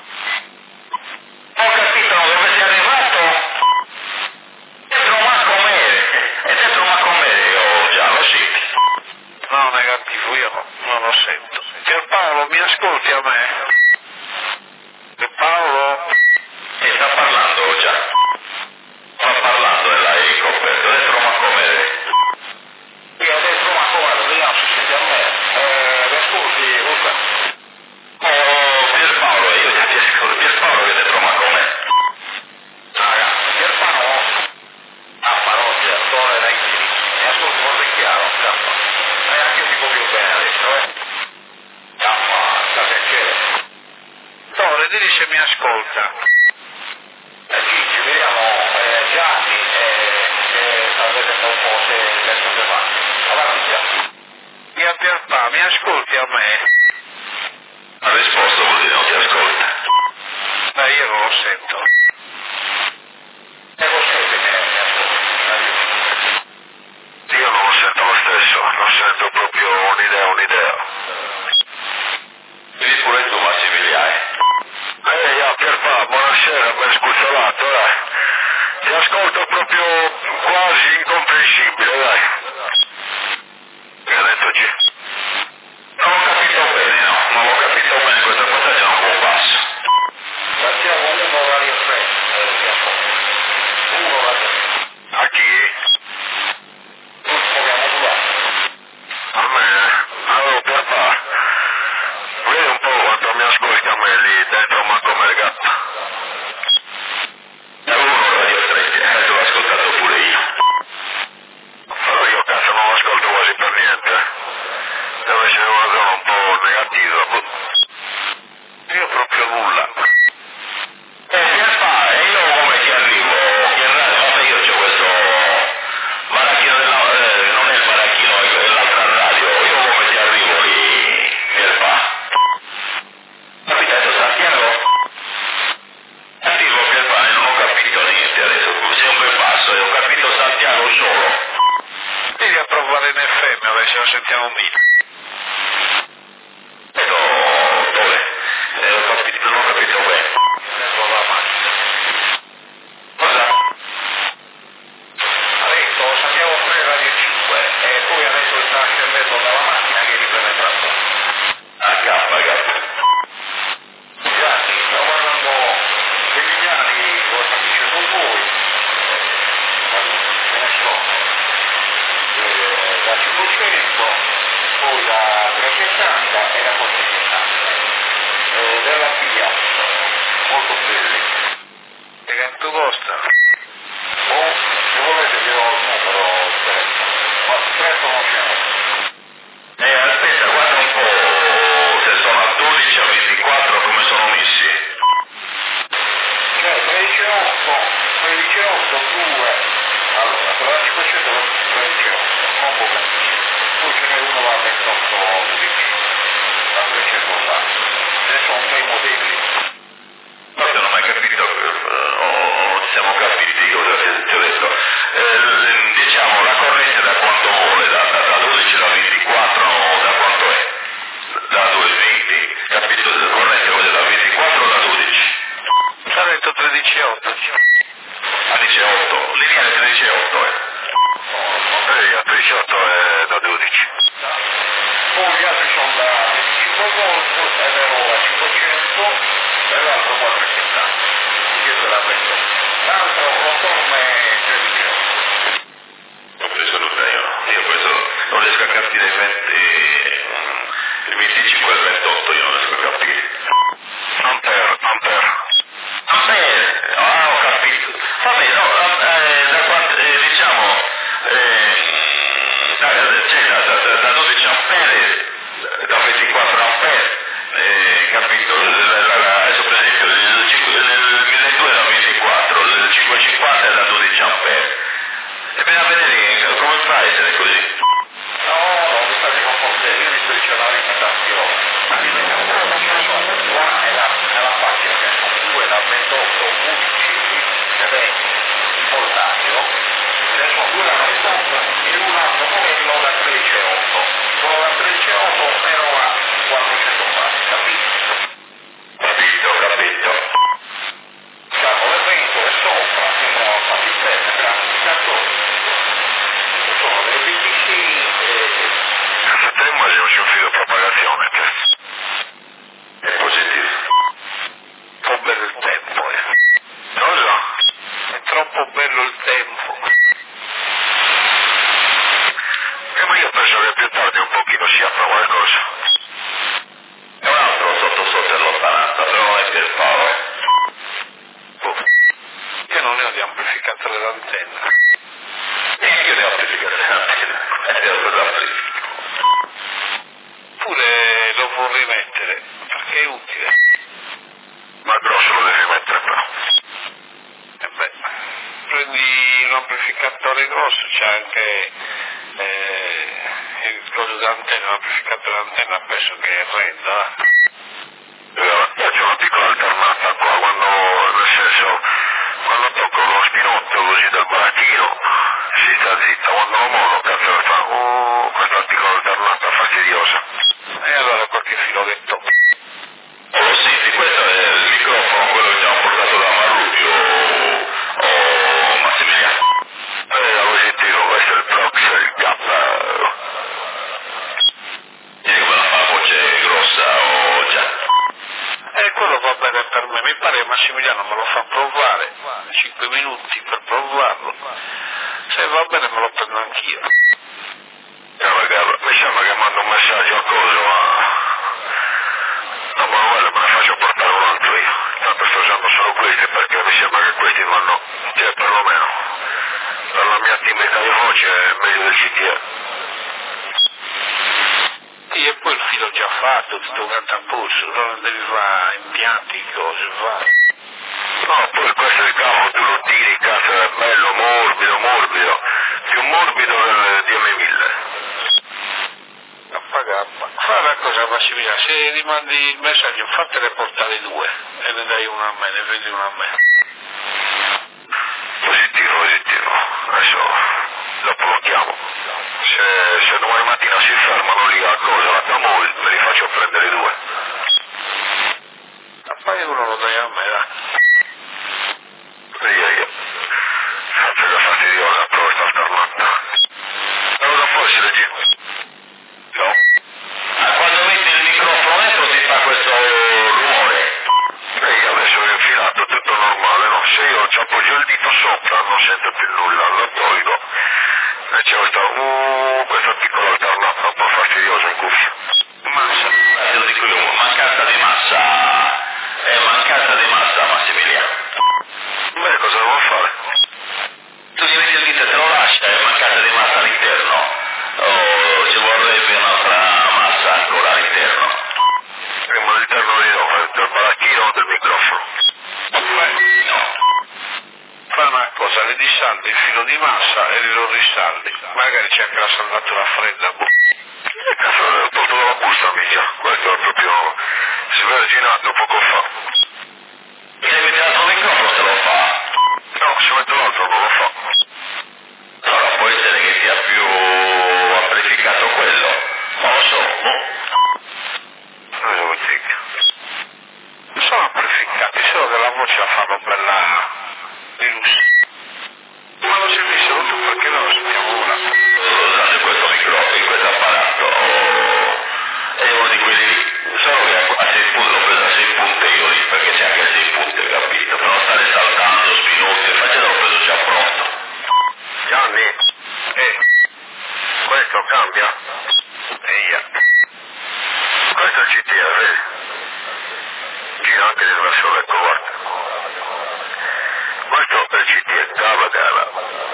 Ho capito dove sei arrivato? Dentro Macomere, e dentro Macomere io già lo senti. No, negativo, io no, non lo sento. Pierpaolo, mi ascolti a me? Pierpaolo? E sta parlando già. Sta parlando della Ecoper, dentro Macomere. Io dentro Macomere, vediamo se siete a me. Eh, mi ascolti, Luca? Oh, Pierpaolo, io già ti ascolto. Pierpaolo che è dentro Macomere. Ah, Pierpaolo? Ah, parole, attore, dai, mi ascolti molto chiaro, cappa. E anche ti più bene adesso, eh? Cappa, sta piacere. Tore, digli se mi ascolta. Eh sì, ci vediamo, eh, Gianni, eh, che sta vedendo un po' se adesso che va. Avanti Gianni. Via Pierpa, mi ascolti a me? Ha risposto, vuol dire non ti ascolta. Ma io non lo sento. E lo sente che mi ascolti? Io non lo sento lo stesso, non sento proprio un'idea, un'idea. Vedi pure tu Massimiliano. Ehi, ah, Pierpa, buonasera, ben scucciolato, dai. Ti ascolto proprio quasi incomprensibile, dai. Che ha detto G? Non ho capito bene, no, non ho capito bene, questa cosa è un buon passo. Facciamo uno orario tre, eh, mi ascolti. Uno orario tre. A chi? Noi proviamo due. A me? Allora, Pierpa, vedi un po' quanto mi ascolti a me lì dentro Macomere gatto. È uno radio stretti, eh, l'ho ascoltato pure io. Però io cazzo non lo ascolto quasi per niente. Deve essere una zona un po' negativa. Io proprio nulla. Eh, Pierpa, e io come ci arrivo? Che radio? Vabbè, io c'ho questo baracchino della... Eh, non è il baracchino, è l'altra radio. Io come ci arrivo lì, Pierpa? Capitato Santiago? Attivo Pierpa, non ho capito niente adesso, sei un bel passo, e ho capito Santiago solo. Devi a provare in F M, adesso lo sentiamo meglio. Però, dove? Eh, ho capito, non ho capito bene. Dentro la macchina. Cosa? Adesso sappiamo tre radio cinque e poi adesso sta scendendo dalla macchina che riprende tra poco. A K, K. Gianni, stiamo parlando dei miliardi, cosa dice con voi? Ce ne sono. Eh, da cinquecento, poi da trecentosessanta e da quattrocentosessanta. Eh, della via, molto belli. E quanto costa? O se volete vi do il numero di telefono, ma presto non ce n'è. Eh, aspetta, guarda un po' se sono a dodici, a ventiquattro, come sono messi. Cioè tredici otto, tredici otto, due, allora, per la cinquecento tredici otto, non può capire. Poi ce n'è uno da ventotto undici, da trecentosessanta. Ce ne sono tre modelli. Forse non ho mai capito, eh, o ci siamo capiti cosa ti ti ho detto. Eh, diciamo, la corrente da quanto vuole, da, da, da dodici a ventiquattro, da quanto è? Da due a venti, capito? La corrente vuole da ventiquattro o da dodici? Ha detto tredici otto. A diciotto, lineare tredici e otto, eh. Ehi, a diciotto è da dodici. Poi gli altri sono da venticinque volt e l'ero da cinquecento e l'altro quattrocentosettanta. Dietro la prendo. L'altro contorno è tredici otto. Ho preso nulla io, io ho preso, non riesco a capire il, venti, il venticinque e il ventotto, io non riesco a capire. Ampere, ampere. Ampere, ah ho capito. Vabbè, no, eh, da quanto Ciampè. E vieni a vedere come fa a essere così? No, no, mi sta confondendo, io mi sto dicendo la limitazione. Ma mi viene un po' di persone, qua nella, nella pagina che sono due da ventotto undici e venti in portaggio, ce ne sono due da ventotto e un altro modello da tredici e otto. Quello da tredici e otto meno a quattrocentoquattro, capito? Capito, capito. Siamo l'evento e sopra, fino a sistema graficatori. Sono dei B T C e... Te immagino un filo propagazione, che è positivo. Un po' bello il tempo, eh. Cosa? È troppo bello il tempo. Eh, ma io penso che più tardi un pochino si apra qualcosa. E un altro sotto sotto è lontananza, però non è Pierpaolo. Oh. Io non ne ho di amplificatore d'antenna. E io ne ho amplificato l'antenna. E ne ho cosa amplifico. Pure lo vorrei mettere, perché è utile. Ma grosso lo devi mettere però. E beh, prendi un amplificatore grosso, c'è anche eh, il coso d'antenna, l'amplificatore d'antenna penso che renda. Eh, c'è una piccola alternata qua, quando, nel senso, quando tocco lo spinotto così del barattino, si sta zitta, quando lo mollo, cazzo che fa, uh, questa piccola alternata fastidiosa. E allora qualche filoletto. Oh sì, questo è il microfono, quello che abbiamo portato da Marrubio, o Massimiliano. Eh, l'avevo sentito, questo è il Prox, il K. Vieni come la fa, voce grossa o già. E quello va bene per me, mi pare che Massimiliano me lo fa provare, cinque minuti per provarlo. Se va bene me lo prendo anch'io. Guarda, mi sembra che mando un messaggio a coso, ma... No, ma guarda, me ne faccio portare un altro io. Tanto sto usando solo questi perché mi sembra che questi vanno, cioè perlomeno, per la mia timida di voce è meglio del C T E. Sì, e poi il filo già fatto, tutto un catapulso, non devi fare impianti, cose, va. No, poi questo è il cavo, tu lo tiri, cazzo, è bello, morbido, morbido, più morbido del D M mille. Fai una cosa Massimiliano, se rimandi il messaggio fatene portare due e ne dai uno a me, ne vendi uno a me. Positivo, positivo. Adesso dopo lo chiamo. Se, se domani mattina si fermano lì a cosa, la Camol, me li faccio prendere due. Ma poi uno lo dai a me, dai. Io, io. Faccio che fastidiosa, però questa alternata. E cosa può essere, Gino? No? Ah, quando metti il microfono dentro ti fa questo rumore. E io adesso ho infilato tutto normale, no? Se io ci appoggio il dito sopra non sento più nulla, lo tolgo e c'è questa, uh, questa piccola alternata un po' fastidiosa in cuffia. Massa, te lo dico io, mancanza di massa, è mancanza di massa Massimiliano. Beh, cosa devo fare? Tu gli metti il dito e te lo lascia, è mancanza di massa all'interno, o ci vorrebbe un'altra massa ancora all'interno? Prima all'interno di no, del baracchino o del microfono? Beh, No. fai una cosa, li dissaldi il filo di massa e li lo risaldi. Magari c'è anche la saldatura fredda. Che cazzo, ho portato la busta mica, questo è proprio sverginato poco fa. E se metti l'altro microfono se lo fa? No, se metto l'altro non lo fa. Allora può essere che sia più amplificato quello, non lo so, boh. Non lo dico. Non sono amplificati, solo che la voce la fanno bella di lusso. Ma lo senti solo tu, perché non lo sentiamo ora? Usate questo microfono, questo apparato, è uno di quelli lì, solo che a sei punti, l'ho preso a sei punti io lì, perché c'è anche a sei punti, capito? Per non stare saltando, spinuti, facendo l'ho preso già pronto. Gianni? Eh? Questo cambia? Eia. Questo è il C T R, vedi? Gira anche nel verso letto, guarda. Questo è il C T R, cava, cava.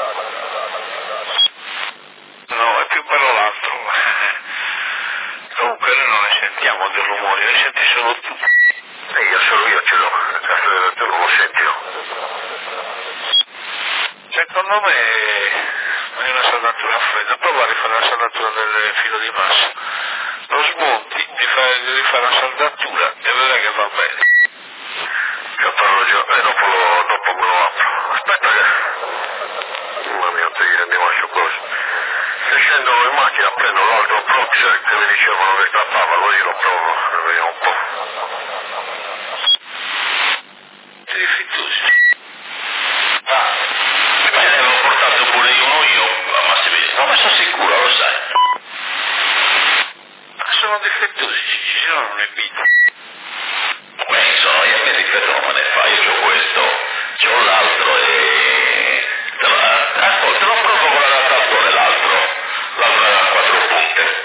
No, è più bello l'altro. Comunque noi non ne sentiamo del rumore, ne senti solo tu. E io solo io ce l'ho, cazzo tu non lo senti, no? Secondo me è una saldatura fredda, prova a rifare la saldatura del filo di massa, lo smonti, devi fare la saldatura e vedrai che va bene. Che parlo già, e dopo, lo, dopo me lo apro. Aspetta che... Mamma mia, te gli rendiamo a cosa. Se scendo in macchina prendo l'altro Proxer che mi dicevano che strappava, così lo provo, vediamo un po'. Ti diffidusi. Ah, me ne avevo portato pure uno io, ma si vede. No, ma sono sicuro, lo sai. Sono difettosi, ci sono le vite. Beh, sono io che difetto non me ne fa, io c'ho questo, c'ho l'altro e... Te lo, ascolta, te lo provo con l'adattatore, l'altro, l'altro era a quattro punte.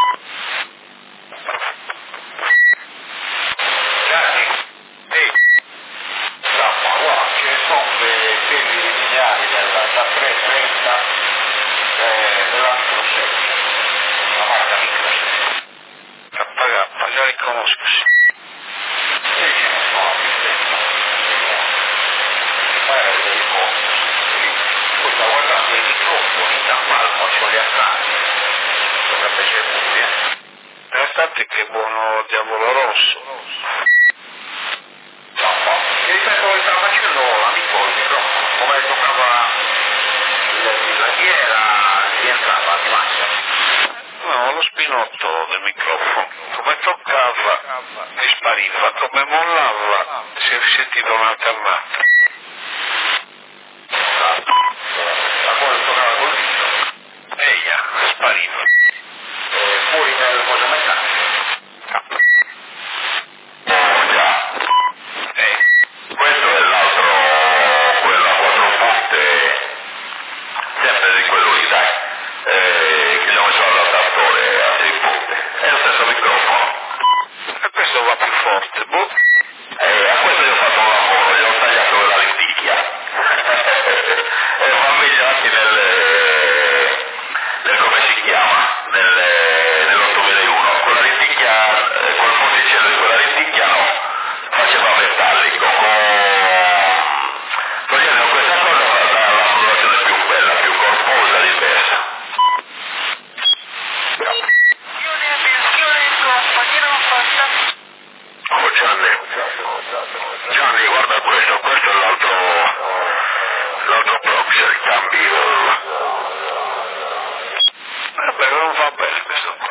Gianni, ehi, insomma, guarda, ce ne sono dei tempi lineari da tre trenta eh, dell'altro secchio, la marca Microsoft. A pagare, magari conosco, sì. E ce ne sono più tempo. Poi era dei microfoni. Poi da guardare i microfoni da palmo ce li attacchi. Dovrebbe essere pure, eh. Pensate che buono Diavolo Rosso. No, ma mi ripeto che stava facendo l'amico il microfono. Come toccava la ghiera diventava di massa. No, lo spinotto del microfono, come toccava e spariva, come mollava si sentiva un'alternata. La cosa toccava col dito. Eia, spariva. E fuori nel coso meccanico. Oh già. Eh. Questo è l'altro, quello a quattro punte, sempre di quello lì, dai, eh, che gli ho messo all'adattatore a sei punte. È lo stesso microfono. E questo va più forte, boh. Eh, a questo gli ho fatto un lavoro, gli ho tagliato la lenticchia. E fammi gli anche nel, nel come si chiama, nel, nell'ottomilauno. Con la lenticchia, col ponticello di quella lenticchia no, faceva metallico. Togliendo questa cosa fa la, la colorazione più bella, più corposa, diversa. Attenzione, attenzione, compagnia fantastico. Oh Gianni, Gianni guarda questo, questo è l'altro, l'altro Proxer, il cambio. Vabbè, non va bene questo qua.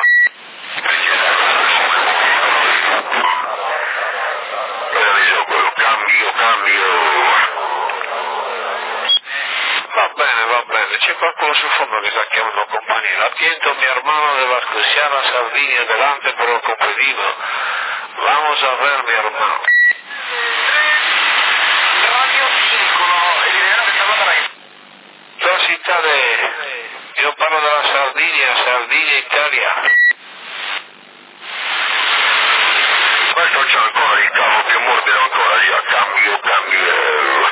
Io dicevo quello, cambio, cambio. Va bene, va bene, c'è qualcuno sul fondo che sta chiamando compagnia. Atiento mi hermano de Vascusiana, Sardinia, delante por el competido. Vamos a ver mi hermano. Radio cinque, el ideal que estaba para ahí. La città de... Io parlo della Sardinia, Sardinia, Italia. Questo c'è ancora il cavo più morbido ancora, io cambio, cambio.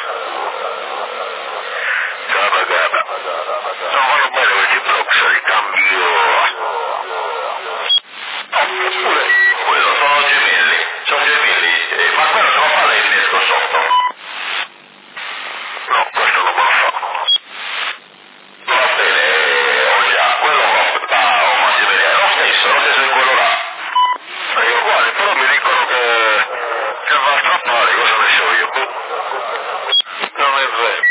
Gada, gada. No, vanno bene questi Proxer, il cambio. Oppure... Quello sono gemelli, sono gemelli, eh, ma quello se lo fa lei il disco sotto. No, questo non me lo fa. Va bene, ho già, quello va, ah, ma si vede, è lo stesso, lo stesso di quello là. È uguale, però mi dicono che, che va a strappare, cosa ne so io? Non è vero.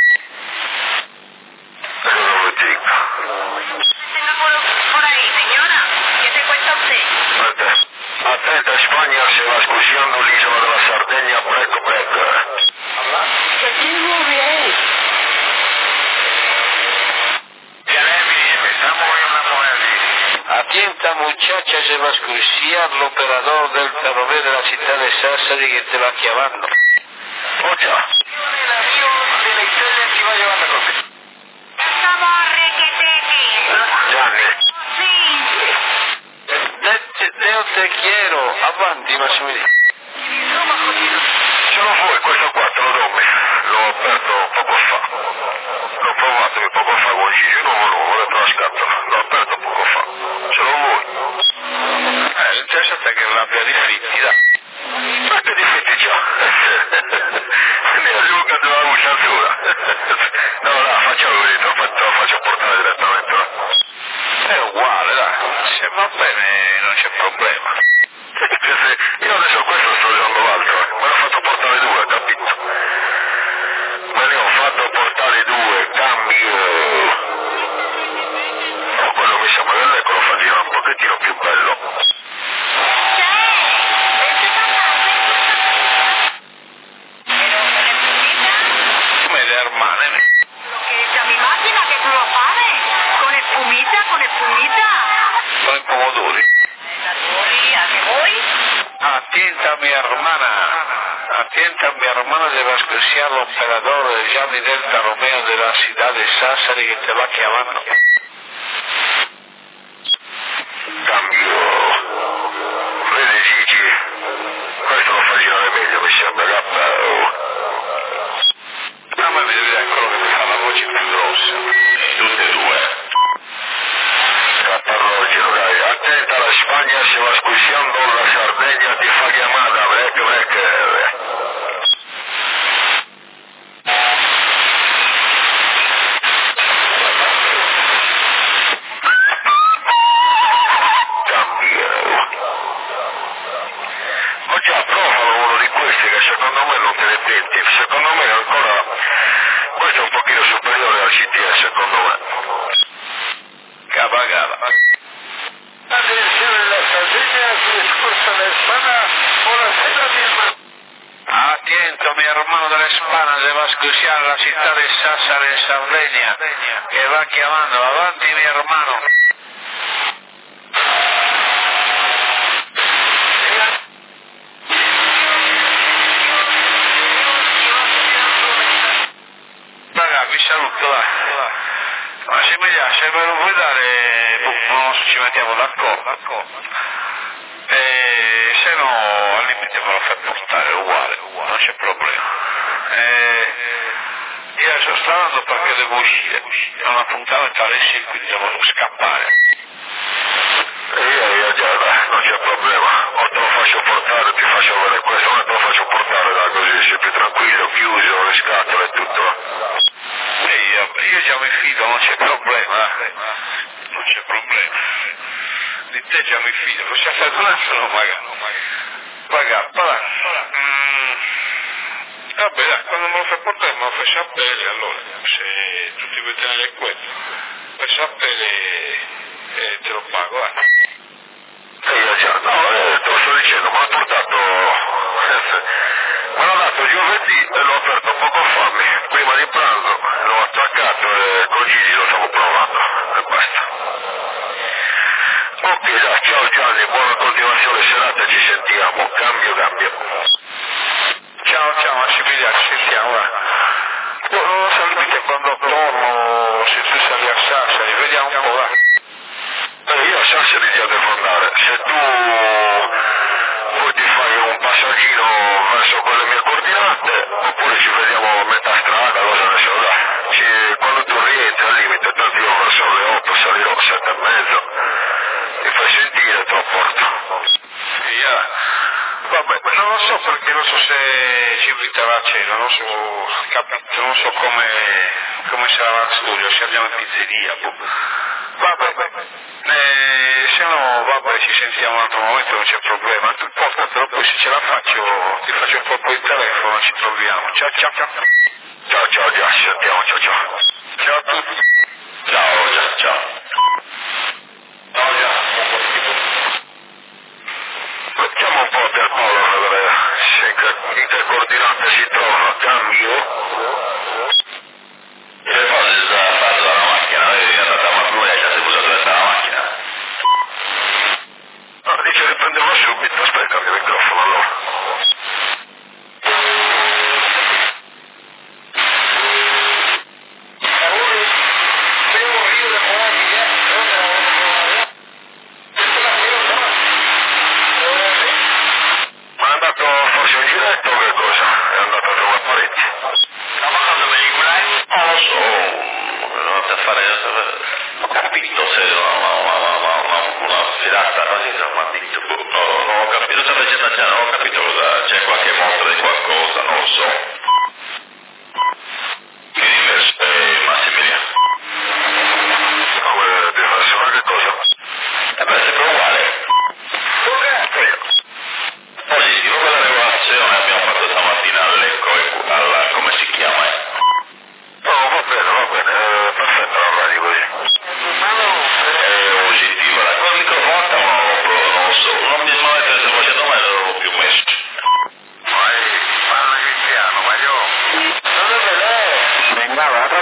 E cosa vuol dire? Por ahí, señora, ¿qué te cuenta usted? Aspetta, attenta Spagna se va scusiando l'isola della Sardegna, break break. ¿Qué tiene bien? Atienta muchacha, se va a excruciar el operador del ferrocarril de la ciudad de Sassari que te va chiamando. Oh già. El avión de la Italia que va llevando con te. Estamos requeteque. Gianni, Sí. Io te quiero, avanti Massimiliano. ce lo vuoi questo qua, te lo do me. L'ho aperto poco fa. L'ho provato poco fa con il Gigi, no, no, ora te la scatola. L'ho aperto poco fa. Ce lo vuoi? Eh, interessante è che l'abbia rifitti, dai. Ma che difetti già? Ne aggiungo della usciatura. No, no, facciamo se va bene non c'è problema. Io adesso questo sto usando l'altro, eh. me ne ho fatto portare due, capito? Me ne ho fatto portare due, cambio. No, quello mi sembra che l'eco lo fa girare un pochettino più bello. Come le hermane. Esa mi máquina que tú lo sabes. Con espumita, con espumita. Con i pomodori. ¿A qué voy? Atienta mi hermana. Atienta mi hermana de Vasconciar, el operador de Gianni Delta Romeo de la ciudad de Sassari que te va chiamando. Cambio. Vedi Gigi? Questo lo fa girare meglio, mi sembra che A me mi deve quello che mi fa la voce più grossa. tutte e due. Caparrogio, dai, attenta, la Spagna se va squisciando, la Sardegna ti fa chiamata, break, break. Cambio. Ma già, provalo uno di questi che secondo me non te ne penti, secondo me ancora, questo è un pochino superiore al C T S, secondo me. Cava cava. Attenzione, la Sardegna si scorsa la Spagna, buonasera mi hermano. Atiento mi hermano de la Hispana de Vasconciar, la città di Sassari in Sardegna che va chiamando. Avanti mi hermano. Raga, vi saluto, dai. Ma se mi piace, me lo puoi dare, non ci mettiamo d'accordo. E se no, al limite me lo fai portare uguale, non c'è problema. E io adesso sto andando perché devo uscire, ho un appuntamento alle sei, quindi devo scappare. Io, io già, dai, non c'è problema. O te lo faccio portare, ti faccio vedere questo, o te lo faccio portare da così, sei più tranquillo, chiuso, le scatole e tutto. E io, io già mi fido, non c'è problema, non c'è problema. Di te già mi fido, lo sai un altro magari. Magari, va. Mm. Vabbè, dai, quando me lo fai portare me lo fai sapere, allora, se tu ti vuoi tenere quello, fai sapere e te lo pago, eh. E io già, no, eh, te lo sto dicendo, me l'ha portato, me l'ha dato giovedì e l'ho aperto poco fa, prima di pranzo, l'ho attaccato e con Gigi lo stavo provando, e basta. Ok, dai, ciao Gianni, buona continuazione serata, ci sentiamo, cambio, cambio. Ciao, ciao Massimiliano, ci sentiamo, eh. Oh, non lo so, limite quando torno, se tu sali a Sassari, vediamo un po', va. Eh, io a Sassari già devo andare, se tu poi ti fai un passaggino verso quelle mie coordinate, oppure ci vediamo a metà strada, cosa ne so, dai. Ci, quando tu rientri al limite, tanto io verso le otto salirò, sette e mezzo, mi fai sentire, te lo porto. Yeah. Vabbè, non lo so perché non so se ci inviterà a cena, non so, capito, non so come, come sarà la studio, se andiamo in pizzeria, boh. Vabbè, eh, se no, vabbè, ci sentiamo un altro momento, non c'è problema, tu portatelo, poi se ce la faccio, ti faccio un po' il telefono, ci troviamo. Ciao, ciao, ciao. Ciao, ciao, già, ci sentiamo, ciao, ciao. Ciao a tutti. Ciao, ciao, ciao. Ciao, ciao. Mettiamo un po' per Paolo a vedere se in che, in che coordinate si trova, cambio. Le cose da fare dalla macchina, è andata a Mattone, già si è buttato dentro la macchina. No, dice che prendevo subito, aspetta il mio microfono allora. Ma è andato forse in giretto o che cosa? È andato a trovare parenti? Ma quando me li guardai? Non lo so, non ho a fare, ho capito se una, una, una, una, una sfilata così, insomma, ha detto, no, non ho capito, sta facendo già, non ho capito cosa, c'è qualche mostra di qualcosa, non lo so. Mi dimmi, eh, Massimiliano. Come deve essere che cosa? Eh beh, se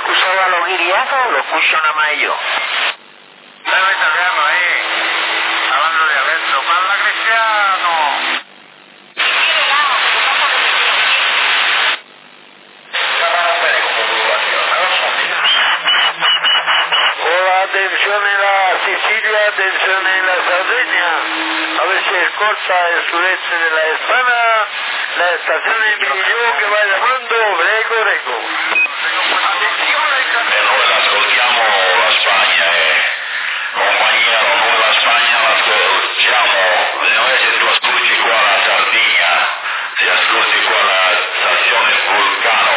escuchado a los guiriazos, lo escucho nada más yo. Debe italiano ahí, hablando de adentro. Parla cristiano. Hola, atención en la Sicilia, atención en la Sardeña. A ver si escorta el sureste de la Hispana, la estación de Minilló que va llamando Greco Greco. E noi l'ascoltiamo la Spagna, eh. Compagnero, noi la Spagna l'ascoltiamo. Noi se tu ascolti qua la Sardegna, se ascolti qua la stazione Vulcano.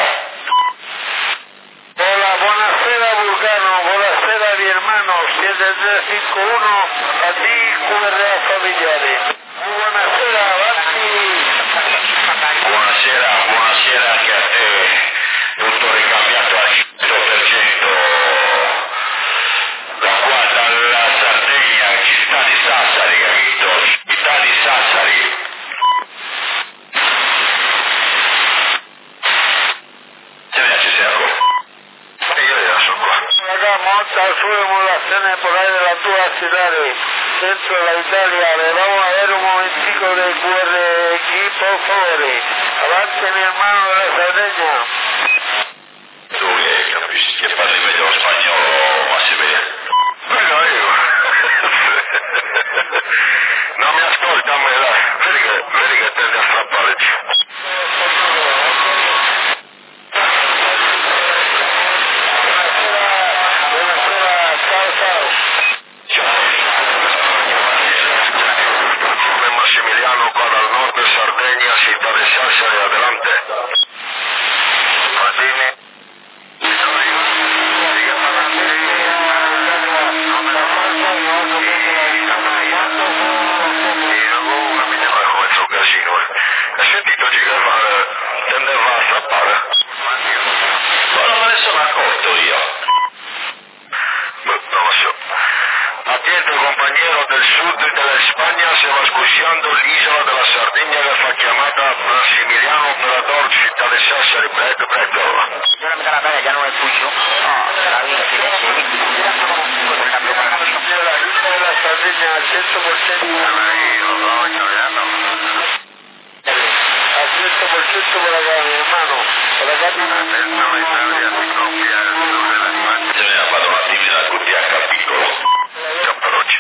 Hola, buonasera Vulcano, buonasera mi hermano, siete tres cinco uno, a ti Q R A familiares. Muy buonasera, avanti. Buonasera, buonasera anche a te. Tutto ricambiato al cento per cento. Da qua dalla Sardegna, città di Sassari, capito? Città di Sassari. Se ne ci sei ancora? Io ya sono qua. Acá monta sube modulaciones por ahí de las dos ciudades, centro de la Italia. Le vamos a ver un momentico de Q R X, por favor. Avance mi hermano de la Sardeña. Tu che capisci che parli meglio spagnolo, Massimiliano? Quello io. Non mi ascolta a me, dai. Vedi che, vedi che tende a strappare. Buonasera, ciao ciao. Come Massimiliano qua dal nord Sardegna, città di Sassari, adelante. Martini. Hai sentito che tendeva a strappare? Ma non me ne sono accorto io. No, no lo so. Atiende compañero del sud de la España, se va escuchando l'isola della Sardegna che fa chiamata Massimiliano Operador, città di Sassari, prego, prego. Yo la mitad de la tarde ya no lo escucho. No, la vida que le eche. Con el cambio para la de la isla de la Sardeña al cento por ciento. Al cento por ciento por acá, mi hermano. Por acá Se ne ha fatto un attimino al Q T H piccolo. Capparoci.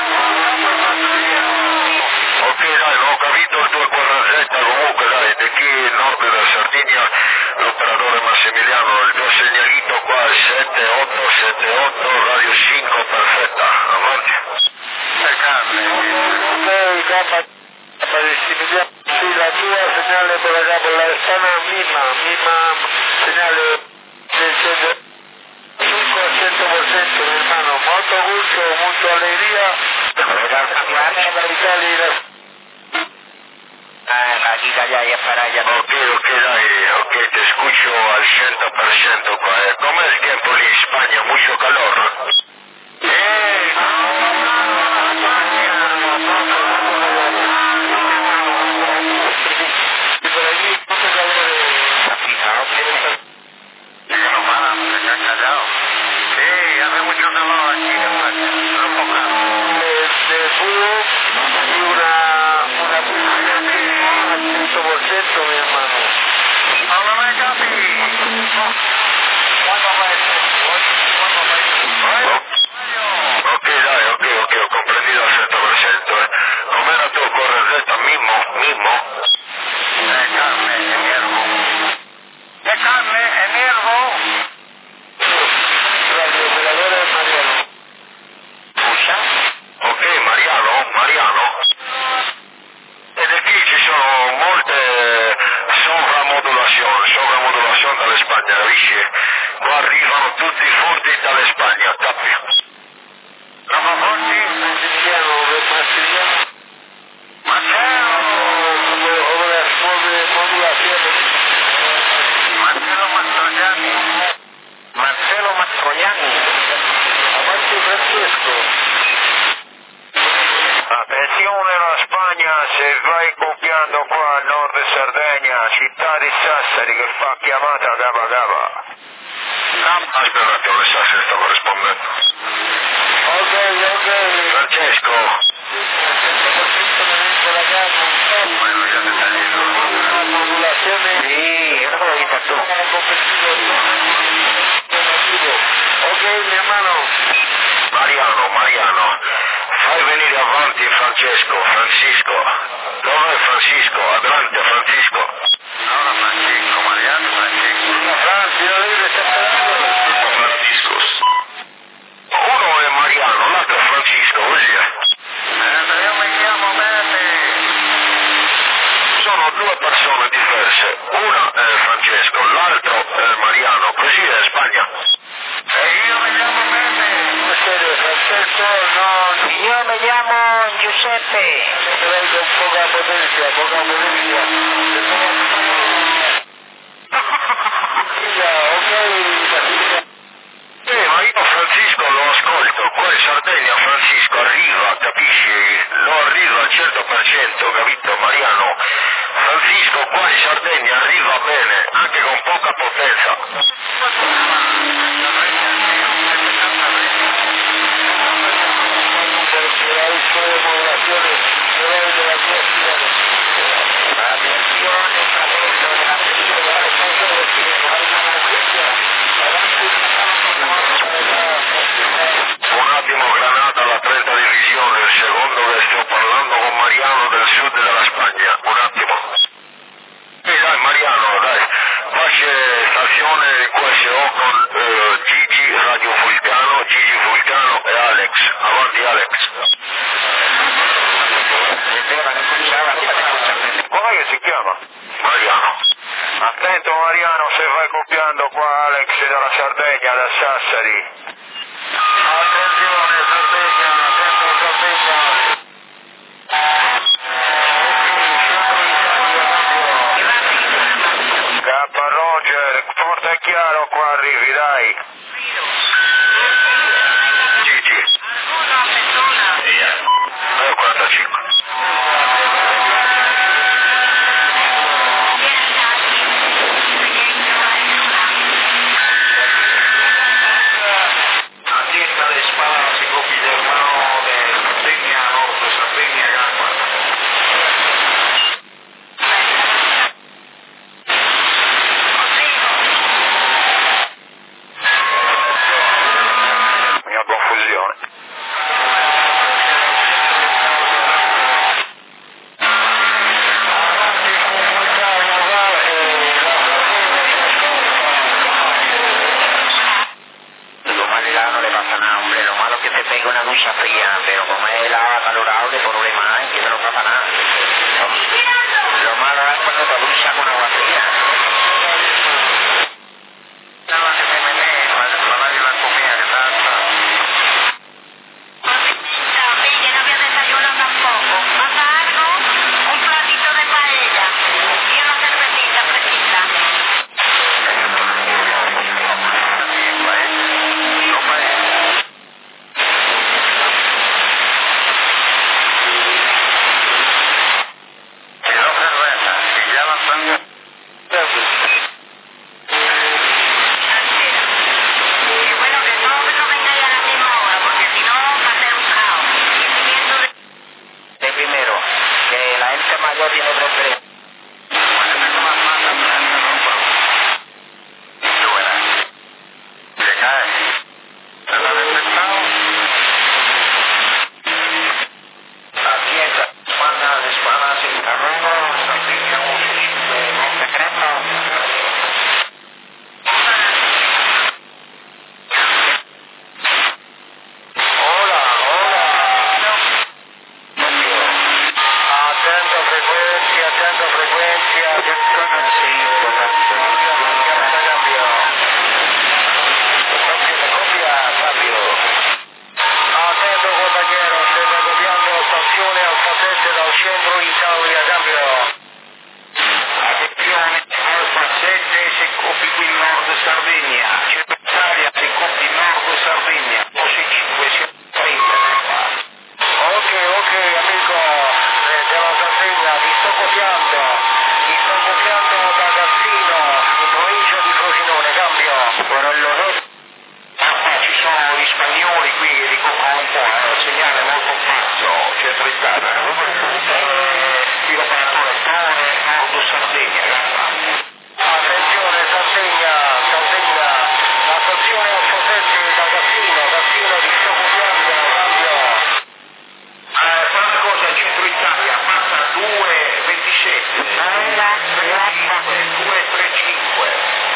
Ok, dai, l'ho capito il tuo quaranta, comunque dai, di qui nord della Sardegna, l'operatore Massimiliano, il tuo segnalito qua è sette otto sette otto, radio cinque, perfetta, avanti. E carne. Ok, capa, para discriminar, sí, la tuya señale por acá, por la hispana misma, misma señale de cinco a cien por ciento, mi hermano. Mucho gusto, mucha alegría. La Italia y la... Ah, aquí, allá, y para allá. Ok, ok, dai, ok, te escucho al cento por ciento qua. Eh. ¿Cómo es el tiempo en España? ¿Mucho calor? Eh, Y por aquí, mucho calor. no más, se ha callado. Sí, hace mucho calor aquí en España. No poca. De, de fútbol y una, una piscina al cien por ciento, mi hermano. No me capi. Ok, dai, ok, ok, ho comprendido al cento por ciento. Eh. ¿Com'era tu correzeta mismo, mismo? De carne e miervo. De carne e miervo. Radiooperador es Mariano. Scusa? Ok, Mariano, Mariano. Ed è qui ci sono molte sovramodulazioni, sovramodulazioni dalle Spagna, capisci? Qua arrivano tutti i forti dalle Spagna, tappi. Siamo forti? Massimiliano, Massimiliano. Marcello! Ora muove modulazione. Marcello Mastroianni. Marcello Mastroianni. Avanti Francesco. Attenzione la Spagna, se vai copiando qua a nord Sardegna, città di Sassari che fa chiamata Gaba Gaba. Aspetta un attimo, le sa se stavo rispondendo. Ok, ok. Francesco. Bueno, ya te está yendo. Sí, eso lo dices tú. Ok, mi hermano. Mariano, Mariano, fai venire avanti Francesco, Francisco. Dov'è Francisco? Adelante Francisco. Ahora Francisco, Mariano, Francisco. Franci, lo devi sapere. Franciscos. Uno è Mariano, l'altro è Francisco, così è. Eh, io mi chiamo Mete. Sono due persone diverse, una è Francesco, l'altro è Mariano, così è Spagna. E io mi chiamo Mete. Francesco, no. Io mi chiamo Giuseppe. Lei con poca potenza, poca potenza. Ok. Eh, ma io Francisco lo ascolto, qua in Sardegna Francisco arriva, capisci? Lo arriva al cento per cento, capito Mariano? Francisco qua in Sardegna arriva bene, anche con poca potenza. Un attimo Granada, la trenta divisione, il secondo che sto parlando con Mariano del sud della Spagna, un attimo. Sì, dai Mariano, dai, faccia stazione Q S O con eh, Gigi Radio Vulcano, Gigi Vulcano e Alex, avanti Alex. Come che si chiama? Mariano. Attento Mariano, se vai copiando qua Alex dalla Sardegna, da Sassari. Attenzione, Sardegna, sempre Sardegna. K Roger, forte e chiaro, qua arrivi, dai. Gigi. Eh, quarantacinque. Atienda de espada, se copia del hermano de Sardegna, Norte, Sardegna, Gamba. Mia confusione. Domani la no le pasa nada, hombre. Lo malo es que se pega una ducha fría, pero como es el agua acalorable, problema hay, que no pasa nada. Lo, lo malo es cuando te duchas con agua fría. Nada que te metes, para darle la comida que tanta. Oye, no había desayuno tampoco. ¿Pasa algo? Un platito de paella y una cervecita fresquita. Y dos cervezas, y ya las tengo. Cassino, Cassino, ti sto copiando, cambio. Eh, fa una cosa, il centro Italia, passa due ventisette, due trentacinque.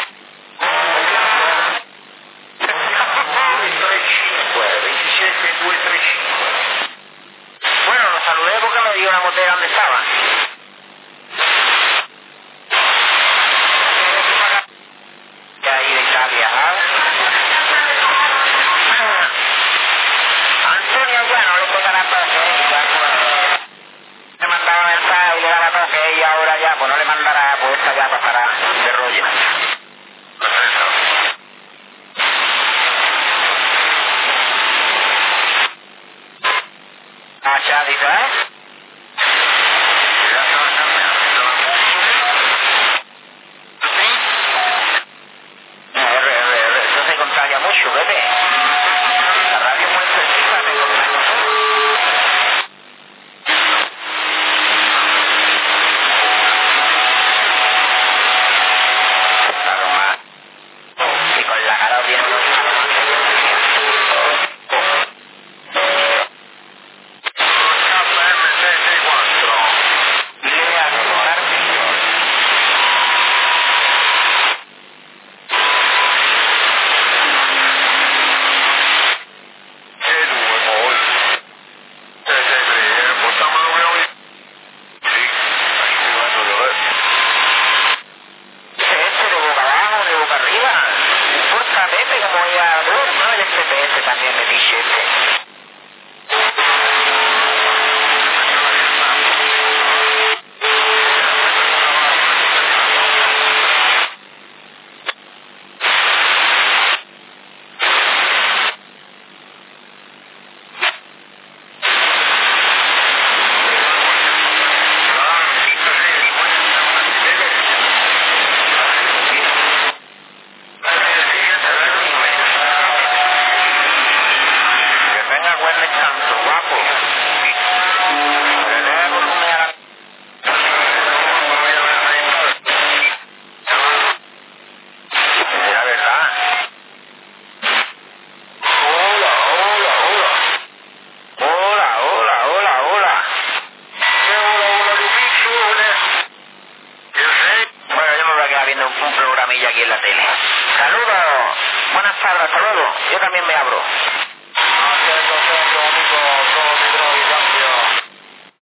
veintisiete due trentacinque. Bueno, lo saludé porque me dio la botella donde estaba. De ahí de Italia, ¿sabes? Antonio ya no le toca la toque, ya pues, le mandaba mensaje y le da la toque y ahora ya pues no le mandará, pues esta ya pasará de rollo. Ah, Chadi, ¿sabes? Eso se contagia mucho, bebé. La radio muy cerquita me contagia mucho. Claro, más. Y con la cara tiene unos también me billete. Un programilla aquí en la tele. Saludos. Buenas tardes, hasta luego. Yo también me abro.